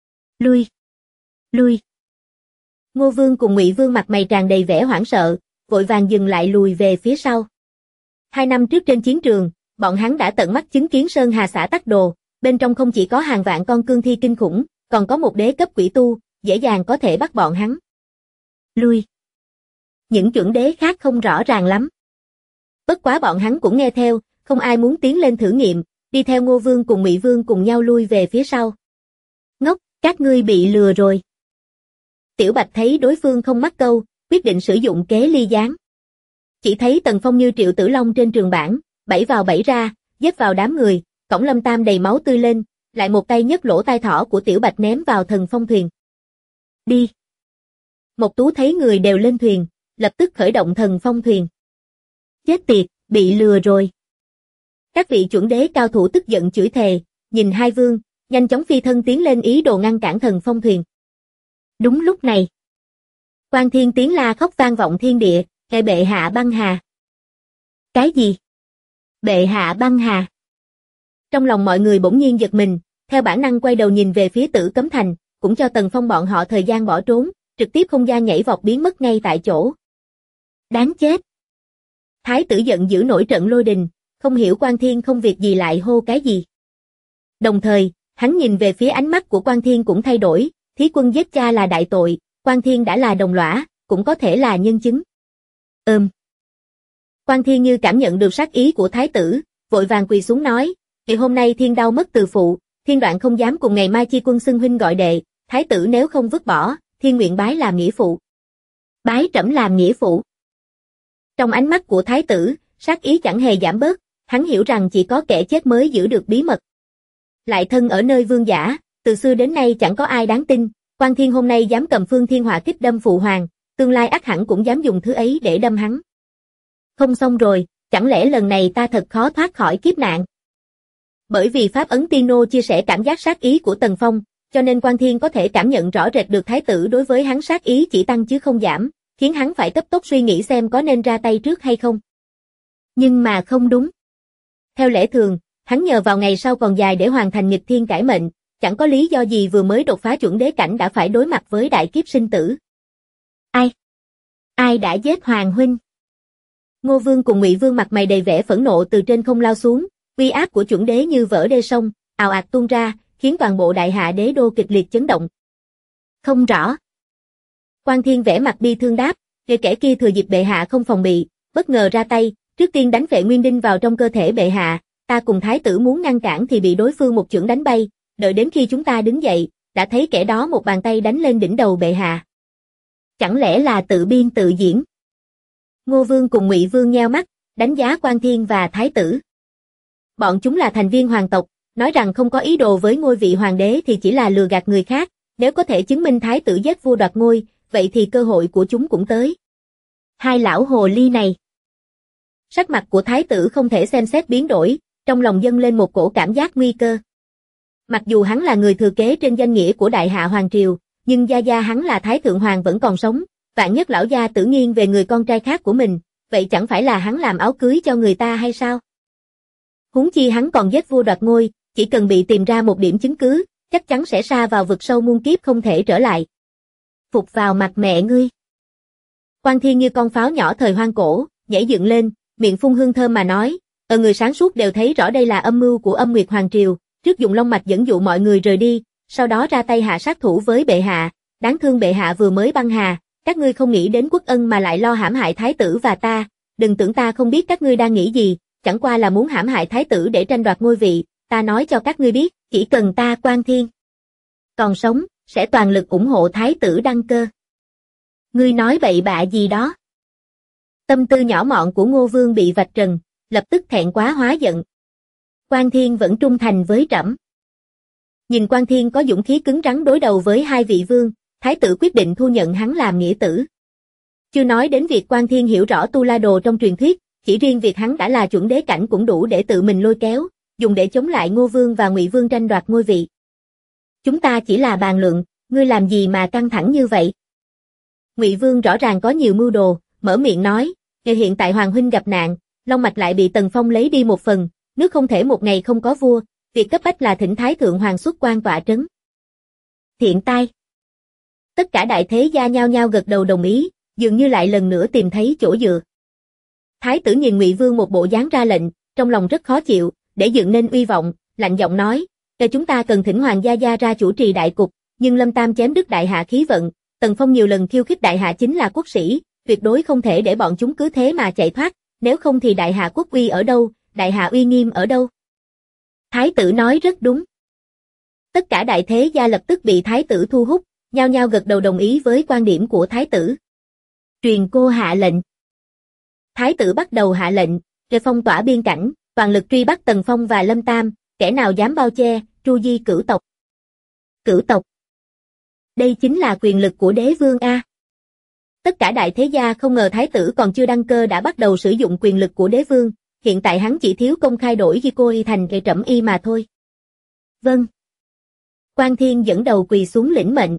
Ngô Vương cùng Ngụy Vương mặt mày tràn đầy vẻ hoảng sợ, vội vàng dừng lại lùi về phía sau. 2 năm trước trên chiến trường, bọn hắn đã tận mắt chứng kiến Sơn Hà Xã Tắc Đồ, bên trong không chỉ có hàng vạn con cương thi kinh khủng, còn có một đế cấp quỷ tu, dễ dàng có thể bắt bọn hắn. Lui. Những chuẩn đế khác không rõ ràng lắm. Bất quá bọn hắn cũng nghe theo, không ai muốn tiến lên thử nghiệm, đi theo Ngô Vương cùng Ngụy Vương cùng nhau lui về phía sau. Ngốc, các ngươi bị lừa rồi. Tiểu Bạch thấy đối phương không mắc câu, quyết định sử dụng kế ly gián. Chỉ thấy Tần Phong như Triệu Tử Long trên trường bảng, bẫy vào bẫy ra, giết vào đám người, cổng Lâm Tam đầy máu tươi lên, lại một tay nhấc lỗ tai thỏ của Tiểu Bạch ném vào Thần Phong thuyền. Đi. Mộc Tú thấy người đều lên thuyền, lập tức khởi động Thần Phong thuyền. Chết tiệt, bị lừa rồi. Các vị chuẩn đế cao thủ tức giận chửi thề, nhìn hai vương, nhanh chóng phi thân tiến lên ý đồ ngăn cản Thần Phong thuyền. Đúng lúc này, Quan Thiên tiếng la khóc vang vọng thiên địa, "Kẻ bệ hạ băng hà." Cái gì? Bệ hạ băng hà? Trong lòng mọi người bỗng nhiên giật mình, theo bản năng quay đầu nhìn về phía Tử Cấm Thành, cũng cho Tần Phong bọn họ thời gian bỏ trốn, trực tiếp không gian nhảy vọt biến mất ngay tại chỗ. Đáng chết! Thái tử giận dữ nổi trận lôi đình, không hiểu Quan Thiên không việc gì lại hô cái gì. Đồng thời, hắn nhìn về phía ánh mắt của Quan Thiên cũng thay đổi, thí quân giết cha là đại tội, Quan Thiên đã là đồng lõa, cũng có thể là nhân chứng. Quan Thiên như cảm nhận được sát ý của thái tử, vội vàng quỳ xuống nói, ngày hôm nay Thiên đau mất từ phụ, Thiên đoạn không dám cùng ngày mai chi quân xưng huynh gọi đệ, thái tử nếu không vứt bỏ, Thiên nguyện bái làm nghĩa phụ. Bái trẫm làm nghĩa phụ. Trong ánh mắt của thái tử, sát ý chẳng hề giảm bớt, hắn hiểu rằng chỉ có kẻ chết mới giữ được bí mật. Lại thân ở nơi vương giả, từ xưa đến nay chẳng có ai đáng tin, Quan Thiên hôm nay dám cầm phương thiên hỏa kích đâm phụ hoàng, tương lai ắt hẳn cũng dám dùng thứ ấy để đâm hắn. Không xong rồi, chẳng lẽ lần này ta thật khó thoát khỏi kiếp nạn? Bởi vì Pháp Ấn Tiên Nô chia sẻ cảm giác sát ý của Tần Phong, cho nên Quan Thiên có thể cảm nhận rõ rệt được thái tử đối với hắn sát ý chỉ tăng chứ không giảm, khiến hắn phải cấp tốc suy nghĩ xem có nên ra tay trước hay không. Nhưng mà không đúng. Theo lẽ thường, hắn nhờ vào ngày sau còn dài để hoàn thành nghịch thiên cải mệnh, chẳng có lý do gì vừa mới đột phá chuẩn đế cảnh đã phải đối mặt với đại kiếp sinh tử. Ai đã giết Hoàng huynh? Ngô Vương cùng Ngụy Vương mặt mày đầy vẻ phẫn nộ từ trên không lao xuống, uy áp của chuẩn đế như vỡ đê sông, ào ạt tuôn ra, khiến toàn bộ đại hạ đế đô kịch liệt chấn động. Không rõ. Quan Thiên vẻ mặt bi thương đáp, kẻ kia thừa dịp bệ hạ không phòng bị, bất ngờ ra tay, trước tiên đánh Vệ Nguyên Đinh vào trong cơ thể bệ hạ, ta cùng thái tử muốn ngăn cản thì bị đối phương một chưởng đánh bay, đợi đến khi chúng ta đứng dậy, đã thấy kẻ đó một bàn tay đánh lên đỉnh đầu bệ hạ. Chẳng lẽ là tự biên tự diễn? Ngô Vương cùng Ngụy Vương nheo mắt, đánh giá Quan Thiên và thái tử. Bọn chúng là thành viên hoàng tộc, nói rằng không có ý đồ với ngôi vị hoàng đế thì chỉ là lừa gạt người khác, nếu có thể chứng minh thái tử giết vua đoạt ngôi, vậy thì cơ hội của chúng cũng tới. Hai lão hồ ly này. Sắc mặt của thái tử không thể xem xét biến đổi, trong lòng dâng lên một cổ cảm giác nguy cơ. Mặc dù hắn là người thừa kế trên danh nghĩa của đại hạ hoàng triều, nhưng gia gia hắn là thái thượng hoàng vẫn còn sống, vạn nhất lão gia tử nghiêng về người con trai khác của mình, vậy chẳng phải là hắn làm áo cưới cho người ta hay sao? Huống chi hắn còn giết vua đoạt ngôi, chỉ cần bị tìm ra một điểm chứng cứ, chắc chắn sẽ sa vào vực sâu muôn kiếp không thể trở lại. Phục vào mặt mẹ ngươi. Quan Thiên như con pháo nhỏ thời hoang cổ, nhảy dựng lên, miệng phun hương thơm mà nói, người sáng suốt đều thấy rõ đây là âm mưu của Âm Nguyệt Hoàng Triều, trước dùng long mạch dẫn dụ mọi người rời đi, sau đó ra tay hạ sát thủ với bệ hạ, đáng thương bệ hạ vừa mới băng hà, các ngươi không nghĩ đến quốc ân mà lại lo hãm hại thái tử và ta, đừng tưởng ta không biết các ngươi đang nghĩ gì, chẳng qua là muốn hãm hại thái tử để tranh đoạt ngôi vị, ta nói cho các ngươi biết, chỉ cần ta Quan Thiên còn sống, sẽ toàn lực ủng hộ thái tử đăng cơ. Ngươi nói bậy bạ gì đó? Tâm tư nhỏ mọn của Ngô Vương bị vạch trần, lập tức thẹn quá hóa giận. Quan Thiên vẫn trung thành với trẫm. Nhìn Quan Thiên có dũng khí cứng rắn đối đầu với hai vị vương, thái tử quyết định thu nhận hắn làm nghĩa tử. Chưa nói đến việc Quan Thiên hiểu rõ Tu La Đồ trong truyền thuyết, chỉ riêng việc hắn đã là chuẩn đế cảnh cũng đủ để tự mình lôi kéo, dùng để chống lại Ngô Vương và Ngụy Vương tranh đoạt ngôi vị. Chúng ta chỉ là bàn luận, ngươi làm gì mà căng thẳng như vậy? Ngụy Vương rõ ràng có nhiều mưu đồ, mở miệng nói, hiện tại Hoàng huynh gặp nạn, long mạch lại bị Tần Phong lấy đi một phần, nước không thể một ngày không có vua, việc cấp bách là thỉnh Thái Thượng Hoàng xuất quan tọa trấn. Thiện tai. Tất cả đại thế gia nhao nhao gật đầu đồng ý, dường như lại lần nữa tìm thấy chỗ dựa. Thái tử nhìn Ngụy Vương một bộ dáng ra lệnh, trong lòng rất khó chịu, để dựng nên uy vọng, lạnh giọng nói, chúng ta cần thỉnh Hoàng gia ra chủ trì đại cục, nhưng Lâm Tam chém đứt đại hạ khí vận, Tần Phong nhiều lần khiêu khích đại hạ chính là quốc sĩ, tuyệt đối không thể để bọn chúng cứ thế mà chạy thoát, nếu không thì đại hạ quốc uy ở đâu, đại hạ uy nghiêm ở đâu? Thái tử nói rất đúng. Tất cả đại thế gia lập tức bị thái tử thu hút, nhao nhao gật đầu đồng ý với quan điểm của thái tử. Truyền cô hạ lệnh. Thái tử bắt đầu hạ lệnh, để phong tỏa biên cảnh, toàn lực truy bắt Tần Phong và Lâm Tam, kẻ nào dám bao che, tru di cửu tộc. Cửu tộc. Đây chính là quyền lực của đế vương a. Tất cả đại thế gia không ngờ thái tử còn chưa đăng cơ đã bắt đầu sử dụng quyền lực của đế vương, hiện tại hắn chỉ thiếu công khai đổi Di Cô Y thành kẻ trẫm y mà thôi. Vâng. Quan Thiên dẫn đầu quỳ xuống lĩnh mệnh.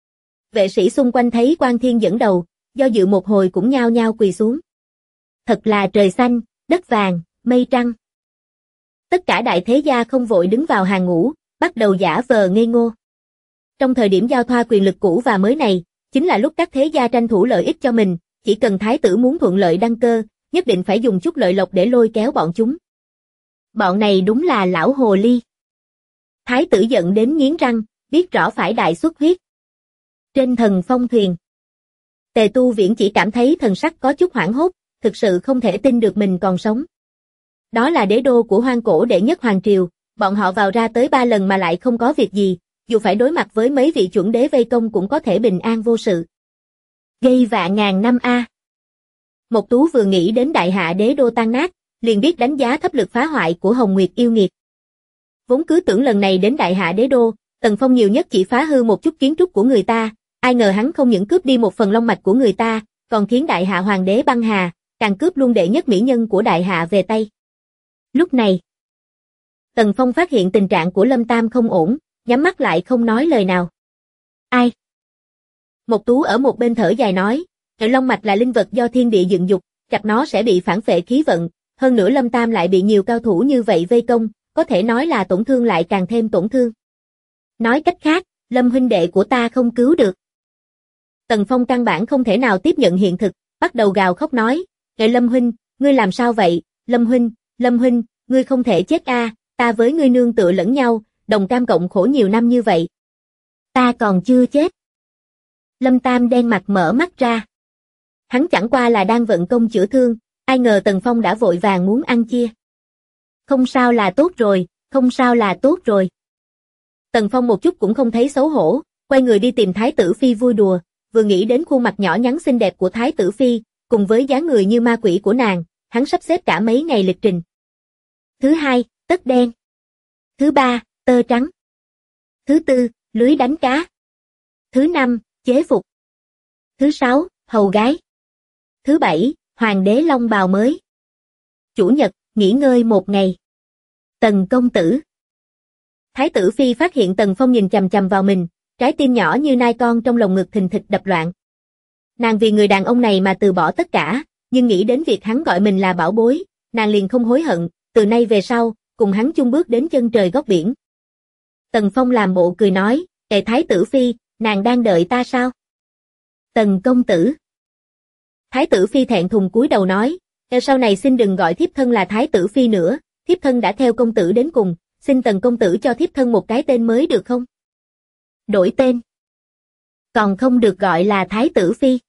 Vệ sĩ xung quanh thấy Quan Thiên dẫn đầu, do dự một hồi cũng nhao nhao quỳ xuống. Thật là trời xanh, đất vàng, mây trắng. Tất cả đại thế gia không vội đứng vào hàng ngũ, bắt đầu giả vờ ngây ngô. Trong thời điểm giao thoa quyền lực cũ và mới này, chính là lúc các thế gia tranh thủ lợi ích cho mình, chỉ cần thái tử muốn thuận lợi đăng cơ, nhất định phải dùng chút lợi lộc để lôi kéo bọn chúng. Bọn này đúng là lão hồ ly. Thái tử giận đến nghiến răng, biết rõ phải đại xuất huyết. Trên thần phong thuyền, Tề Tu Viễn chỉ cảm thấy thần sắc có chút hoảng hốt, thực sự không thể tin được mình còn sống. Đó là đế đô của hoang cổ đệ nhất hoàng triều, bọn họ vào ra tới 3 lần mà lại không có việc gì, dù phải đối mặt với mấy vị chuẩn đế vây công cũng có thể bình an vô sự. Gây vạ ngàn năm a. Mộc Tú vừa nghĩ đến đại hạ đế đô tan nát, liền biết đánh giá thấp lực phá hoại của Hồng Nguyệt yêu nghiệt. Vốn cứ tưởng lần này đến đại hạ đế đô, Tần Phong nhiều nhất chỉ phá hư một chút kiến trúc của người ta, ai ngờ hắn không những cướp đi một phần long mạch của người ta, còn khiến đại hạ hoàng đế băng hà, càng cướp luôn đệ nhất mỹ nhân của đại hạ về tay. Lúc này, Tần Phong phát hiện tình trạng của Lâm Tam không ổn, nhắm mắt lại không nói lời nào. Ai? Mộc Tú ở một bên thở dài nói, long mạch là linh vật do thiên địa dựng dục, chặt nó sẽ bị phản phệ khí vận, hơn nữa Lâm Tam lại bị nhiều cao thủ như vậy vây công, có thể nói là tổn thương lại càng thêm tổn thương. Nói cách khác, Lâm huynh đệ của ta không cứu được. Tần Phong căn bản không thể nào tiếp nhận hiện thực, bắt đầu gào khóc nói, Lâm huynh, ngươi làm sao vậy, Lâm huynh, ngươi không thể chết a, ta với ngươi nương tựa lẫn nhau, đồng cam cộng khổ nhiều năm như vậy. Ta còn chưa chết. Lâm Tam đen mặt mở mắt ra. Hắn chẳng qua là đang vận công chữa thương, ai ngờ Tần Phong đã vội vàng muốn ăn chia. Không sao là tốt rồi, không sao là tốt rồi. Tần Phong một chút cũng không thấy xấu hổ, quay người đi tìm Thái tử Phi vui đùa, vừa nghĩ đến khuôn mặt nhỏ nhắn xinh đẹp của Thái tử Phi, cùng với dáng người như ma quỷ của nàng, hắn sắp xếp cả mấy ngày lịch trình. Thứ hai, tất đen. Thứ ba, tơ trắng. Thứ tư, lưới đánh cá. Thứ năm, chế phục. Thứ sáu, hầu gái. Thứ bảy, hoàng đế long bào mới. Chủ nhật, nghỉ ngơi một ngày. Tần công tử. Thái tử Phi phát hiện Tần Phong nhìn chằm chằm vào mình, trái tim nhỏ như nai con trong lồng ngực thình thịch đập loạn. Nàng vì người đàn ông này mà từ bỏ tất cả, nhưng nghĩ đến việc hắn gọi mình là bảo bối, nàng liền không hối hận, từ nay về sau, cùng hắn chung bước đến chân trời góc biển. Tần Phong làm bộ cười nói, Thái tử Phi, nàng đang đợi ta sao? Tần công tử. Thái tử Phi thẹn thùng cúi đầu nói, sau này xin đừng gọi thiếp thân là Thái tử Phi nữa, thiếp thân đã theo công tử đến cùng, xin Tần công tử cho thiếp thân một cái tên mới được không? Đổi tên. Còn không được gọi là Thái tử Phi.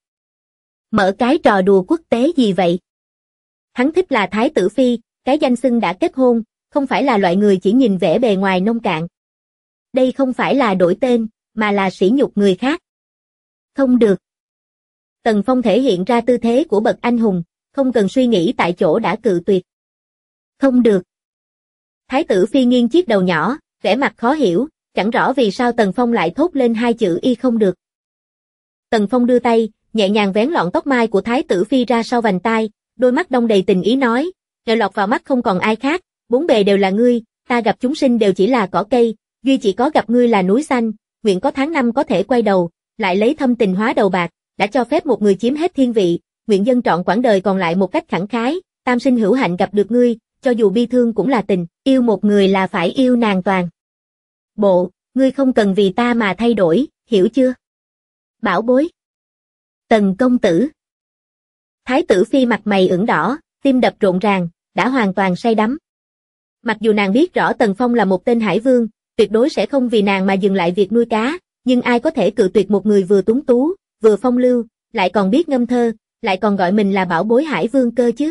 Mở cái trò đùa quốc tế gì vậy? Hắn thích là Thái tử Phi, cái danh xưng đã kết hôn, không phải là loại người chỉ nhìn vẻ bề ngoài nông cạn. Đây không phải là đổi tên, mà là sỉ nhục người khác. Không được. Tần Phong thể hiện ra tư thế của bậc anh hùng, không cần suy nghĩ tại chỗ đã cự tuyệt. Không được. Thái tử Phi nghiêng chiếc đầu nhỏ, vẻ mặt khó hiểu, chẳng rõ vì sao Tần Phong lại thốt lên hai chữ y không được. Tần Phong đưa tay, nhẹ nhàng vén lọn tóc mai của Thái tử Phi ra sau vành tai, đôi mắt đong đầy tình ý nói, nhờ lọt vào mắt không còn ai khác, bốn bề đều là ngươi, ta gặp chúng sinh đều chỉ là cỏ cây, duy chỉ có gặp ngươi là núi xanh, nguyện có tháng năm có thể quay đầu, lại lấy thâm tình hóa đầu bạc, đã cho phép một người chiếm hết thiên vị, nguyện dâng trọn quãng đời còn lại một cách khẳng khái, tam sinh hữu hạnh gặp được ngươi, cho dù bi thương cũng là tình, yêu một người là phải yêu nàng toàn bộ, ngươi không cần vì ta mà thay đổi, hiểu chưa? Bảo bối. Tần công tử. Thái tử Phi mặt mày ửng đỏ, tim đập rộn ràng, đã hoàn toàn say đắm. Mặc dù nàng biết rõ Tần Phong là một tên hải vương, tuyệt đối sẽ không vì nàng mà dừng lại việc nuôi cá, nhưng ai có thể cự tuyệt một người vừa tuấn tú, vừa phong lưu, lại còn biết ngâm thơ, lại còn gọi mình là bảo bối hải vương cơ chứ?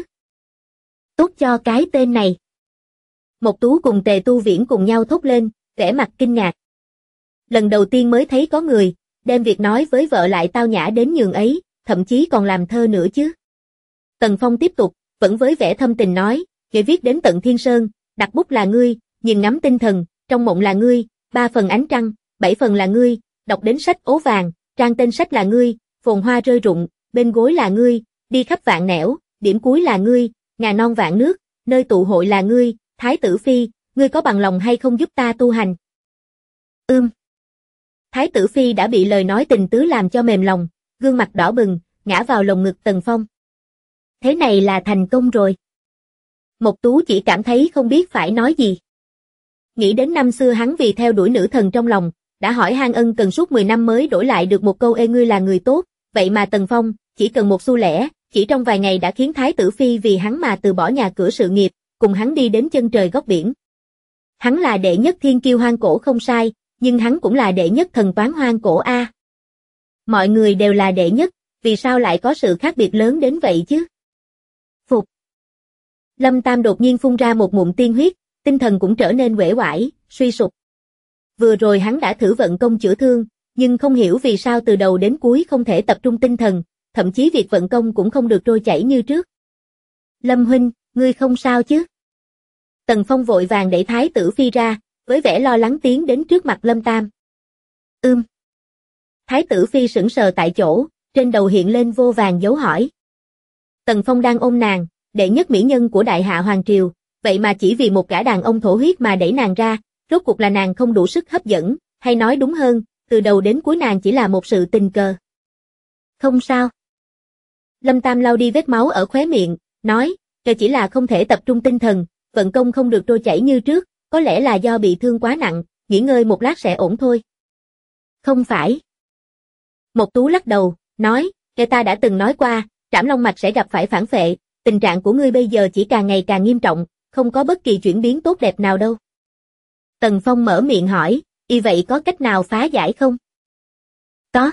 Tốt cho cái tên này. Mộc Tú cùng Tề Tu Viễn cùng nhau thốt lên, vẻ mặt kinh ngạc. Lần đầu tiên mới thấy có người, đem việc nói với vợ lại tao nhã đến nhường ấy, thậm chí còn làm thơ nữa chứ. Tần Phong tiếp tục, vẫn với vẻ thâm tình nói, người viết đến tận thiên sơn, đặt bút là ngươi, nhìn ngắm tinh thần, trong mộng là ngươi, 3 phần ánh trăng, 7 phần là ngươi, đọc đến sách ố vàng, trang tên sách là ngươi, phồn hoa rơi rụng, bên gối là ngươi, đi khắp vạn nẻo, điểm cuối là ngươi, ngàn non vạn nước, nơi tụ hội là ngươi, Thái tử Phi, ngươi có bằng lòng hay không giúp ta tu hành? Thái tử Phi đã bị lời nói tình tứ làm cho mềm lòng, gương mặt đỏ bừng, ngã vào lồng ngực Tần Phong. Thế này là thành công rồi. Mộc Tú chỉ cảm thấy không biết phải nói gì. Nghĩ đến năm xưa hắn vì theo đuổi nữ thần trong lòng, đã hỏi han ân cần suốt 10 năm mới đổi lại được một câu ê ngươi là người tốt, vậy mà Tần Phong, chỉ cần một xu lẻ, chỉ trong vài ngày đã khiến Thái tử Phi vì hắn mà từ bỏ nhà cửa sự nghiệp, cùng hắn đi đến chân trời góc biển. Hắn là đệ nhất thiên kiêu hoang cổ không sai, nhưng hắn cũng là đệ nhất thần toán hoang cổ a. Mọi người đều là đệ nhất, vì sao lại có sự khác biệt lớn đến vậy chứ? Phục. Lâm Tam đột nhiên phun ra một ngụm tiên huyết, tinh thần cũng trở nên uể oải, suy sụp. Vừa rồi hắn đã thử vận công chữa thương, nhưng không hiểu vì sao từ đầu đến cuối không thể tập trung tinh thần, thậm chí việc vận công cũng không được trôi chảy như trước. Lâm huynh, ngươi không sao chứ? Tần Phong vội vàng đẩy Thái tử Phi ra, với vẻ lo lắng tiến đến trước mặt Lâm Tam. Thái tử Phi sững sờ tại chỗ, trên đầu hiện lên vô vàn dấu hỏi. Tần Phong đang ôm nàng, đệ nhất mỹ nhân của đại hạ hoàng triều, vậy mà chỉ vì một gã đàn ông thổ huyết mà đẩy nàng ra, rốt cuộc là nàng không đủ sức hấp dẫn, hay nói đúng hơn, từ đầu đến cuối nàng chỉ là một sự tình cờ. Không sao. Lâm Tam lau đi vết máu ở khóe miệng, nói, chỉ là không thể tập trung tinh thần, vận công không được trôi chảy như trước, có lẽ là do bị thương quá nặng, nghỉ ngơi một lát sẽ ổn thôi. Không phải. Mộc Tú lắc đầu, nói, ta đã từng nói qua, Trảm Long Mạch sẽ gặp phải phản phệ, tình trạng của ngươi bây giờ chỉ càng ngày càng nghiêm trọng, không có bất kỳ chuyển biến tốt đẹp nào đâu. Tần Phong mở miệng hỏi, y vậy có cách nào phá giải không? Có.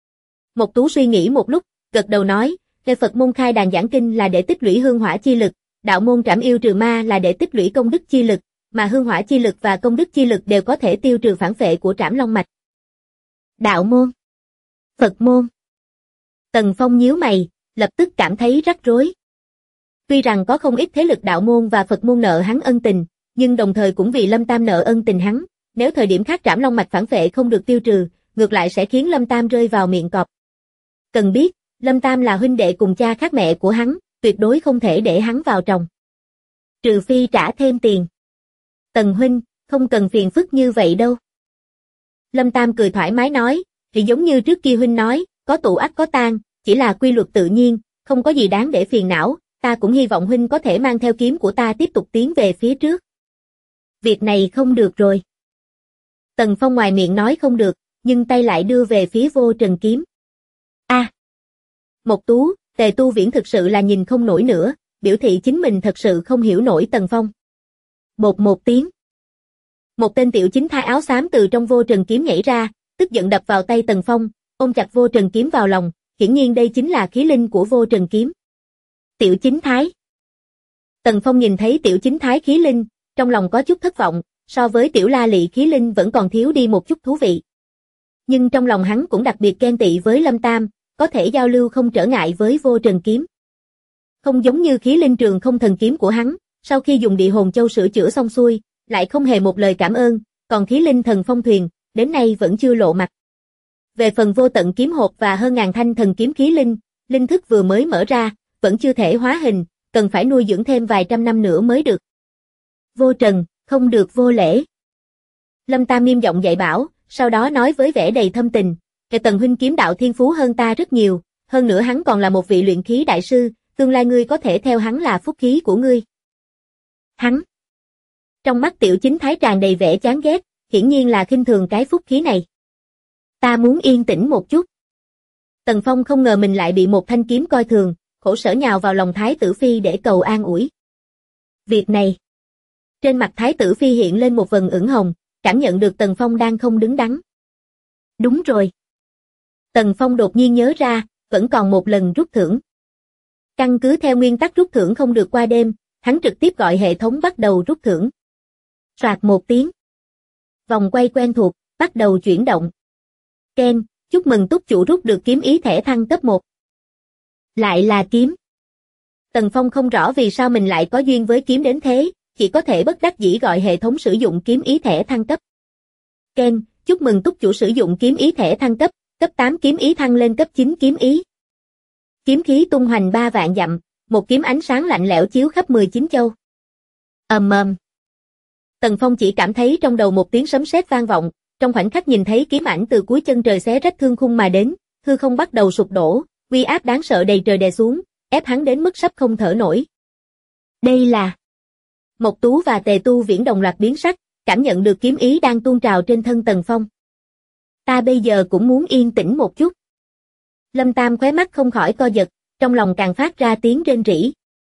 Mộc Tú suy nghĩ một lúc, gật đầu nói, Phật môn khai đàn giảng kinh là để tích lũy hương hỏa chi lực, đạo môn trảm yêu trừ ma là để tích lũy công đức chi lực, mà hương hỏa chi lực và công đức chi lực đều có thể tiêu trừ phản phệ của trảm long mạch. Đạo môn, Phật môn. Tần Phong nhíu mày, lập tức cảm thấy rắc rối. Tuy rằng có không ít thế lực đạo môn và Phật môn nợ hắn ân tình, nhưng đồng thời cũng vì Lâm Tam nợ ân tình hắn, nếu thời điểm khác trảm long mạch phản phệ không được tiêu trừ, ngược lại sẽ khiến Lâm Tam rơi vào miệng cọp. Cần biết, Lâm Tam là huynh đệ cùng cha khác mẹ của hắn, tuyệt đối không thể để hắn vào tròng. Trừ phi trả thêm tiền. Tần huynh, không cần phiền phức như vậy đâu. Lâm Tam cười thoải mái nói, thì giống như trước kia huynh nói, có tụ ắt có tan, chỉ là quy luật tự nhiên, không có gì đáng để phiền não, ta cũng hy vọng huynh có thể mang theo kiếm của ta tiếp tục tiến về phía trước. Việc này không được rồi. Tần Phong ngoài miệng nói không được, nhưng tay lại đưa về phía Vô Trần kiếm. Mộc Tú, Tề Tu Viễn thực sự là nhìn không nổi nữa, biểu thị chính mình thật sự không hiểu nổi Tần Phong. Bột một tiếng. Một tên tiểu chính thái áo xám từ trong Vô Trần kiếm nhảy ra, tức giận đập vào tay Tần Phong, ôm chặt Vô Trần kiếm vào lòng, hiển nhiên đây chính là khí linh của Vô Trần kiếm. Tiểu chính thái. Tần Phong nhìn thấy tiểu chính thái khí linh, trong lòng có chút thất vọng, so với tiểu la lị khí linh vẫn còn thiếu đi một chút thú vị. Nhưng trong lòng hắn cũng đặc biệt ghen tị với Lâm Tam, có thể giao lưu không trở ngại với Vô Trần kiếm. Không giống như khí linh trường không thần kiếm của hắn, sau khi dùng địa hồn châu sửa chữa xong xuôi, lại không hề một lời cảm ơn, còn khí linh thần phong thuyền, đến nay vẫn chưa lộ mặt. Về phần vô tận kiếm hộp và hơn ngàn thanh thần kiếm khí linh, linh thức vừa mới mở ra, vẫn chưa thể hóa hình, cần phải nuôi dưỡng thêm vài trăm năm nữa mới được. Vô Trần, không được vô lễ. Lâm Tam nghiêm giọng dạy bảo, sau đó nói với vẻ đầy thâm tình, Tần huynh kiếm đạo thiên phú hơn ta rất nhiều, hơn nữa hắn còn là một vị luyện khí đại sư, tương lai ngươi có thể theo hắn là phúc khí của ngươi. Hắn. Trong mắt tiểu chính thái tràn đầy vẻ chán ghét, hiển nhiên là khinh thường cái phúc khí này. Ta muốn yên tĩnh một chút. Tần Phong không ngờ mình lại bị một thanh kiếm coi thường, khổ sở nhào vào lòng Thái tử Phi để cầu an ủi. Việc này. Trên mặt Thái tử Phi hiện lên một vầng ửng hồng, cảm nhận được Tần Phong đang không đứng đắn. Đúng rồi. Tần Phong đột nhiên nhớ ra, vẫn còn một lần rút thưởng. Căn cứ theo nguyên tắc rút thưởng không được qua đêm, hắn trực tiếp gọi hệ thống bắt đầu rút thưởng. Soạt một tiếng. Vòng quay quen thuộc, bắt đầu chuyển động. Ken, chúc mừng túc chủ rút được kiếm ý thẻ thăng cấp 1. Lại là kiếm. Tần Phong không rõ vì sao mình lại có duyên với kiếm đến thế, chỉ có thể bất đắc dĩ gọi hệ thống sử dụng kiếm ý thẻ thăng cấp. Ken, chúc mừng túc chủ sử dụng kiếm ý thẻ thăng cấp, cấp 8 kiếm ý thăng lên cấp 9 kiếm ý. Kiếm khí tung hoành 3 vạn dặm, một kiếm ánh sáng lạnh lẽo chiếu khắp 19 châu. Ầm ầm. Tần Phong chỉ cảm thấy trong đầu một tiếng sấm sét vang vọng, trong khoảnh khắc nhìn thấy kiếm ảnh từ cuối chân trời xé rách thương khung mà đến, hư không bắt đầu sụp đổ, uy áp đáng sợ đầy trời đè xuống, ép hắn đến mức sắp không thở nổi. Đây là Mộc Tú và Tề Tu Viễn đồng loạt biến sắc, cảm nhận được kiếm ý đang tuôn trào trên thân Tần Phong. Ta bây giờ cũng muốn yên tĩnh một chút. Lâm Tam khóe mắt không khỏi co giật, trong lòng càng phát ra tiếng rên rỉ.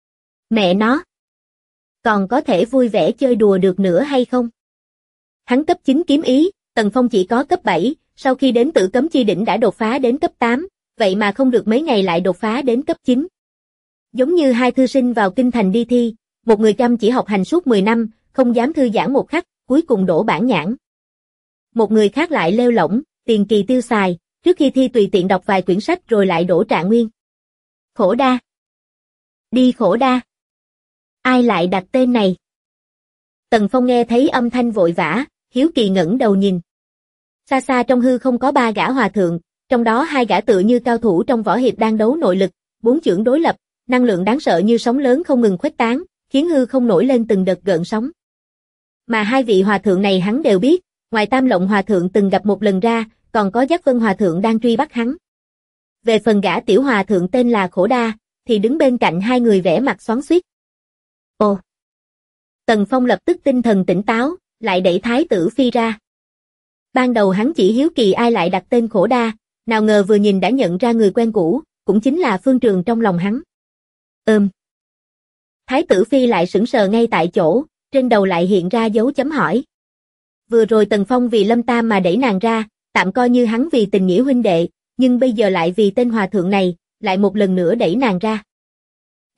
Mẹ nó! Còn có thể vui vẻ chơi đùa được nữa hay không? Hắn cấp 9 kiếm ý, Tần Phong chỉ có cấp 7, sau khi đến Tử Cấm Chi Đỉnh đã đột phá đến cấp 8, vậy mà không được mấy ngày lại đột phá đến cấp 9. Giống như hai thư sinh vào kinh thành đi thi, một người chăm chỉ học hành suốt 10 năm, không dám thư giãn một khắc, cuối cùng đổ bản nhãn. Một người khác lại lêu lỏng, tiền kỳ tiêu xài, trước khi thi tùy tiện đọc vài quyển sách rồi lại đổ trạng nguyên. Khổ đa. Đi khổ đa. Ai lại đặt tên này? Tần Phong nghe thấy âm thanh vội vã, hiếu kỳ ngẩng đầu nhìn. Xa xa trong hư không có 3 gã hòa thượng, trong đó 2 gã tự như cao thủ trong võ hiệp đang đấu nội lực, 4 chưởng đối lập, năng lượng đáng sợ như sóng lớn không ngừng khuếch tán, khiến hư không nổi lên từng đợt gợn sóng. Mà 2 vị hòa thượng này hắn đều biết, ngoài Tam Lộng hòa thượng từng gặp một lần ra, còn có Giác Vân hòa thượng đang truy bắt hắn. Về phần gã tiểu hòa thượng tên là Khổ Đa, thì đứng bên cạnh 2 người vẻ mặt xoắn xuýt. Ồ! Tần Phong lập tức tinh thần tỉnh táo, lại đẩy Thái tử Phi ra. Ban đầu hắn chỉ hiếu kỳ ai lại đặt tên Khổ Đa, nào ngờ vừa nhìn đã nhận ra người quen cũ, cũng chính là Phương Trường trong lòng hắn. Thái tử Phi lại sững sờ ngay tại chỗ, trên đầu lại hiện ra dấu chấm hỏi. Vừa rồi Tần Phong vì Lâm Tam mà đẩy nàng ra, tạm coi như hắn vì tình nghĩa huynh đệ, nhưng bây giờ lại vì tên hòa thượng này, lại một lần nữa đẩy nàng ra.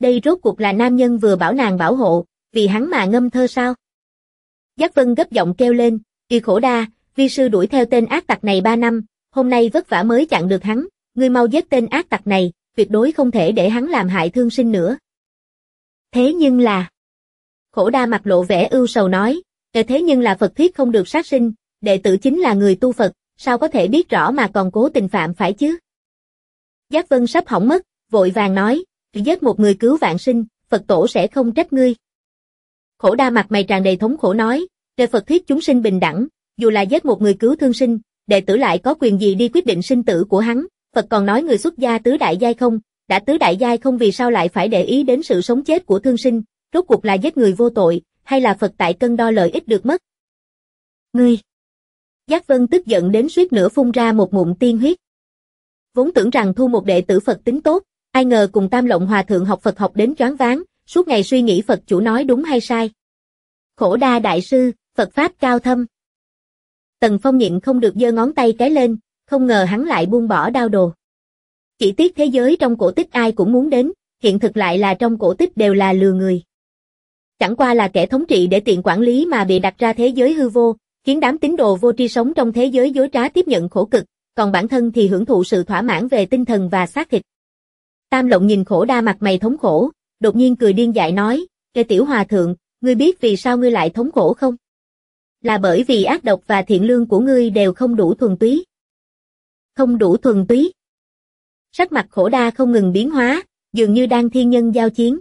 Đây rốt cuộc là nam nhân vừa bảo nàng bảo hộ, vì hắn mà ngâm thơ sao? Giác Vân gấp giọng kêu lên, Y Khổ Đa, vi sư đuổi theo tên ác tặc này 3 năm, hôm nay vất vả mới chặn được hắn, ngươi mau giết tên ác tặc này, tuyệt đối không thể để hắn làm hại thương sinh nữa. Thế nhưng là... Khổ Đa mặt lộ vẻ ưu sầu nói, thế nhưng là Phật thuyết không được sát sinh, đệ tử chính là người tu Phật, sao có thể biết rõ mà còn cố tình phạm phải chứ? Giác Vân sắp hỏng mất, vội vàng nói, giết một người cứu vạn sinh, Phật tổ sẽ không trách ngươi. Khổ Đa mặt mày tràn đầy thống khổ nói, về Phật thuyết chúng sinh bình đẳng, dù là giết một người cứu thương sinh, đệ tử lại có quyền gì đi quyết định sinh tử của hắn, Phật còn nói người xuất gia tứ đại giai không, đã tứ đại giai không vì sao lại phải để ý đến sự sống chết của thương sinh, rốt cuộc là giết người vô tội, hay là Phật tại cân đo lợi ích được mất? Ngươi! Giác Vân tức giận đến suýt nữa phun ra một ngụm tiên huyết. Vốn tưởng rằng thu một đệ tử Phật tính tốt, ai ngờ cùng Tam Lộng Hòa Thượng học Phật học đến choáng váng, suốt ngày suy nghĩ Phật chủ nói đúng hay sai. Khổ Đa đại sư, Phật pháp cao thâm. Tần Phong nhịn không được giơ ngón tay cái lên, không ngờ hắn lại buông bỏ đao đồ. Chỉ tiếc thế giới trong cổ tích ai cũng muốn đến, hiện thực lại là trong cổ tích đều là lừa người. Chẳng qua là kẻ thống trị để tiện quản lý mà bị đặt ra thế giới hư vô, khiến đám tín đồ vô tri sống trong thế giới dối trá tiếp nhận khổ cực, còn bản thân thì hưởng thụ sự thỏa mãn về tinh thần và xác thịt. Tam Lộng nhìn Khổ Đa mặt mày thống khổ, đột nhiên cười điên dại nói, "Kẻ tiểu hòa thượng, ngươi biết vì sao ngươi lại thống khổ không? Là bởi vì ác độc và thiện lương của ngươi đều không đủ thuần túy." Không đủ thuần túy. Sắc mặt Khổ Đa không ngừng biến hóa, dường như đang thiên nhân giao chiến.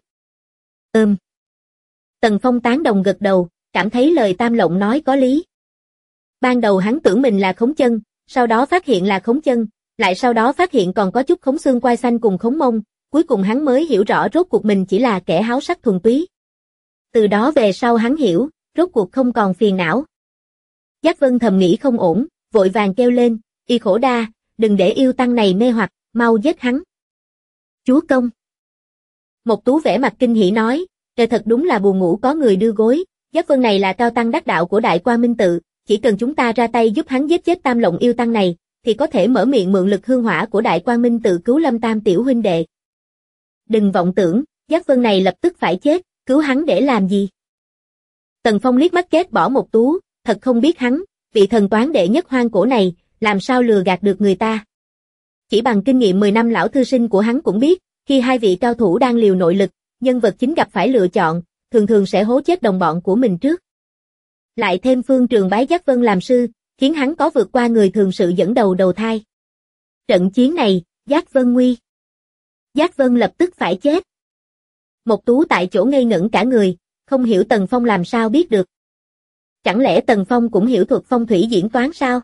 Tần Phong tán đồng gật đầu, cảm thấy lời Tam Lộng nói có lý. Ban đầu hắn tưởng mình là khống chân, sau đó phát hiện là khống chân, lại sau đó phát hiện còn có chút khống xương quai xanh cùng khống mông, cuối cùng hắn mới hiểu rõ rốt cuộc mình chỉ là kẻ háo sắc thuần túy. Từ đó về sau hắn hiểu, rốt cuộc không còn phiền não. Giác Vân thầm nghĩ không ổn, vội vàng kêu lên, Y Khổ Đa, đừng để yêu tăng này mê hoặc, mau giết hắn. Chúa công. Một Tú vẻ mặt kinh hỉ nói, trời thật đúng là buồn ngủ có người đưa gối, Giác Vân này là cao tăng đắc đạo của Đại Quang Minh Tự, chỉ cần chúng ta ra tay giúp hắn giết chết Tam Lộng yêu tăng này, thì có thể mở miệng mượn lực hương hỏa của Đại Quang Minh Tự cứu Lâm Tam tiểu huynh đệ. Đừng vọng tưởng, Giác Vân này lập tức phải chết, cứu hắn để làm gì? Tần Phong liếc mắt ghét bỏ Một Tú, thật không biết hắn, vị thần toán đệ nhất hoang cổ này, làm sao lừa gạt được người ta. Chỉ bằng kinh nghiệm 10 năm lão thư sinh của hắn cũng biết, khi hai vị cao thủ đang liều nội lực, nhân vật chính gặp phải lựa chọn, thường thường sẽ hố chết đồng bọn của mình trước. Lại thêm Phương Trường bái Giác Vân làm sư, khiến hắn có vượt qua người thường sự dẫn đầu đầu thai. Trận chiến này, Giác Vân nguy. Giác Vân lập tức phải chết. Một Tú tại chỗ ngây ngẩn cả người, không hiểu Tần Phong làm sao biết được. Chẳng lẽ Tần Phong cũng hiểu thuật phong thủy diễn toán sao?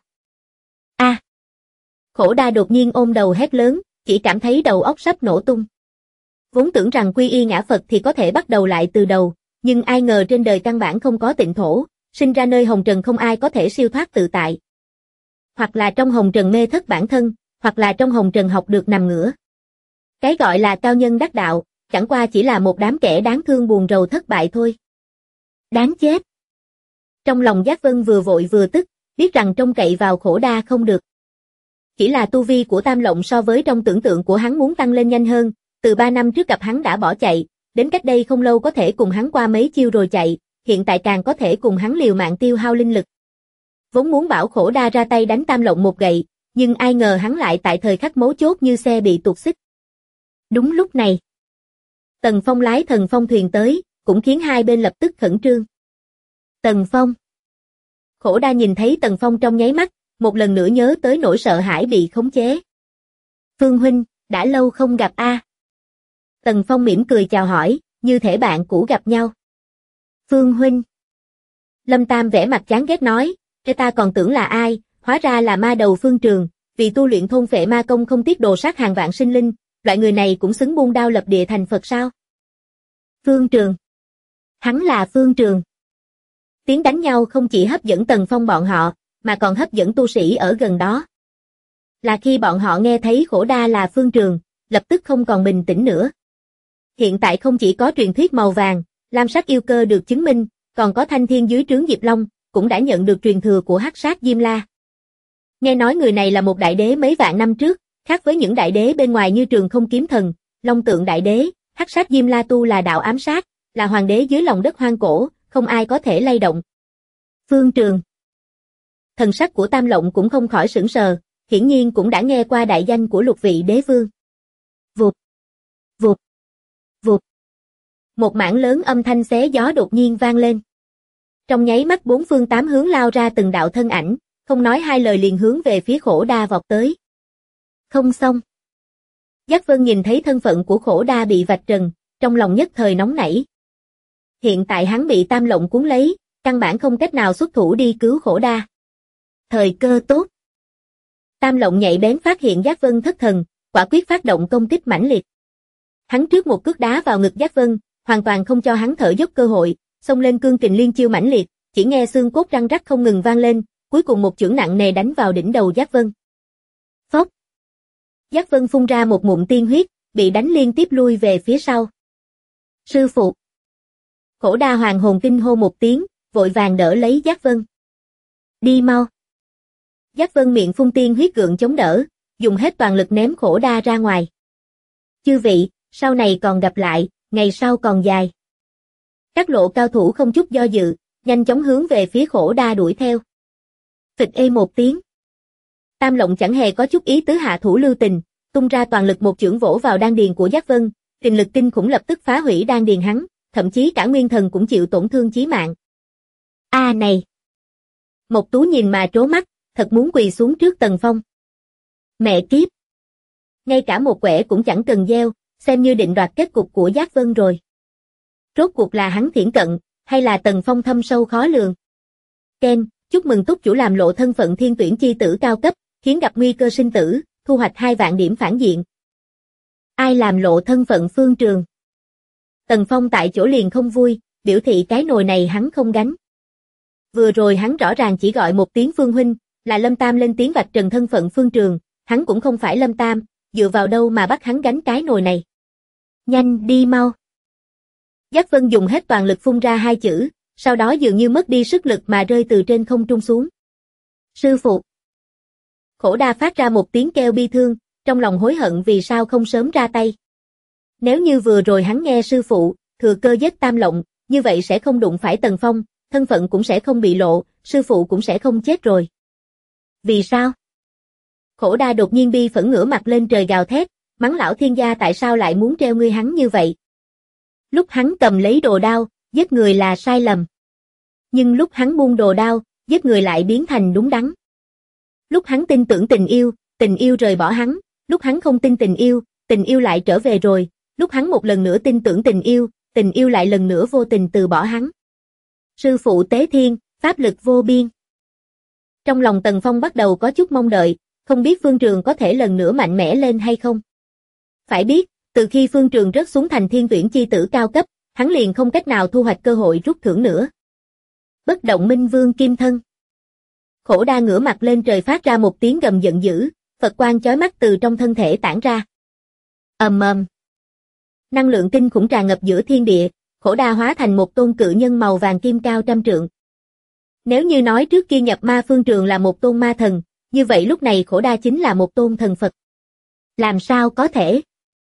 Khổ Đa đột nhiên ôm đầu hét lớn, chỉ cảm thấy đầu óc sắp nổ tung. Vốn tưởng rằng quy y ngã Phật thì có thể bắt đầu lại từ đầu, nhưng ai ngờ trên đời căn bản không có tịnh thổ, sinh ra nơi hồng trần không ai có thể siêu thoát tự tại. Hoặc là trong hồng trần mê thất bản thân, hoặc là trong hồng trần học được nằm ngửa. Cái gọi là cao nhân đắc đạo, chẳng qua chỉ là một đám kẻ đáng thương buồn rầu thất bại thôi. Đáng chết. Trong lòng Giác Vân vừa vội vừa tức, biết rằng trông cậy vào Khổ Đa không được. Chỉ là tu vi của Tam Lộng so với trong tưởng tượng của hắn muốn tăng lên nhanh hơn, từ 3 năm trước gặp hắn đã bỏ chạy, đến cách đây không lâu có thể cùng hắn qua mấy chiêu rồi chạy, hiện tại càng có thể cùng hắn liều mạng tiêu hao linh lực. Vốn muốn bảo Khổ Đa ra tay đánh Tam Lộng một gậy, nhưng ai ngờ hắn lại tại thời khắc mấu chốt như xe bị tuột xích. Đúng lúc này, Tần Phong lái thần phong thuyền tới, cũng khiến hai bên lập tức khẩn trương. Tần Phong. Khổ Đa nhìn thấy Tần Phong trong nháy mắt, một lần nữa nhớ tới nỗi sợ hãi bị khống chế. Phương huynh, đã lâu không gặp a. Tần Phong mỉm cười chào hỏi, như thể bạn cũ gặp nhau. Phương huynh. Lâm Tam vẻ mặt chán ghét nói, ta còn tưởng là ai, hóa ra là ma đầu Phương Trường, vì tu luyện thôn phệ ma công không tiếc đồ sát hàng vạn sinh linh, loại người này cũng xứng buông đao lập địa thành Phật sao? Phương Trường. Hắn là Phương Trường. Tiếng đánh nhau không chỉ hấp dẫn Tần Phong bọn họ, mà còn hấp dẫn tu sĩ ở gần đó. Là khi bọn họ nghe thấy Khổ Đa là Phương Trường, lập tức không còn bình tĩnh nữa. Hiện tại không chỉ có truyền thuyết màu vàng, lam sắc yêu cơ được chứng minh, còn có Thanh Thiên dưới trướng Diệp Long, cũng đã nhận được truyền thừa của Hắc Sát Diêm La. Nghe nói người này là một đại đế mấy vạn năm trước, khác với những đại đế bên ngoài như Trường Không Kiếm Thần, Long Tượng Đại Đế, Hắc sát Diêm La Tu là đạo ám sát, là hoàng đế dưới lòng đất hoang cổ, không ai có thể lay động. Phương Trường. Thần sắc của Tam Lộng cũng không khỏi sửng sờ, hiển nhiên cũng đã nghe qua đại danh của Lục vị đế vương. Vụt, vụt, vụt. Một mảng lớn âm thanh xé gió đột nhiên vang lên. Trong nháy mắt bốn phương tám hướng lao ra từng đạo thân ảnh, không nói hai lời liền hướng về phía Khổ Đa vọt tới. Không xong. Giác Vân nhìn thấy thân phận của Khổ Đa bị vạch trần, trong lòng nhất thời nóng nảy. Hiện tại hắn bị Tam Lộng cuốn lấy, căn bản không cách nào xuất thủ đi cứu Khổ Đa. Thời cơ tốt. Tam Lộng nhạy bén phát hiện Giác Vân thất thần, quả quyết phát động công kích mãnh liệt. Hắn trước một cước đá vào ngực Giác Vân, hoàn toàn không cho hắn thở dốc cơ hội, xông lên cương kình liên chiêu mãnh liệt, chỉ nghe xương cốt răng rắc không ngừng vang lên, cuối cùng một chưởng nặng nề đánh vào đỉnh đầu Giác Vân. Phốc. Giác Vân phun ra một ngụm tiên huyết, bị đánh liên tiếp lui về phía sau. Sư phụ. Khổ Đa hoàng hồn kinh hô một tiếng, vội vàng đỡ lấy Giác Vân. Đi mau. Giác Vân miệng phun tiên huyết gượng chống đỡ, dùng hết toàn lực ném Khổ Đa ra ngoài. Chư vị, sau này còn gặp lại, ngày sau còn dài. Các lộ cao thủ không chút do dự, nhanh chóng hướng về phía Khổ Đa đuổi theo. Phịch ê một tiếng. Tam Lộng chẳng hề có chút ý tứ hạ thủ lưu tình, tung ra toàn lực một chưởng vỗ vào đan điền của Giác Vân, kình lực kinh khủng lập tức phá hủy đan điền hắn, thậm chí cả nguyên thần cũng chịu tổn thương chí mạng. A này. Mộc Tú nhìn mà trố mắt, thật muốn quỳ xuống trước Tần Phong. Mẹ kiếp. Ngay cả một quẻ cũng chẳng cần gieo, xem như định đoạt kết cục của Giác Vân rồi. Rốt cuộc là hắn thiển cận, hay là Tần Phong thâm sâu khó lường. Ken, chúc mừng túc chủ làm lộ thân phận thiên tuyển chi tử cao cấp, khiến gặp nguy cơ sinh tử, thu hoạch 2 vạn điểm phản diện. Ai làm lộ thân phận Phương Trường? Tần Phong tại chỗ liền không vui, biểu thị cái nồi này hắn không gánh. Vừa rồi hắn rõ ràng chỉ gọi một tiếng Phương huynh, là Lâm Tam lên tiếng vạch trần thân phận Phương Trường, hắn cũng không phải Lâm Tam, dựa vào đâu mà bắt hắn gánh cái nồi này. Nhanh đi mau. Giác Vân dùng hết toàn lực phun ra 2 chữ, sau đó dường như mất đi sức lực mà rơi từ trên không trung xuống. Sư phụ. Khổ Đa phát ra một tiếng kêu bi thương, trong lòng hối hận vì sao không sớm ra tay. Nếu như vừa rồi hắn nghe sư phụ, thừa cơ giết Tam Lộng, như vậy sẽ không đụng phải Tần Phong, thân phận cũng sẽ không bị lộ, sư phụ cũng sẽ không chết rồi. Vì sao? Khổ Đa đột nhiên bi phẫn ngửa mặt lên trời gào thét, mắng lão thiên gia tại sao lại muốn treo ngươi hắn như vậy. Lúc hắn cầm lấy đồ đao, giết người là sai lầm. Nhưng lúc hắn buông đồ đao, giết người lại biến thành đúng đắn. Lúc hắn tin tưởng tình yêu rời bỏ hắn, lúc hắn không tin tình yêu lại trở về rồi, lúc hắn một lần nữa tin tưởng tình yêu lại lần nữa vô tình từ bỏ hắn. Sư phụ tế thiên, pháp lực vô biên. Trong lòng Tần Phong bắt đầu có chút mong đợi, không biết Phương Trường có thể lần nữa mạnh mẽ lên hay không. Phải biết, từ khi Phương Trường rớt xuống thành thiên tuyển chi tử cao cấp, hắn liền không cách nào thu hoạch cơ hội rút thưởng nữa. Bất động minh vương kim thân. Khổ Đa ngửa mặt lên trời phát ra một tiếng gầm giận dữ, Phật quang chói mắt từ trong thân thể tản ra. Ầm ầm. Năng lượng kinh khủng tràn ngập giữa thiên địa, Khổ Đa hóa thành một tôn cự nhân màu vàng kim cao trăm trượng. Nếu như nói trước kia nhập ma Phương Trường là một tôn ma thần, như vậy lúc này Khổ Đa chính là một tôn thần Phật. Làm sao có thể?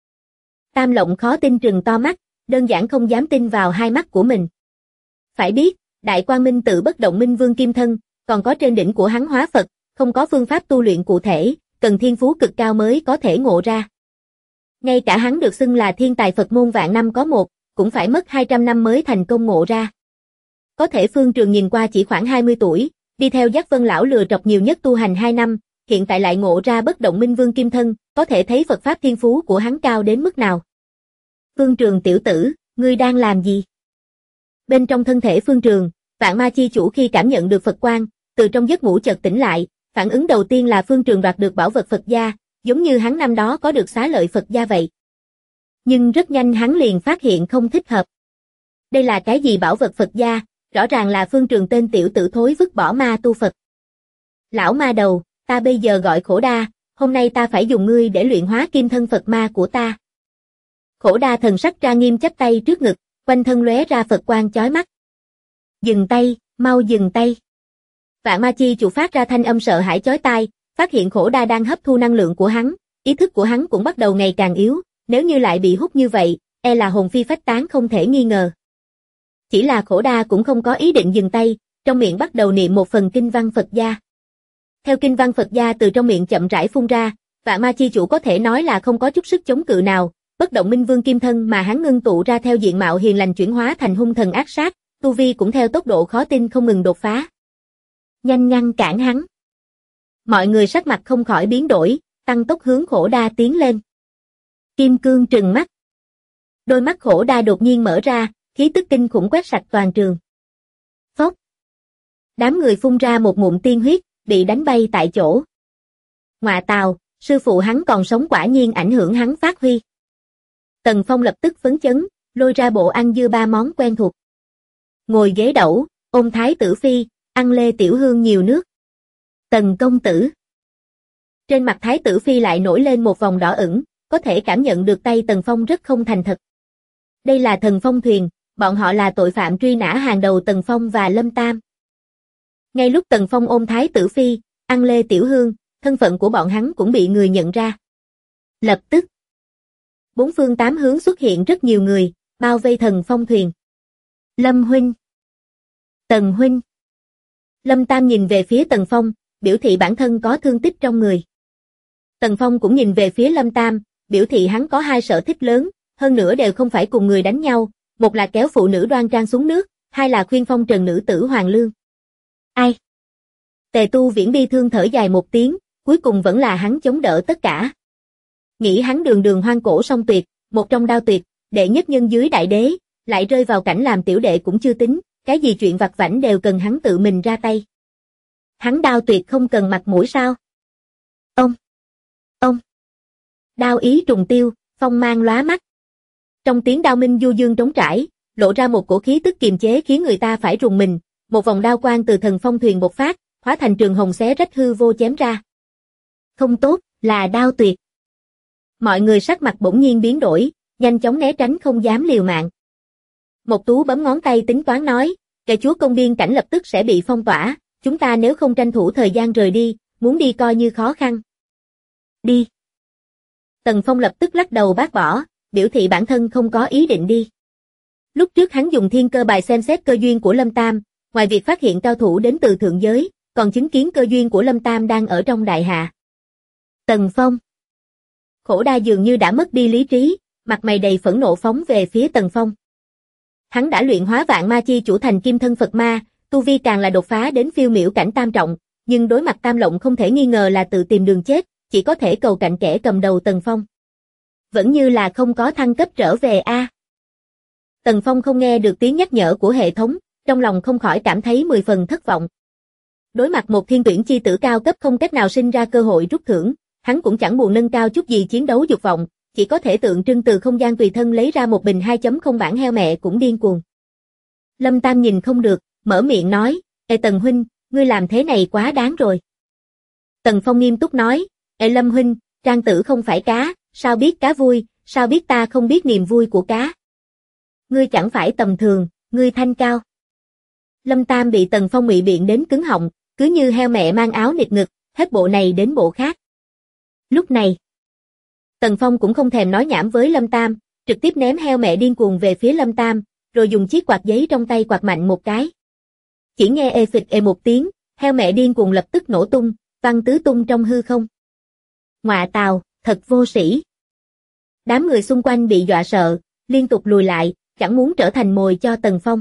Tam Lộng khó tin trừng to mắt, đơn giản không dám tin vào hai mắt của mình. Phải biết, Đại Quang Minh tự bất động minh vương kim thân, còn có trên đỉnh của hắn hóa Phật, không có phương pháp tu luyện cụ thể, cần thiên phú cực cao mới có thể ngộ ra. Ngay cả hắn được xưng là thiên tài Phật môn vạn năm có một, cũng phải mất 200 năm mới thành công ngộ ra. Có thể Phương Trường nhìn qua chỉ khoảng 20 tuổi, đi theo Giác Vân lão lừa trọc nhiều nhất tu hành 2 năm, hiện tại lại ngộ ra bất động minh vương kim thân, có thể thấy Phật pháp thiên phú của hắn cao đến mức nào. Phương Trường tiểu tử, ngươi đang làm gì? Bên trong thân thể Phương Trường, Vạn Ma chi chủ khi cảm nhận được Phật quang, từ trong giấc ngủ chợt tỉnh lại, phản ứng đầu tiên là Phương Trường đoạt được bảo vật Phật gia, giống như hắn năm đó có được xá lợi Phật gia vậy. Nhưng rất nhanh hắn liền phát hiện không thích hợp. Đây là cái gì bảo vật Phật gia, rõ ràng là Phương Trường tên tiểu tử thối vứt bỏ ma tu Phật. Lão ma đầu, ta bây giờ gọi Khổ Đa, hôm nay ta phải dùng ngươi để luyện hóa kim thân Phật ma của ta. Khổ Đa thần sắc tra nghiêm chắp tay trước ngực, quanh thân lóe ra Phật quang chói mắt. Dừng tay, mau dừng tay. Vạn Ma chi chủ phát ra thanh âm sợ hãi chói tai, phát hiện Khổ Đa đang hấp thu năng lượng của hắn, ý thức của hắn cũng bắt đầu ngày càng yếu, nếu như lại bị hút như vậy, e là hồn phi phách tán không thể nghi ngờ. Chỉ là Khổ Đa cũng không có ý định dừng tay, trong miệng bắt đầu niệm một phần kinh văn Phật gia. Theo kinh văn Phật gia từ trong miệng chậm rãi phun ra, Vạn Ma Chi Chủ có thể nói là không có chút sức chống cự nào, bất động minh vương kim thân mà hắn ngưng tụ ra theo diện mạo hiền lành chuyển hóa thành hung thần ác sát, tu vi cũng theo tốc độ khó tin không ngừng đột phá. Nhanh ngăn cản hắn. Mọi người sắc mặt không khỏi biến đổi, tăng tốc hướng Khổ Đa tiến lên. Kim cương trừng mắt. Đôi mắt Khổ Đa đột nhiên mở ra, khí tức kinh khủng quét sạch toàn trường. Phốc. Đám người phun ra một ngụm tiên huyết, bị đánh bay tại chỗ. Ngọa tào, sư phụ hắn còn sống quả nhiên ảnh hưởng hắn phát huy. Tần Phong lập tức phấn chấn, lôi ra bộ ăn dưa ba món quen thuộc. Ngồi ghế đẩu, ôm Thái tử phi, ăn lê tiểu hương nhiều nước. Tần công tử. Trên mặt Thái tử phi lại nổi lên một vòng đỏ ửng, có thể cảm nhận được tay Tần Phong rất không thành thật. Đây là Thần Phong thuyền, bọn họ là tội phạm truy nã hàng đầu Tần Phong và Lâm Tam. Ngay lúc Tần Phong ôm Thái tử phi, ăn lê tiểu hương, thân phận của bọn hắn cũng bị người nhận ra. Lập tức, bốn phương tám hướng xuất hiện rất nhiều người, bao vây Thần Phong thuyền. Lâm huynh, Tần huynh. Lâm Tam nhìn về phía Tần Phong, biểu thị bản thân có thương tích trong người. Tần Phong cũng nhìn về phía Lâm Tam, biểu thị hắn có hai sở thích lớn, hơn nữa đều không phải cùng người đánh nhau, một là kéo phụ nữ đoan trang xuống nước, hai là khuyên phong trần nữ tử Hoàng Lương. Ai? Tề Tu Viễn bi thương thở dài một tiếng, cuối cùng vẫn là hắn chống đỡ tất cả. Nghĩ hắn đường đường hoang cổ song tuyệt, một trong đao tuyệt, đệ nhất nhân dưới đại đế, lại rơi vào cảnh làm tiểu đệ cũng chưa tính, cái gì chuyện vặt vãnh đều cần hắn tự mình ra tay. Hắn đao tuyệt không cần mặt mũi sao? Ông! Đao ý trùng tiêu, phong mang lóa mắt. Trong tiếng đao minh du dương trống trải, lộ ra một cổ khí tức kiềm chế khiến người ta phải rùng mình, một vòng đao quang từ Thần Phong thuyền bộc phát, hóa thành trường hồng xé rách hư vô chém ra. Không tốt, là đao tuyệt. Mọi người sắc mặt bỗng nhiên biến đổi, nhanh chóng né tránh không dám liều mạng. Một Tú bấm ngón tay tính toán nói, kẻ chúa công biên cảnh lập tức sẽ bị phong tỏa, chúng ta nếu không tranh thủ thời gian rời đi, muốn đi coi như khó khăn. Đi. Tần Phong lập tức lắc đầu bác bỏ, biểu thị bản thân không có ý định đi. Lúc trước hắn dùng thiên cơ bài xem xét cơ duyên của Lâm Tam, ngoài việc phát hiện cao thủ đến từ thượng giới, còn chứng kiến cơ duyên của Lâm Tam đang ở trong đại hạ. Tần Phong. Khổ Đa dường như đã mất đi lý trí, mặt mày đầy phẫn nộ phóng về phía Tần Phong. Hắn đã luyện hóa Vạn Ma Chi Chủ thành kim thân Phật ma, tu vi càng là đột phá đến phiêu miểu cảnh tam trọng, nhưng đối mặt Tam Lộng không thể nghi ngờ là tự tìm đường chết, chỉ có thể cầu cạnh kẻ cầm đầu Tần Phong. Vẫn như là không có thăng cấp trở về a. Tần Phong không nghe được tiếng nhắc nhở của hệ thống, trong lòng không khỏi cảm thấy 10 phần thất vọng. Đối mặt một thiên tuyển chi tử cao cấp không cách nào sinh ra cơ hội rút thưởng, hắn cũng chẳng buồn nâng cao chút gì chiến đấu dục vọng, chỉ có thể tượng trưng từ không gian tùy thân lấy ra một bình 2.0 bản heo mẹ cũng điên cuồng. Lâm Tam nhìn không được, mở miệng nói, Ê Tần huynh, ngươi làm thế này quá đáng rồi. Tần Phong nghiêm túc nói, Ê Lâm huynh, Trang tử không phải cá, sao biết cá vui, sao biết ta không biết niềm vui của cá. Ngươi chẳng phải tầm thường, ngươi thanh cao. Lâm Tam bị Tần Phong ngụy biện đến cứng họng, cứ như heo mẹ mang áo nịt ngực, hết bộ này đến bộ khác. Lúc này, Tần Phong cũng không thèm nói nhảm với Lâm Tam, trực tiếp ném heo mẹ điên cuồng về phía Lâm Tam, rồi dùng chiếc quạt giấy trong tay quạt mạnh một cái. Chỉ nghe ê phịch ê một tiếng, heo mẹ điên cuồng lập tức nổ tung, văng tứ tung trong hư không. Ngọa tào, thật vô sĩ. Đám người xung quanh bị dọa sợ, liên tục lùi lại, chẳng muốn trở thành mồi cho Tần Phong.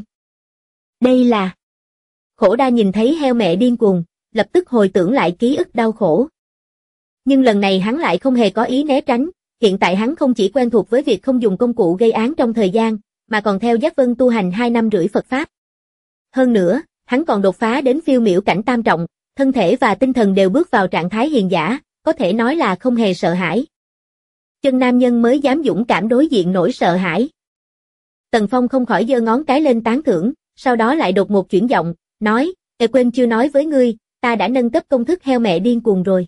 Đây là... Khổ Đa nhìn thấy heo mẹ điên cuồng, lập tức hồi tưởng lại ký ức đau khổ. Nhưng lần này hắn lại không hề có ý né tránh, hiện tại hắn không chỉ quen thuộc với việc không dùng công cụ gây án trong thời gian, mà còn theo Giác Vân tu hành 2 năm rưỡi Phật Pháp. Hơn nữa, hắn còn đột phá đến phiêu miểu cảnh tam trọng, thân thể và tinh thần đều bước vào trạng thái hiền giả, có thể nói là không hề sợ hãi. Chân nam nhân mới dám dũng cảm đối diện nỗi sợ hãi. Tần Phong không khỏi giơ ngón cái lên tán thưởng, sau đó lại đột ngột chuyển giọng, nói, quên chưa nói với ngươi, ta đã nâng cấp công thức heo mẹ điên cuồng rồi.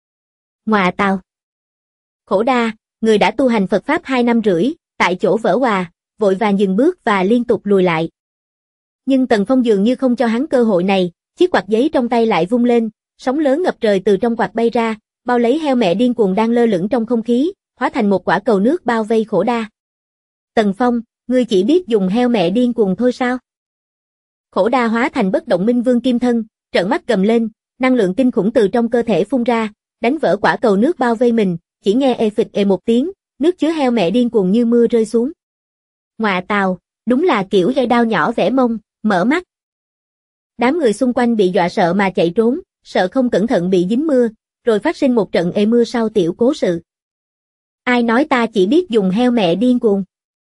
Ngọa tào. Khổ Đa, người đã tu hành Phật Pháp 2 năm rưỡi, tại chỗ vỡ òa, vội vàng dừng bước và liên tục lùi lại. Nhưng Tần Phong dường như không cho hắn cơ hội này, chiếc quạt giấy trong tay lại vung lên, sóng lớn ngập trời từ trong quạt bay ra, bao lấy heo mẹ điên cuồng đang lơ lửng trong không khí, hóa thành một quả cầu nước bao vây Khổ Đa. Tần Phong, ngươi chỉ biết dùng heo mẹ điên cuồng thôi sao? Khổ đa hóa thành bất động minh vương kim thân, trợn mắt gầm lên, năng lượng kinh khủng từ trong cơ thể phun ra, đánh vỡ quả cầu nước bao vây mình, chỉ nghe ê phịch ê một tiếng, nước chứa heo mẹ điên cuồng như mưa rơi xuống. Ngoạ tào, đúng là kiểu dây đao nhỏ vẽ mông, mở mắt. Đám người xung quanh bị dọa sợ mà chạy trốn, sợ không cẩn thận bị dính mưa, rồi phát sinh một trận ê mưa sau tiểu cố sự. Ai nói ta chỉ biết dùng heo mẹ điên cuồng?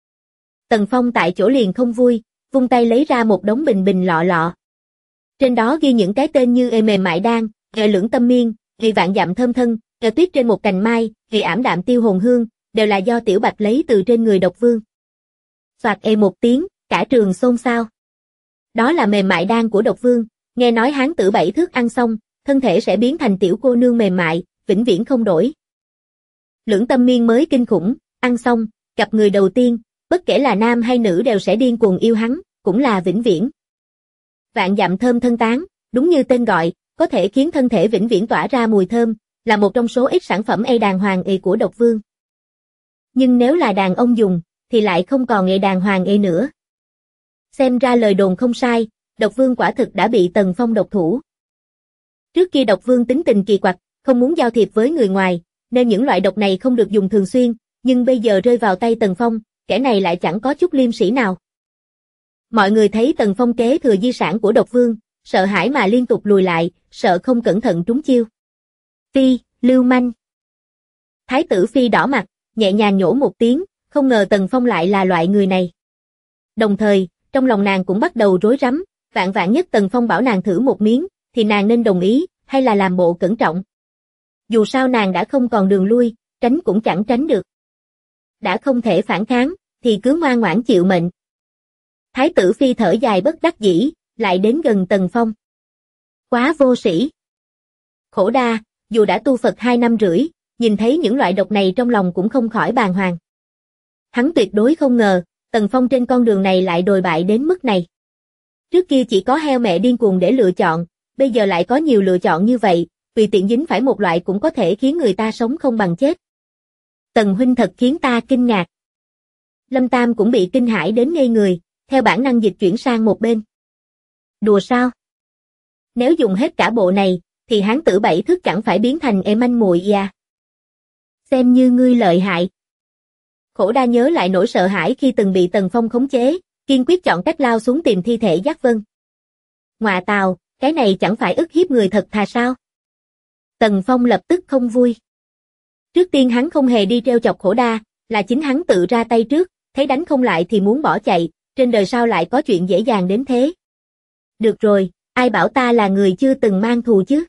Tần Phong tại chỗ liền không vui, vung tay lấy ra một đống bình bình lọ lọ. Trên đó ghi những cái tên như ê mềm mại đan, ê lưỡng tâm miên, ê vạn dặm thơm thân, ê tuyết trên một cành mai, ê ảm đạm tiêu hồn hương, đều là do Tiểu Bạch lấy từ trên người độc vương. Soạt ê một tiếng, cả trường xôn xao. Đó là mềm mại đan của độc vương, nghe nói hán tử 7 thước ăn xong, thân thể sẽ biến thành tiểu cô nương mềm mại, vĩnh viễn không đổi. Lưỡng tâm miên mới kinh khủng, ăn xong, gặp người đầu tiên, bất kể là nam hay nữ đều sẽ điên cuồng yêu hắn, cũng là vĩnh viễn. Vạn dặm thơm thân tán, đúng như tên gọi, có thể khiến thân thể vĩnh viễn tỏa ra mùi thơm, là một trong số ít sản phẩm đàng hoàng của độc vương. Nhưng nếu là đàn ông dùng, thì lại không còn đàng hoàng nữa. Xem ra lời đồn không sai, độc vương quả thực đã bị Tần Phong độc thủ. Trước kia độc vương tính tình kỳ quặc, không muốn giao thiệp với người ngoài, nên những loại độc này không được dùng thường xuyên, nhưng bây giờ rơi vào tay Tần Phong, kẻ này lại chẳng có chút liêm sỉ nào. Mọi người thấy Tần Phong kế thừa di sản của độc vương, sợ hãi mà liên tục lùi lại, sợ không cẩn thận trúng chiêu. Phi, lưu manh. Thái tử Phi đỏ mặt, nhẹ nhàng nhổ một tiếng, không ngờ Tần Phong lại là loại người này. Đồng thời, trong lòng nàng cũng bắt đầu rối rắm, vạn nhất Tần Phong bảo nàng thử một miếng, thì nàng nên đồng ý, hay là làm bộ cẩn trọng. Dù sao nàng đã không còn đường lui, tránh cũng chẳng tránh được. Đã không thể phản kháng, thì cứ ngoan ngoãn chịu mệnh. Thái tử Phi thở dài bất đắc dĩ, lại đến gần Tần Phong. Quá vô sĩ. Khổ đa, dù đã tu Phật 2 năm rưỡi, nhìn thấy những loại độc này trong lòng cũng không khỏi bàng hoàng. Hắn tuyệt đối không ngờ, Tần Phong trên con đường này lại đồi bại đến mức này. Trước kia chỉ có heo mẹ điên cuồng để lựa chọn, bây giờ lại có nhiều lựa chọn như vậy, tùy tiện dính phải một loại cũng có thể khiến người ta sống không bằng chết. Tần huynh thật khiến ta kinh ngạc. Lâm Tam cũng bị kinh hãi đến ngây người, theo bản năng dịch chuyển sang một bên. Đùa sao? Nếu dùng hết cả bộ này, thì hán tử 7 thước chẳng phải biến thành manh muội à? Xem như ngươi lợi hại. Khổ đa nhớ lại nỗi sợ hãi khi từng bị Tần Phong khống chế, kiên quyết chọn cách lao xuống tìm thi thể Giác Vân. Ngoạ tào, cái này chẳng phải ức hiếp người thật thà sao? Tần Phong lập tức không vui. Trước tiên hắn không hề đi trêu chọc khổ đa, là chính hắn tự ra tay trước, thấy đánh không lại thì muốn bỏ chạy, trên đời sao lại có chuyện dễ dàng đến thế? Được rồi, ai bảo ta là người chưa từng mang thù chứ?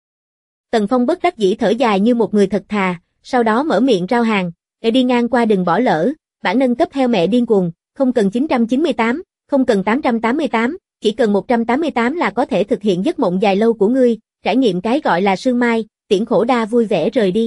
Tần Phong bất đắc dĩ thở dài như một người thật thà, sau đó mở miệng rao hàng, để đi ngang qua đừng bỏ lỡ, bản nâng cấp heo mẹ điên cuồng, không cần 998, không cần 888, chỉ cần 188 là có thể thực hiện giấc mộng dài lâu của ngươi, trải nghiệm cái gọi là sương mai, tiễn khổ đa vui vẻ rời đi.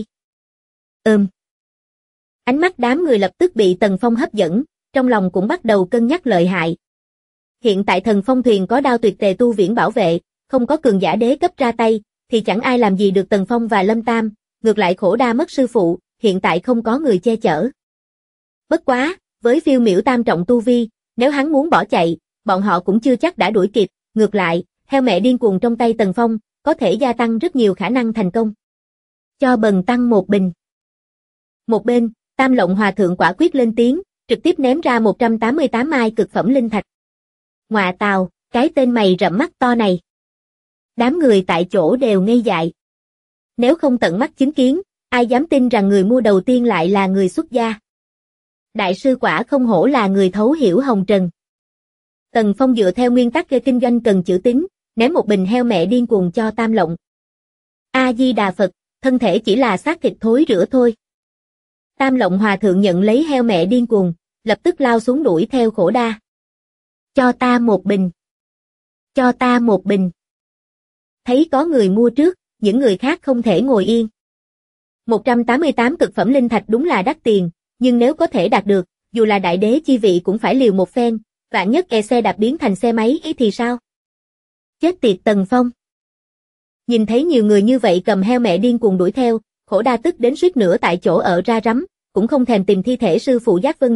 Ánh mắt đám người lập tức bị Tần Phong hấp dẫn, trong lòng cũng bắt đầu cân nhắc lợi hại. Hiện tại Thần Phong thuyền có đao tuyệt tề tu viễn bảo vệ, không có cường giả đế cấp ra tay, thì chẳng ai làm gì được Tần Phong và Lâm Tam, ngược lại khổ đa mất sư phụ, hiện tại không có người che chở. Bất quá, với phiêu miểu tam trọng tu vi, nếu hắn muốn bỏ chạy, bọn họ cũng chưa chắc đã đuổi kịp, ngược lại, heo mẹ điên cuồng trong tay Tần Phong, có thể gia tăng rất nhiều khả năng thành công. Cho bần tăng một bình. Một bên, Tam Lộng Hòa Thượng quả quyết lên tiếng, trực tiếp ném ra 188 mai cực phẩm linh thạch. Ngoạ tào, cái tên mày rậm mắt to này. Đám người tại chỗ đều ngây dại. Nếu không tận mắt chứng kiến, ai dám tin rằng người mua đầu tiên lại là người xuất gia. Đại sư quả không hổ là người thấu hiểu hồng trần. Tần Phong dựa theo nguyên tắc kinh doanh cần chữ tín, ném một bình heo mẹ điên cuồng cho Tam Lộng. A-di-đà Phật, thân thể chỉ là xác thịt thối rữa thôi. Tam Lộng Hòa Thượng nhận lấy heo mẹ điên cuồng, lập tức lao xuống đuổi theo khổ đa. Cho ta một bình. Cho ta một bình. Thấy có người mua trước, những người khác không thể ngồi yên. 188 cực phẩm linh thạch đúng là đắt tiền, nhưng nếu có thể đạt được, dù là đại đế chi vị cũng phải liều một phen, vạn nhất xe đạp biến thành xe máy thì sao? Chết tiệt Tần Phong. Nhìn thấy nhiều người như vậy cầm heo mẹ điên cuồng đuổi theo, khổ đa tức đến suýt nữa tại chỗ ở ra rắm, cũng không thèm tìm thi thể sư phụ Giác Vân nữa,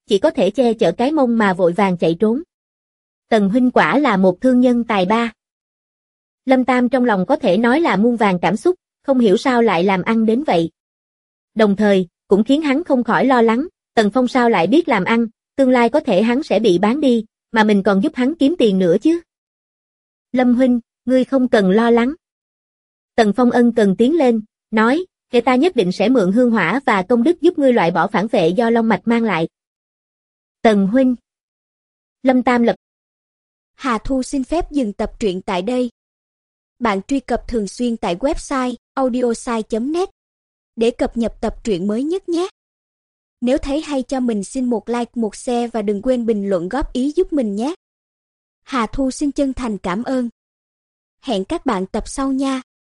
chỉ có thể che chở cái mông mà vội vàng chạy trốn. Tần huynh quả là một thương nhân tài ba. Lâm Tam trong lòng có thể nói là muôn vàn cảm xúc, không hiểu sao lại làm ăn đến vậy. Đồng thời, cũng khiến hắn không khỏi lo lắng, Tần Phong sao lại biết làm ăn, tương lai có thể hắn sẽ bị bán đi, mà mình còn giúp hắn kiếm tiền nữa chứ. Lâm huynh, ngươi không cần lo lắng. Tần Phong ân cần tiến lên, nói, kẻ ta nhất định sẽ mượn hương hỏa và công đức giúp ngươi loại bỏ phản vệ do long mạch mang lại. Tần huynh. Lâm Tam lập. Hà Thu xin phép dừng tập truyện tại đây. Bạn truy cập thường xuyên tại website audiosai.net để cập nhật tập truyện mới nhất nhé. Nếu thấy hay cho mình xin một like, một share và đừng quên bình luận góp ý giúp mình nhé. Hà Thu xin chân thành cảm ơn. Hẹn các bạn tập sau nha.